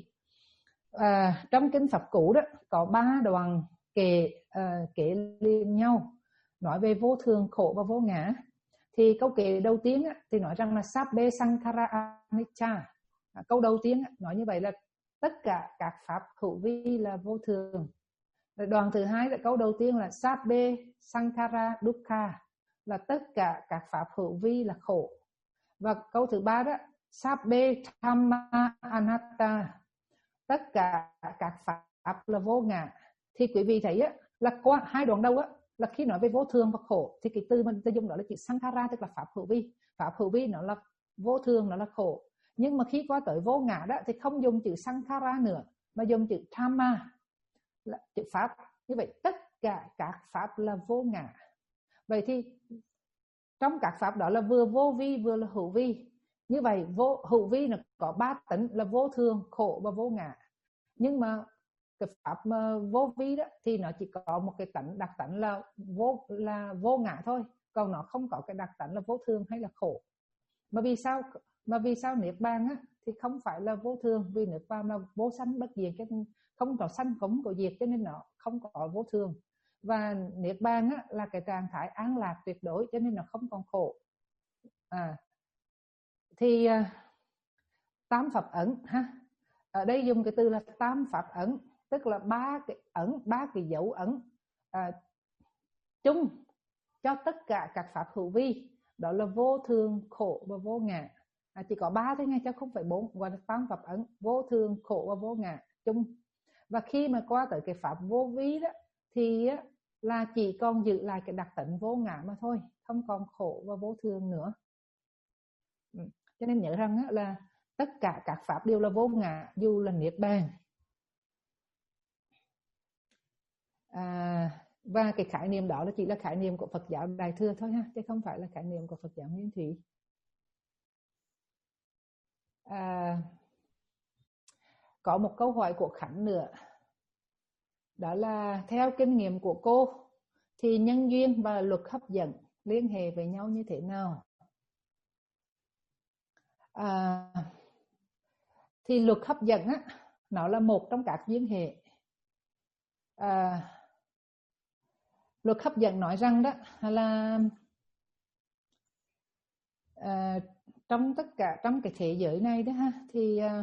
À, trong kinh Pháp Cú đó có ba đoạn kể uh, kể liền nhau nói về vô thường, khổ và vô ngã. Thì câu kể đầu tiên á, thì nói rằng là Sabbe Sankhara Anicca. À, câu đầu tiên á, nói như vậy là tất cả các pháp hữu vi là vô thường. Rồi đoạn thứ hai là câu đầu tiên là Sabbe Sankhara Dukkha, là tất cả các pháp hữu vi là khổ. Và câu thứ ba đó Sabbe Dhamma Anatta, tất cả các pháp là vô ngã. Thì quý vị thấy á, là qua hai đoạn đầu á, là khi nói về vô thường và khổ thì cái từ mình ta dùng đó là chữ Sankhara, tức là pháp hữu vi. Pháp hữu vi nó là vô thường, nó là khổ. Nhưng mà khi qua tới vô ngã đó thì không dùng chữ Sankhara nữa, mà dùng chữ Dhamma là chữ pháp. Như vậy tất cả các pháp là vô ngã. Vậy thì trong các pháp đó là vừa vô vi vừa là hữu vi. Như vậy vô hữu vi nó có ba tính là vô thường, khổ và vô ngã. Nhưng mà cái pháp mà vô vi đó thì nó chỉ có một cái tánh đặc tánh là vô là vô ngã thôi, còn nó không có cái đặc tánh là vô thường hay là khổ. Mà vì sao mà vì sao niết bàn á thì không phải là vô thường, vì niết bàn là vô sanh bất diệt, cái không có sanh không có diệt, cho nên nó không có vô thường. Và niết bàn á là cái trạng thái an lạc tuyệt đối, cho nên nó không còn khổ. À, thì uh, tám pháp ẩn ha, ở đây dùng cái từ là tám pháp ẩn, tức là ba cái ẩn, ba cái dấu ẩn à, chung cho tất cả các pháp hữu vi, đó là vô thường, khổ và vô ngã. À, chỉ có ba thôi nghe, chứ không phải bốn, gọi là tám pháp ẩn: vô thường, khổ và vô ngã chung. Và khi mà qua tới cái pháp vô vi đó thì á, là chỉ còn giữ lại cái đặc tính vô ngã mà thôi, không còn khổ và vô thường nữa. Ừ. Cho nên nhớ rằng á, là tất cả các pháp đều là vô ngã, dù là niết bàn. À, và cái khái niệm đó là chỉ là khái niệm của Phật giáo Đại Thừa thôi ha, chứ không phải là khái niệm của Phật giáo Nguyên Thủy. À, có một câu hỏi của Khánh nữa, đó là theo kinh nghiệm của cô thì nhân duyên và luật hấp dẫn liên hệ với nhau như thế nào? À, thì luật hấp dẫn á, nó là một trong các duyên hệ. À, luật hấp dẫn nói rằng đó là à, trong tất cả trong cái thế giới này đó ha, thì à,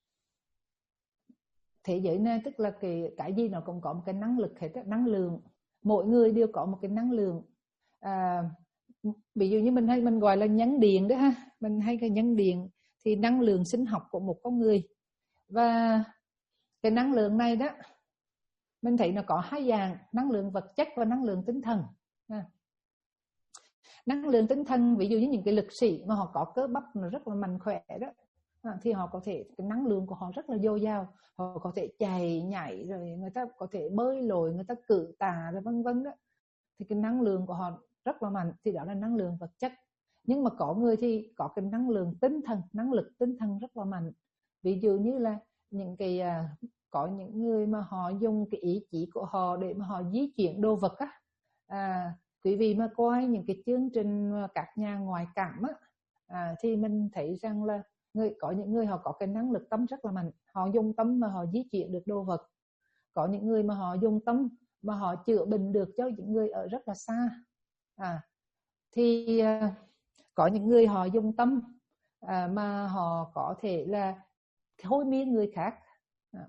thế giới này tức là cái cái gì nó cũng có một cái năng lực hết, năng lượng. Mỗi người đều có một cái năng lượng. À, ví dụ như mình hay mình gọi là nhân điện đó ha, mình hay cái nhân điện thì năng lượng sinh học của một con người. Và cái năng lượng này đó mình thấy nó có hai dạng, năng lượng vật chất và năng lượng tinh thần. À, năng lượng tinh thần ví dụ như những cái lực sĩ mà họ có cơ bắp nó rất là mạnh khỏe đó, à, thì họ có thể cái năng lượng của họ rất là dồi dào, họ có thể chạy nhảy, rồi người ta có thể bơi lội, người ta cử tà rồi vân vân đó, thì cái năng lượng của họ rất là mạnh, thì đó là năng lượng vật chất. Nhưng mà có người thì có cái năng lượng tinh thần, năng lực tinh thần rất là mạnh. Ví dụ như là những cái có những người mà họ dùng cái ý chí của họ để mà họ di chuyển đồ vật á. À, quý vị mà coi những cái chương trình các nhà ngoại cảm á, à, thì mình thấy rằng là người có những người họ có cái năng lực tâm rất là mạnh, họ dùng tâm mà họ di chuyển được đồ vật. Có những người mà họ dùng tâm mà họ chữa bệnh được cho những người ở rất là xa. À, thì uh, có những người họ dùng tâm uh, mà họ có thể là thôi miên người khác. À,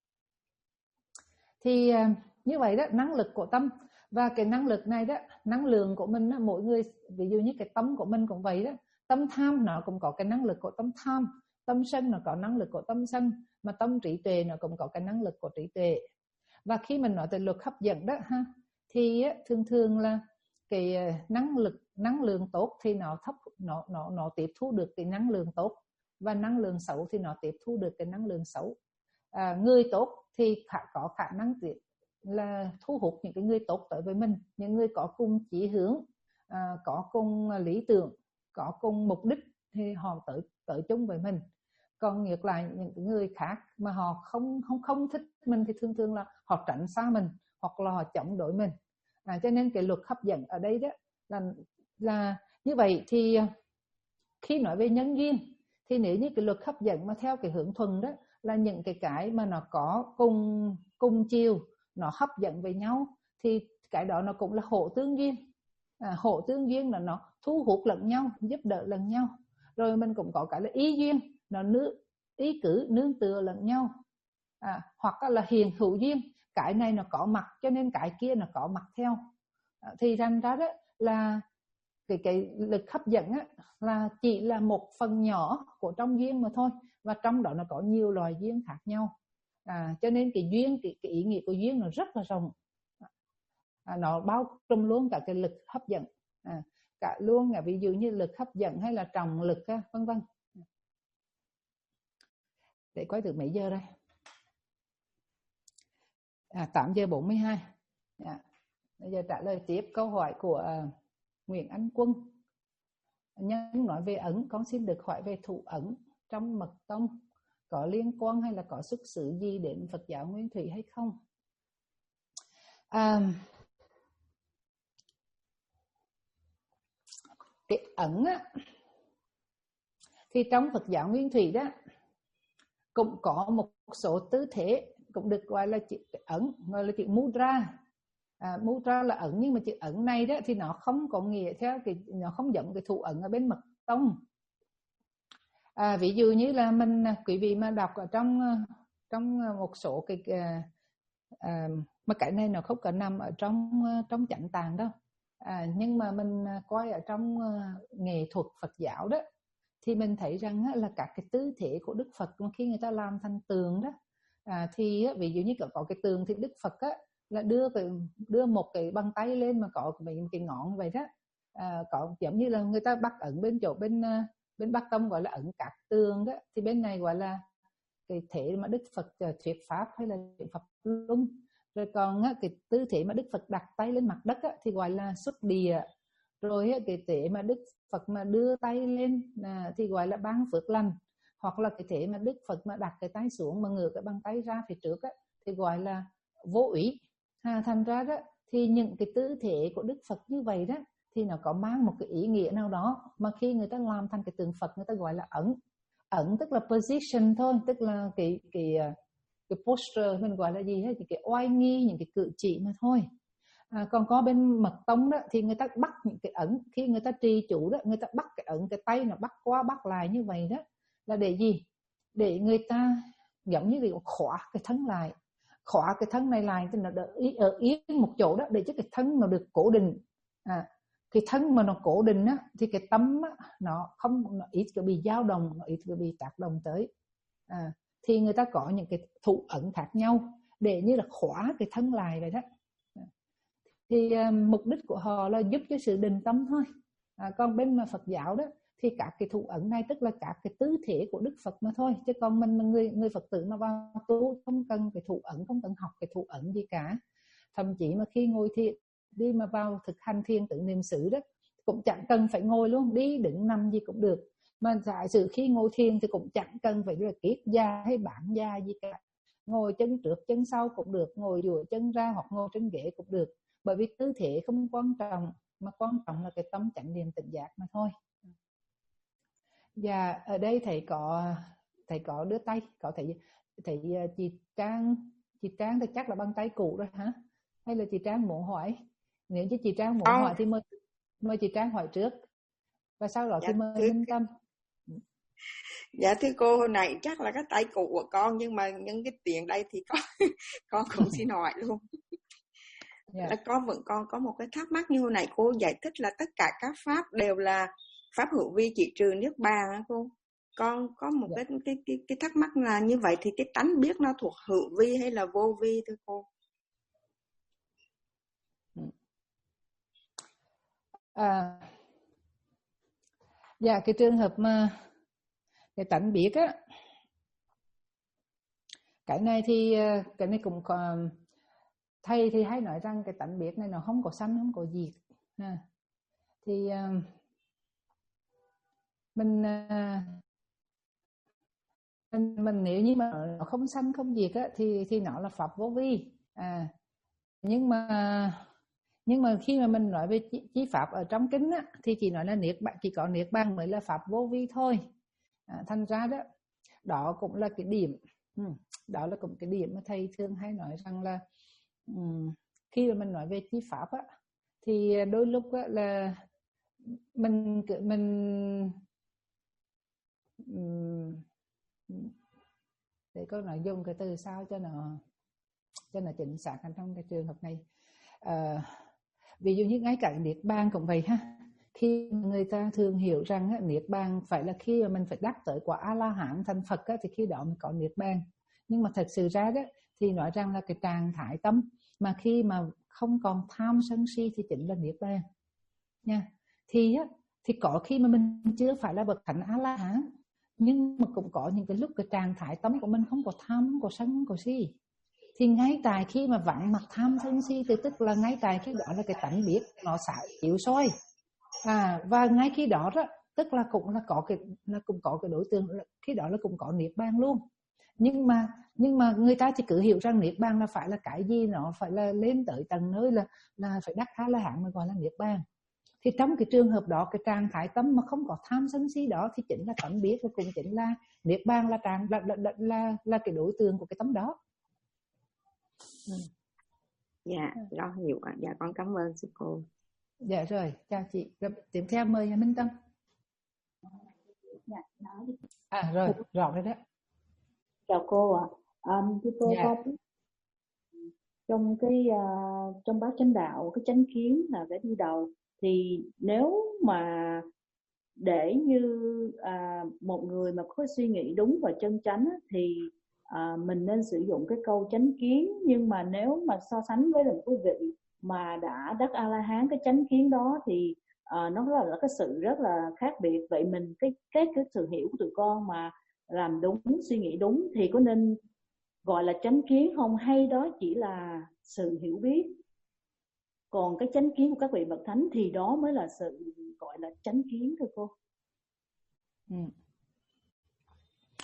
thì uh, như vậy đó, năng lực của tâm. Và cái năng lực này đó, năng lượng của mình đó, mỗi người ví dụ như cái tâm của mình cũng vậy đó. Tâm tham nó cũng có cái năng lực của tâm tham, tâm sân nó có năng lực của tâm sân, mà tâm trí tuệ nó cũng có cái năng lực của trí tuệ. Và khi mình nói tới luật hấp dẫn đó ha, thì thường thường là cái năng lực năng lượng tốt thì nó thấp nó nó nó tiếp thu được cái năng lượng tốt, và năng lượng xấu thì nó tiếp thu được cái năng lượng xấu. À, người tốt thì có khả năng là thu hút những cái người tốt tới với mình, những người có cùng chí hướng, à, có cùng lý tưởng, có cùng mục đích thì họ tới tới chung với mình. Còn ngược lại những người khác mà họ không không không thích mình thì thường thường là họ tránh xa mình hoặc là họ chống đối mình. À, cho nên cái luật hấp dẫn ở đây đó là là như vậy. Thì khi nói về nhân duyên thì nếu như cái luật hấp dẫn mà theo cái hướng thuần đó là những cái cái mà nó có cùng cùng chiều, nó hấp dẫn với nhau, thì cái đó nó cũng là hỗ tương duyên. À, hỗ tương duyên là nó thu hút lẫn nhau, giúp đỡ lẫn nhau. Rồi mình cũng có cái là ý duyên, nó nương ý cử nương tựa lẫn nhau. À, hoặc là hiền hữu duyên, cái này nó có mặt cho nên cái kia nó có mặt theo. À, thì rằng ra đó là cái cái lực hấp dẫn á, là chỉ là một phần nhỏ của trong duyên mà thôi, và trong đó nó có nhiều loài duyên khác nhau. À, cho nên cái duyên cái, cái ý nghĩa của duyên nó rất là rộng. À, nó bao trùm luôn cả cái lực hấp dẫn, à, cả luôn là ví dụ như lực hấp dẫn hay là trọng lực vân vân. Để coi từ mấy giờ đây? À, tám giờ bốn mươi hai. À, bây giờ trả lời tiếp câu hỏi của uh, Nguyễn Anh Quân. Nhân nói về ẩn, con xin được hỏi về thủ ẩn trong mật tông có liên quan hay là có xuất xứ gì đến Phật giáo Nguyên Thủy hay không? À, cái ẩn á, thì trong Phật giáo Nguyên Thủy đó cũng có một số tư thế cũng được gọi là chữ ẩn, gọi là chữ mudra. À, mudra là ẩn, nhưng mà chữ ẩn này đó thì nó không có nghĩa theo cái, nó không giống cái thủ ẩn ở bên mật tông. À, ví dụ như là mình quý vị mà đọc ở trong trong một số cái à, mà cái này nó không có nằm ở trong trong chánh tạng đâu. À, nhưng mà mình coi ở trong nghệ thuật Phật giáo đó thì mình thấy rằng là các cái tư thế của Đức Phật khi người ta làm thành tượng đó, à, thì ví dụ như có cái tượng thì Đức Phật á, là đưa cái đưa một cái bàn tay lên mà có cái, cái ngón vậy đó. À, có giống như là người ta bắt ẩn bên chỗ bên bên Bắc Tông gọi là ẩn các tường đó, thì bên này gọi là cái thế mà Đức Phật thuyết pháp hay là Phật luân. Rồi còn cái tư thế mà Đức Phật đặt tay lên mặt đất á, thì gọi là xuất địa. Rồi cái thế mà Đức Phật mà đưa tay lên à, thì gọi là ban phước lành. hoặc là cái thể mà Đức Phật mà đặt cái tay xuống mà ngửa cái bàn tay ra phía trước á, thì gọi là vô úy. À, thành ra đó thì những cái tư thế của Đức Phật như vậy đó thì nó có mang một cái ý nghĩa nào đó, mà khi người ta làm thành cái tượng Phật người ta gọi là ẩn. Ẩn tức là position thôi, tức là cái cái cái posture mình gọi là gì hết, cái oai nghi, những cái cử chỉ mà thôi. À, còn có bên mật tông đó thì người ta bắt những cái ẩn, khi người ta trì chủ đó, người ta bắt cái ẩn, cái tay nó bắt qua bắt lại như vậy đó là để gì? Để người ta giống như để khóa cái thân lại, khóa cái thân này lại thì nó đỡ ở yên một chỗ đó, để cho cái thân nó được cố định. À, cái thân mà nó cố định á thì cái tâm á, nó không, nó ít có bị dao động, nó ít có bị tác động tới. À, thì người ta có những cái thủ ẩn khác nhau để như là khóa cái thân lại vậy đó. Thì uh, mục đích của họ là giúp cho sự định tâm thôi. À, còn bên mà Phật giáo đó thì các cái thủ ẩn này tức là các cái tứ thể của Đức Phật mà thôi, chứ còn mình người người Phật tử mà vào tu không cần cái thủ ẩn, không cần học cái thủ ẩn gì cả. Thậm chí mà khi ngồi thiền đi mà vào thực hành thiền tự niệm xứ đó cũng chẳng cần phải ngồi luôn, đi đứng nằm gì cũng được. Mà giả sử khi ngồi thiền thì cũng chẳng cần phải là kiết già hay bản già gì cả, ngồi chân trước chân sau cũng được, ngồi duỗi chân ra hoặc ngồi trên ghế cũng được, bởi vì tư thế không quan trọng, mà quan trọng là cái tâm chánh niệm tỉnh giác mà thôi. Và ở đây thầy có thầy có đưa tay, có thầy thầy chị Trang chị Trang thì chắc là bằng tay cũ rồi hả, hay là chị Trang muốn hỏi? Nếu như chị Trang muốn oh. hỏi thì mời mời chị Trang hỏi trước, và sau đó dạ, thì mời Minh Tâm. Dạ thưa cô, hồi nãy chắc là cái tay cũ của con, nhưng mà những cái tiền đây thì con con cũng xin hỏi luôn. Yeah. Là con vẫn còn có một cái thắc mắc, như hồi nãy cô giải thích là tất cả các pháp đều là pháp hữu vi chỉ trừ niết bàn á cô. Con có một yeah. cái, cái cái cái thắc mắc là như vậy thì cái tánh biết nó thuộc hữu vi hay là vô vi thưa cô? À, dạ cái trường hợp mà cái tánh biết á, cái này thì cái này cũng còn thầy thì hay nói rằng cái tánh biết này nó không có sanh không có diệt ha. Thì uh, mình, uh, mình mình nếu như mà nó không sanh không diệt á thì thì nó là pháp vô vi. À, nhưng mà nhưng mà khi mà mình nói về chí pháp ở trong kinh á thì chỉ nói là niết bàn, chỉ có niết bàn mới là pháp vô vi thôi. À, thành ra đó đó cũng là cái điểm, ừ, đó là cũng cái điểm mà thầy thường hay nói rằng là um, khi mà mình nói về chí pháp á thì đôi lúc á, là mình mình um, để có nội dung cái từ sao cho nó cho nó chính xác trong cái trường hợp này. À, ví dụ như ngay cả niết bàn cũng vậy ha. Khi người ta thường hiểu rằng á, niết bàn phải là khi mà mình phải đắc tới quả A La Hán thành Phật á, thì khi đó mới có niết bàn. Nhưng mà thật sự ra đó thì nói rằng là cái trạng thái tâm mà khi mà không còn tham sân si thì chính là niết bàn nha. Thì á, thì có khi mà mình chưa phải là bậc thánh A La Hán, nhưng mà cũng có những cái lúc cái trạng thái tâm của mình không có tham, không có sân, không có si. Thì ngay tại khi mà vặn mặt tham sân si thì tức là ngay tại khi đó là cái tánh biết nó xả yếu soi. À, và ngay khi đó đó tức là cũng là có cái là cũng có cái đối tượng, khi đó là cũng có niết bàn luôn. Nhưng mà nhưng mà người ta chỉ cứ hiểu rằng niết bàn là phải là cái gì, nó phải là lên tới tầng nơi là là phải đắc A La Hán mới gọi là niết bàn. Thì trong cái trường hợp đó, cái trạng thái tâm mà không có tham sân si đó thì chính là tánh biết, và cũng chính là niết bàn là trạng là là, là là là cái đối tượng của cái tấm đó. Ừ. Dạ, rõ hiểu ạ. Dạ con cảm ơn sư cô. Dạ rồi, chào chị. Rồi, tiếp theo mời nhà Minh Tâm. Dạ, nói đi. À rồi, rõ rồi đó. Chào cô ạ. À. Um, thưa cô, dạ. có trong cái uh, trong bát chánh đạo, cái chánh kiến là phải đi đầu. Thì nếu mà để như uh, một người mà có suy nghĩ đúng và chân chánh thì uh, mình nên sử dụng cái câu chánh kiến. Nhưng mà nếu mà so sánh với một quý vị mà đã đắc A La Hán cái chánh kiến đó thì uh, nó là, là cái sự rất là khác biệt. Vậy mình cái cái cái sự hiểu của tụi con mà làm đúng, suy nghĩ đúng thì có nên gọi là chánh kiến không, hay đó chỉ là sự hiểu biết? Còn cái chánh kiến của các vị bậc thánh thì đó mới là sự gọi là chánh kiến thôi cô. Ừ.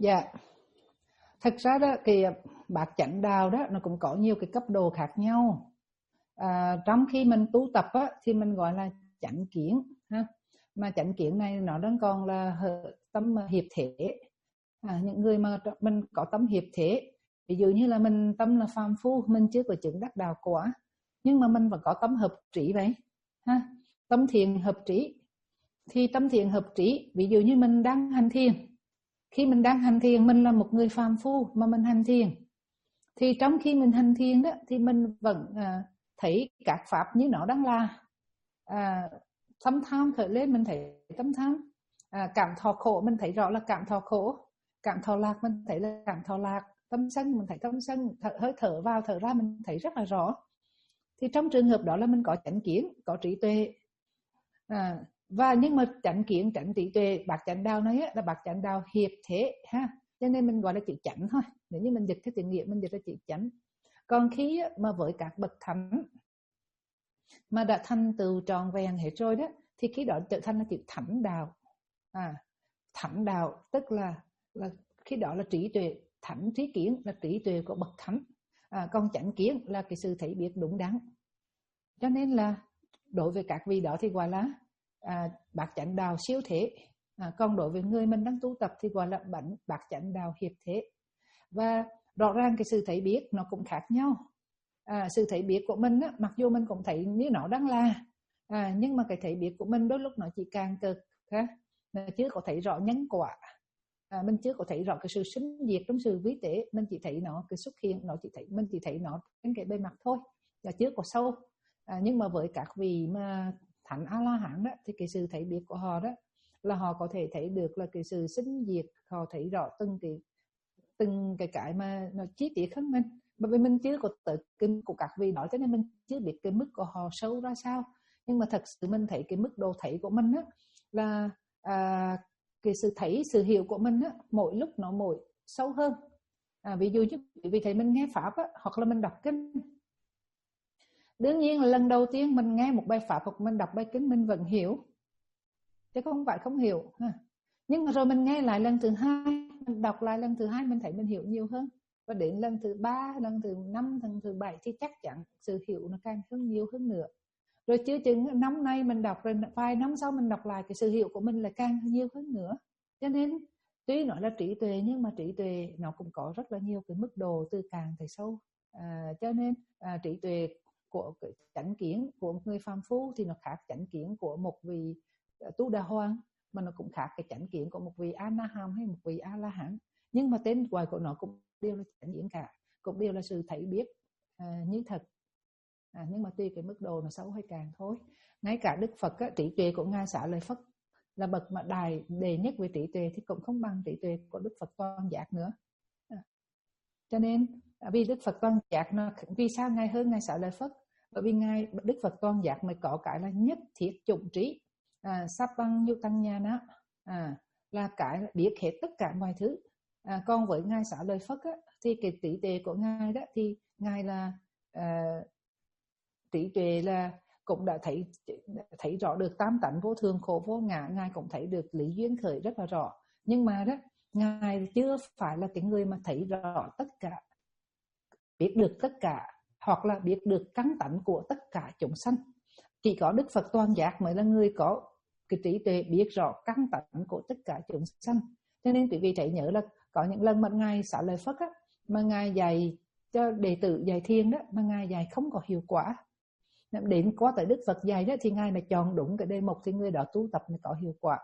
Dạ, thật ra đó thì bát chánh đạo đó nó cũng có nhiều cái cấp độ khác nhau. À, trong khi mình tu tập á, thì mình gọi là chánh kiến ha. Mà chánh kiến này nó đang còn là tâm hiệp thể. À, những người mà mình có tâm hiệp thể, ví dụ như là mình tâm là phàm phu, mình chưa có chứng đắc đạo quả, nhưng mà mình vẫn có tâm hợp trí vậy ha. Tâm thiện hợp trí. Thì tâm thiện hợp trí, ví dụ như mình đang hành thiền, khi mình đang hành thiền mình là một người phàm phu mà mình hành thiền, thì trong khi mình hành thiền đó thì mình vẫn à, thấy các pháp như nó đang là à, tâm tham khởi lên, mình thấy tâm tham, à, cảm thọ khổ mình thấy rõ là cảm thọ khổ, cảm thọ lạc mình thấy là cảm thọ lạc, tâm sân mình thấy tâm sân, thở, hơi thở vào thở ra mình thấy rất là rõ. Thì trong trường hợp đó là mình có chánh kiến, có trí tuệ. À, và nhưng mà chánh kiến, chánh trí tuệ, bát chánh đạo này là bát chánh đạo hiệp thế ha, cho nên mình gọi là chữ chánh thôi. Nếu như mình dịch cái tiếng nghĩa mình dịch là chữ chánh. Còn khi mà với các bậc thánh mà đã thành tựu trọn vẹn hết rồi đó, thì khi đó trở thành là chữ thánh đạo. À, thánh đạo tức là, là khi đó là trí tuệ, thánh trí kiến là trí tuệ của bậc thánh. À, còn chánh kiến là cái sự thấy biết đúng đắn. Cho nên là đối với các vị đó thì gọi là à, bát chánh đạo siêu thế. À, còn đối với người mình đang tu tập thì gọi là bánh bát chánh đạo hiệp thế. Và rõ ràng cái sự thấy biết nó cũng khác nhau. À, sự thấy biết của mình á, mặc dù mình cũng thấy như nó đang là, à, nhưng mà cái thấy biết của mình đôi lúc nó chỉ càng cực ha, mình chưa có thấy rõ nhân quả. À, mình chưa có thấy rõ cái sự sinh diệt trong sự vi tế, mình chỉ thấy nó cái xuất hiện, nó chỉ thấy mình chỉ thấy nó trên cái bề mặt thôi, và chưa có sâu. À, nhưng mà với các vị mà thánh A La Hán đó thì cái sự thấy biết của họ đó là họ có thể thấy được là cái sự sinh diệt, họ thấy rõ từng cái từng cái cái mà nó chi tiết hơn mình. Bởi vì mình chưa có tới cái của các vị đó cho nên mình chưa biết cái mức của họ sâu ra sao. Nhưng mà thật sự mình thấy cái mức độ thấy của mình á là à, cái sự thấy, sự hiểu của mình á, mỗi lúc nó mỗi sâu hơn. À, ví dụ như vì thấy mình nghe pháp á, hoặc là mình đọc kinh, đương nhiên là lần đầu tiên mình nghe một bài pháp hoặc mình đọc bài kinh mình vẫn hiểu, chứ không phải không hiểu ha. Nhưng mà rồi mình nghe lại lần thứ hai, mình đọc lại lần thứ hai mình thấy mình hiểu nhiều hơn, và đến lần thứ ba, lần thứ năm, lần thứ bảy thì chắc chắn sự hiểu nó càng hơn nhiều hơn nữa. Rồi chưa chừng năm nay mình đọc, rồi vài năm sau mình đọc lại cái sự hiểu của mình là càng nhiều hơn nữa. Cho nên tuy nói là trí tuệ nhưng mà trí tuệ nó cũng có rất là nhiều cái mức độ từ càng tới sâu. À, cho nên à, trí tuệ của cái chánh kiến của một người phàm phu thì nó khác chánh kiến của một vị tu đà hoàng, mà nó cũng khác cái chánh kiến của một vị a na hàm hay một vị a la hán. Nhưng mà tên gọi của nó cũng đều là chánh kiến cả, cũng đều là sự thấy biết à, như thật. À, nhưng mà tùy cái mức độ nó sâu hay càng thôi. Ngay cả Đức Phật á, trí tuệ của ngài Xá Lợi Phất là bậc mà đài đề nhất về trí tuệ thì cũng không bằng trí tuệ của Đức Phật Toàn Giác nữa. À, cho nên vì Đức Phật Toàn Giác nó, vì sao ngài hơn ngài Xá Lợi Phất? Bởi vì ngài Đức Phật Toàn Giác mới có cái là nhất thiết chủng trí, à, Sappang Yutanyana, à, là cái biết hết tất cả mọi thứ. À, còn với ngài Xá Lợi Phất á, thì cái trí tuệ của ngài đó thì ngài là à, trí tuệ là cũng đã thấy thấy rõ được tam tánh vô thường khổ vô ngã, ngài cũng thấy được lý duyên khởi rất là rõ. Nhưng mà đó ngài chưa phải là cái người mà thấy rõ tất cả, biết được tất cả, hoặc là biết được căn tánh của tất cả chúng sanh. Chỉ có Đức Phật Toàn Giác mới là người có cái trí tuệ biết rõ căn tánh của tất cả chúng sanh. Cho nên quý vị thấy nhớ là có những lần mà ngài Xá Lợi Phất á, mà ngài dạy cho đệ tử dạy thiền đó, mà ngài dạy không có hiệu quả, đến qua tới Đức Phật dạy đó thì ngài mà chọn đúng cái đề mục thì người đó tu tập mới có hiệu quả.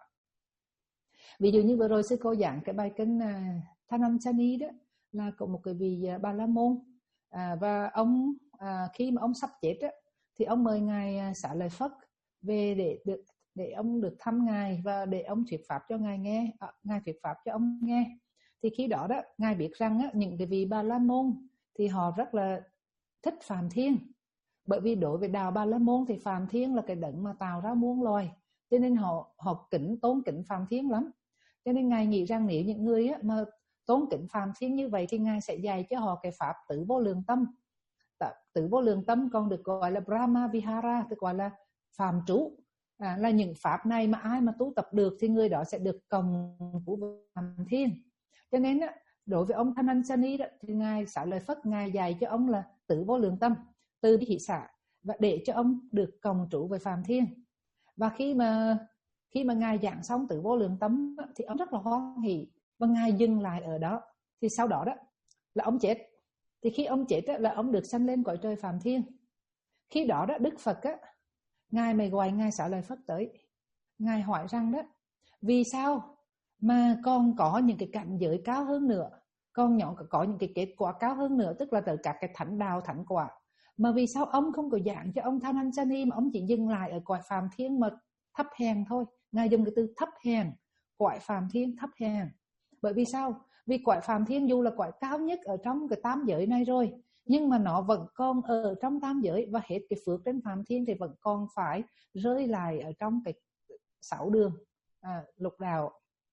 Ví dụ như vừa rồi sư cô giảng cái bài kinh uh, Thananchani đó là có một cái vị uh, Bà La Môn, à, và ông à, khi mà ông sắp chết á, thì ông mời ngài uh, Xá Lợi Phất về để được để ông được thăm ngài và để ông thuyết pháp cho ngài nghe, à, ngài thuyết pháp cho ông nghe. Thì khi đó đó ngài biết rằng á, những cái vị Bà La Môn thì họ rất là thích Phạm Thiên. Bởi vì đối với đạo Bà La Môn thì Phạm Thiên là cái đấng mà tạo ra muôn loài, cho nên họ họ kính tôn kính Phạm Thiên lắm. Cho nên ngài nghĩ rằng nếu những người á, mà tôn kính Phạm Thiên như vậy thì ngài sẽ dạy cho họ cái pháp tứ vô lượng tâm. Tứ vô lượng tâm còn được gọi là Brahma Vihara, tức gọi là phàm trú. À, là những pháp này mà ai mà tu tập được thì người đó sẽ được cộng của Phạm Thiên. Cho nên á, đối với ông Thananchani đó, thì ngài Xá Lợi Phất ngài dạy cho ông là tự vô lượng tâm, từ bi hỷ xả, và để cho ông được cộng trụ với phàm thiên. Và khi mà khi mà ngài giảng xong tự vô lượng tâm thì ông rất là hoan hỷ, và ngài dừng lại ở đó. Thì sau đó đó là ông chết. Thì khi ông chết đó, là ông được sanh lên cõi trời phàm thiên. Khi đó đó Đức Phật á, ngài mới gọi ngài Xá Lợi Phất tới, ngài hỏi rằng đó, vì sao mà còn có những cái cảnh giới cao hơn nữa, còn nhỏ có những cái kết quả cao hơn nữa, tức là từ các cái thánh đạo, thánh quả, mà vì sao ông không có giảng cho ông Thananchani mà ông chỉ dừng lại ở cõi phàm thiên mà thấp hèn thôi. Ngài dùng cái từ thấp hèn, cõi phàm thiên thấp hèn. Bởi vì sao? Vì cõi phàm thiên dù là cõi cao nhất ở trong cái tam giới này rồi, nhưng mà nó vẫn còn ở trong tam giới, và hết cái phước trên phàm thiên thì vẫn còn phải rơi lại ở trong cái sáu đường à, lục đạo.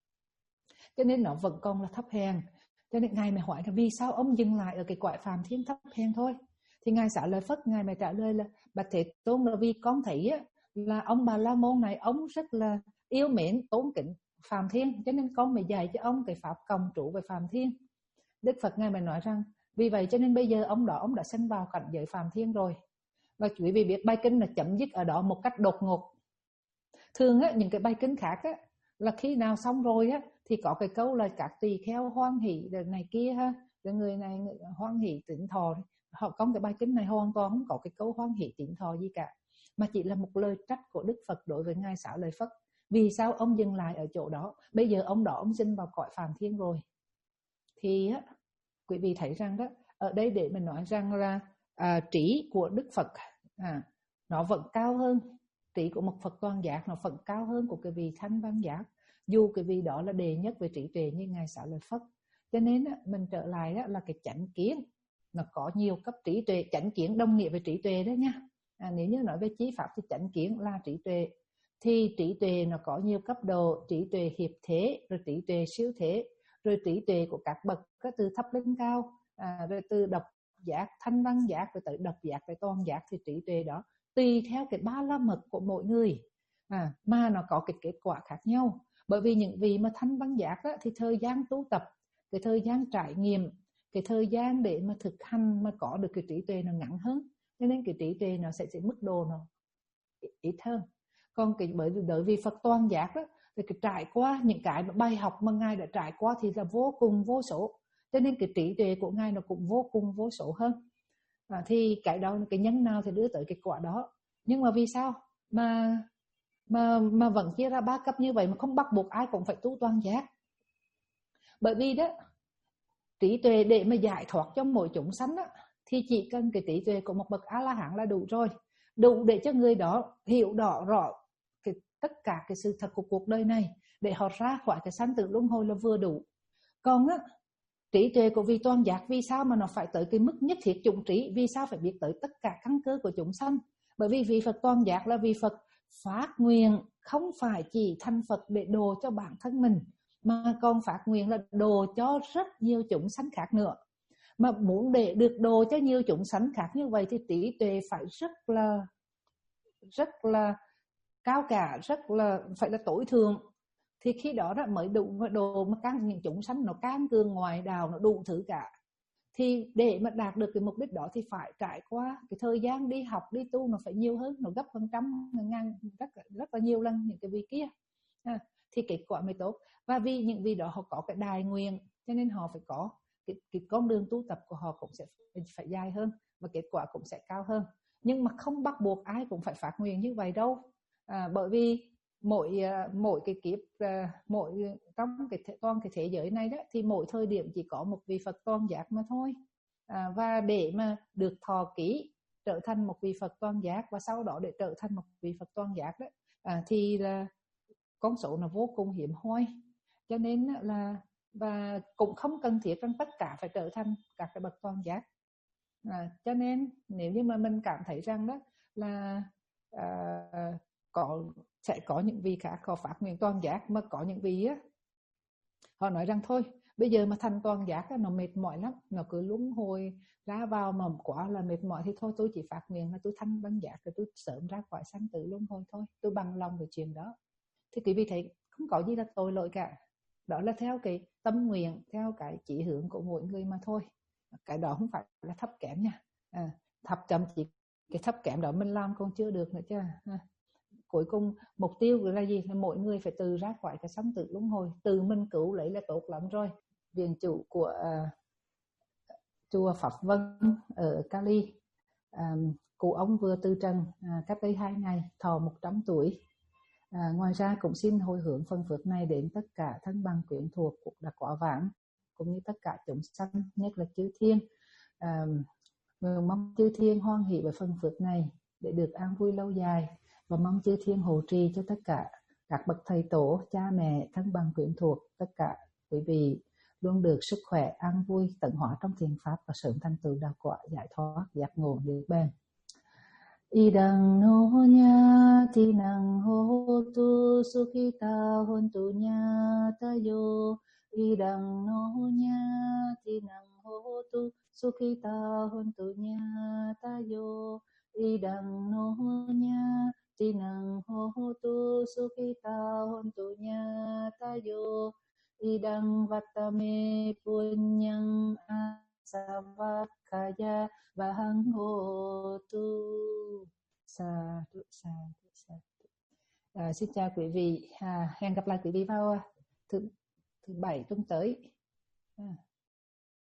Cho nên nó vẫn còn là thấp hèn. Cho nên ngài mới hỏi là vì sao ông dừng lại ở cái cõi phàm thiên thấp hèn thôi. Thì ngài Xá Lợi Phất ngài mới trả lời là bạch Thế Tôn, là vì con thấy á, là ông Bà La Môn này ông rất là yêu mến tôn kính phàm thiên, cho nên con mới dạy cho ông cái pháp cộng trụ về phàm thiên. Đức Phật ngài mới nói rằng vì vậy cho nên bây giờ ông đó ông đã sinh vào cảnh giới phàm thiên rồi. Và quý vị biết bài kinh là chấm dứt ở đó một cách đột ngột. Thường á, những cái bài kinh khác á, là khi nào xong rồi á, thì có cái câu là các tỳ kheo hoan hỷ rồi này kia ha, rồi người này người hoan hỷ tịnh thọ. Họ có cái bài kinh này hoàn toàn không có cái câu hoan hỷ tịnh thọ gì cả, mà chỉ là một lời trách của Đức Phật đối với ngài Xá Lợi Phất. Vì sao ông dừng lại ở chỗ đó? Bây giờ ông đó ông sinh vào cõi phàm thiên rồi. Thì á, quý vị thấy rằng đó, ở đây để mình nói rằng là à, trí của Đức Phật à, nó vẫn cao hơn trí của một Phật toàn giác, nó vẫn cao hơn của cái vị thanh văn giác, dù cái vị đó là đệ nhất về trí tuệ như ngài Xá Lợi Phất. Cho nên á, mình trở lại đó là cái chánh kiến, nó có nhiều cấp trí tuệ. Chánh kiến đồng nghĩa về trí tuệ đó nha. À, nếu như nói về chí pháp thì chánh kiến là trí tuệ. Thì trí tuệ nó có nhiều cấp độ: trí tuệ hiệp thế, rồi trí tuệ siêu thế, rồi trí tuệ của các bậc có từ thấp lên cao, à, rồi từ độc giác, thanh văn giác, rồi tới độc giác, tới toàn giác. Thì trí tuệ đó tùy theo cái ba la mật của mỗi người à, mà nó có cái kết quả khác nhau. Bởi vì những vị mà thanh văn giác đó, thì thời gian tu tập, cái thời gian trải nghiệm, cái thời gian để mà thực hành mà có được cái trí tuệ nó ngắn hơn, cho nên cái trí tuệ nó sẽ, sẽ mức độ nó ít hơn. Còn cái bởi vì bởi vì Phật toàn giác đó, thì cái trải qua những cái bài học mà ngài đã trải qua thì là vô cùng vô số, cho nên cái trí tuệ của ngài nó cũng vô cùng vô số hơn. À, thì cái đó cái nhân nào thì đưa tới cái quả đó. Nhưng mà vì sao mà mà mà vẫn chia ra ba cấp như vậy mà không bắt buộc ai cũng phải tu toàn giác? Bởi vì đó, trí tuệ để mà giải thoát cho mỗi chúng sanh đó, thì chỉ cần cái trí tuệ của một bậc A La Hán là đủ rồi, đủ để cho người đó hiểu rõ rõ cái, tất cả cái sự thật của cuộc đời này, để họ ra khỏi cái sanh tử luân hồi là vừa đủ. Còn á, trí tuệ của vị toàn giác, vì sao mà nó phải tới cái mức nhất thiết chủng trí? Vì sao phải biết tới tất cả căn cơ của chúng sanh? Bởi vì vị Phật toàn giác là vị Phật phát nguyện không phải chỉ thành Phật để độ cho bản thân mình, mà còn phát nguyện là độ cho rất nhiều chúng sanh khác nữa. Mà muốn để được độ cho nhiều chúng sanh khác như vậy thì trí tuệ phải rất là rất là cao cả, rất là phải là tối thượng. Thì khi đó đó mới đủ đồ mà càng những chúng sanh nó càng cường ngoại đạo, nó đủ thứ cả. Thì để mà đạt được cái mục đích đó thì phải trải qua cái thời gian đi học, đi tu nó phải nhiều hơn, nó gấp hơn trăm ngàn, rất, rất là nhiều lần những cái vị kia à, thì kết quả mới tốt. Và vì những vị đó họ có cái đài nguyện, cho nên họ phải có cái, cái con đường tu tập của họ cũng sẽ phải dài hơn, và kết quả cũng sẽ cao hơn. Nhưng mà không bắt buộc ai cũng phải phát nguyện như vậy đâu. À, bởi vì mỗi mỗi cái kiếp, mỗi trong cái toàn cái thế giới này đó, thì mỗi thời điểm chỉ có một vị Phật toàn giác mà thôi. À, và để mà được thọ ký trở thành một vị Phật toàn giác, và sau đó để trở thành một vị Phật toàn giác đó, à, thì là con số nó vô cùng hiếm hoi. Cho nên là và cũng không cần thiết rằng tất cả phải trở thành các cái bậc toàn giác. À, cho nên nếu như mà mình cảm thấy rằng đó là à, có sẽ có những vị khác họ phát nguyện toàn giác, mà có những vị á họ nói rằng thôi bây giờ mà thành toàn giác á, nó mệt mỏi lắm, nó cứ luân hồi ra vào mà quá là mệt mỏi, thì thôi tôi chỉ phát nguyện là tôi thanh văn giác rồi tôi sớm ra khỏi sanh tử luân hồi thôi, tôi bằng lòng về chuyện đó. Thì quý vị thấy không có gì là tội lỗi cả. đó là theo cái tâm nguyện, theo cái chỉ hướng của mỗi người mà thôi. Cái đó không phải là thấp kém nha. À, thấp chậm chỉ cái thấp kém đó mình làm còn chưa được nữa chứ. À, cuối cùng mục tiêu là gì? Là mỗi người phải từ ra khỏi cái sóng tử luân hồi, từ mình cứu lấy là tốt lắm rồi. Viện chủ của uh, chùa Pháp Vân ở Cali, uh, cụ ông vừa từ trần uh, cách đây hai ngày, thọ một trăm tuổi. À, ngoài ra cũng xin hồi hướng phần phước này đến tất cả thân bằng quyến thuộc cũng đã quả vãng, cũng như tất cả chúng sanh, nhất là chư thiên. À, mong chư thiên hoan hỷ với phần phước này để được an vui lâu dài, và mong chư thiên hộ trì cho tất cả các bậc thầy tổ, cha mẹ, thân bằng quyến thuộc, tất cả quý vị luôn được sức khỏe, an vui, tận hóa trong thiền pháp và sớm thành tựu đạo quả, giải thoát, giác ngộ niết bàn. Idang no nya tinang hotu sukhita hontu nya tayo. Idang no nya tinang hotu sukhita hontu nya tayo. Idang no nya tinang hotu sukhita hontu nya tayo. Idang vatame punyang asavakaya vahang hotu. Sa thụ sa thụ sa thụ. À, xin chào quý vị, à, hẹn gặp lại quý vị vào thứ thứ bảy tuần tới. À.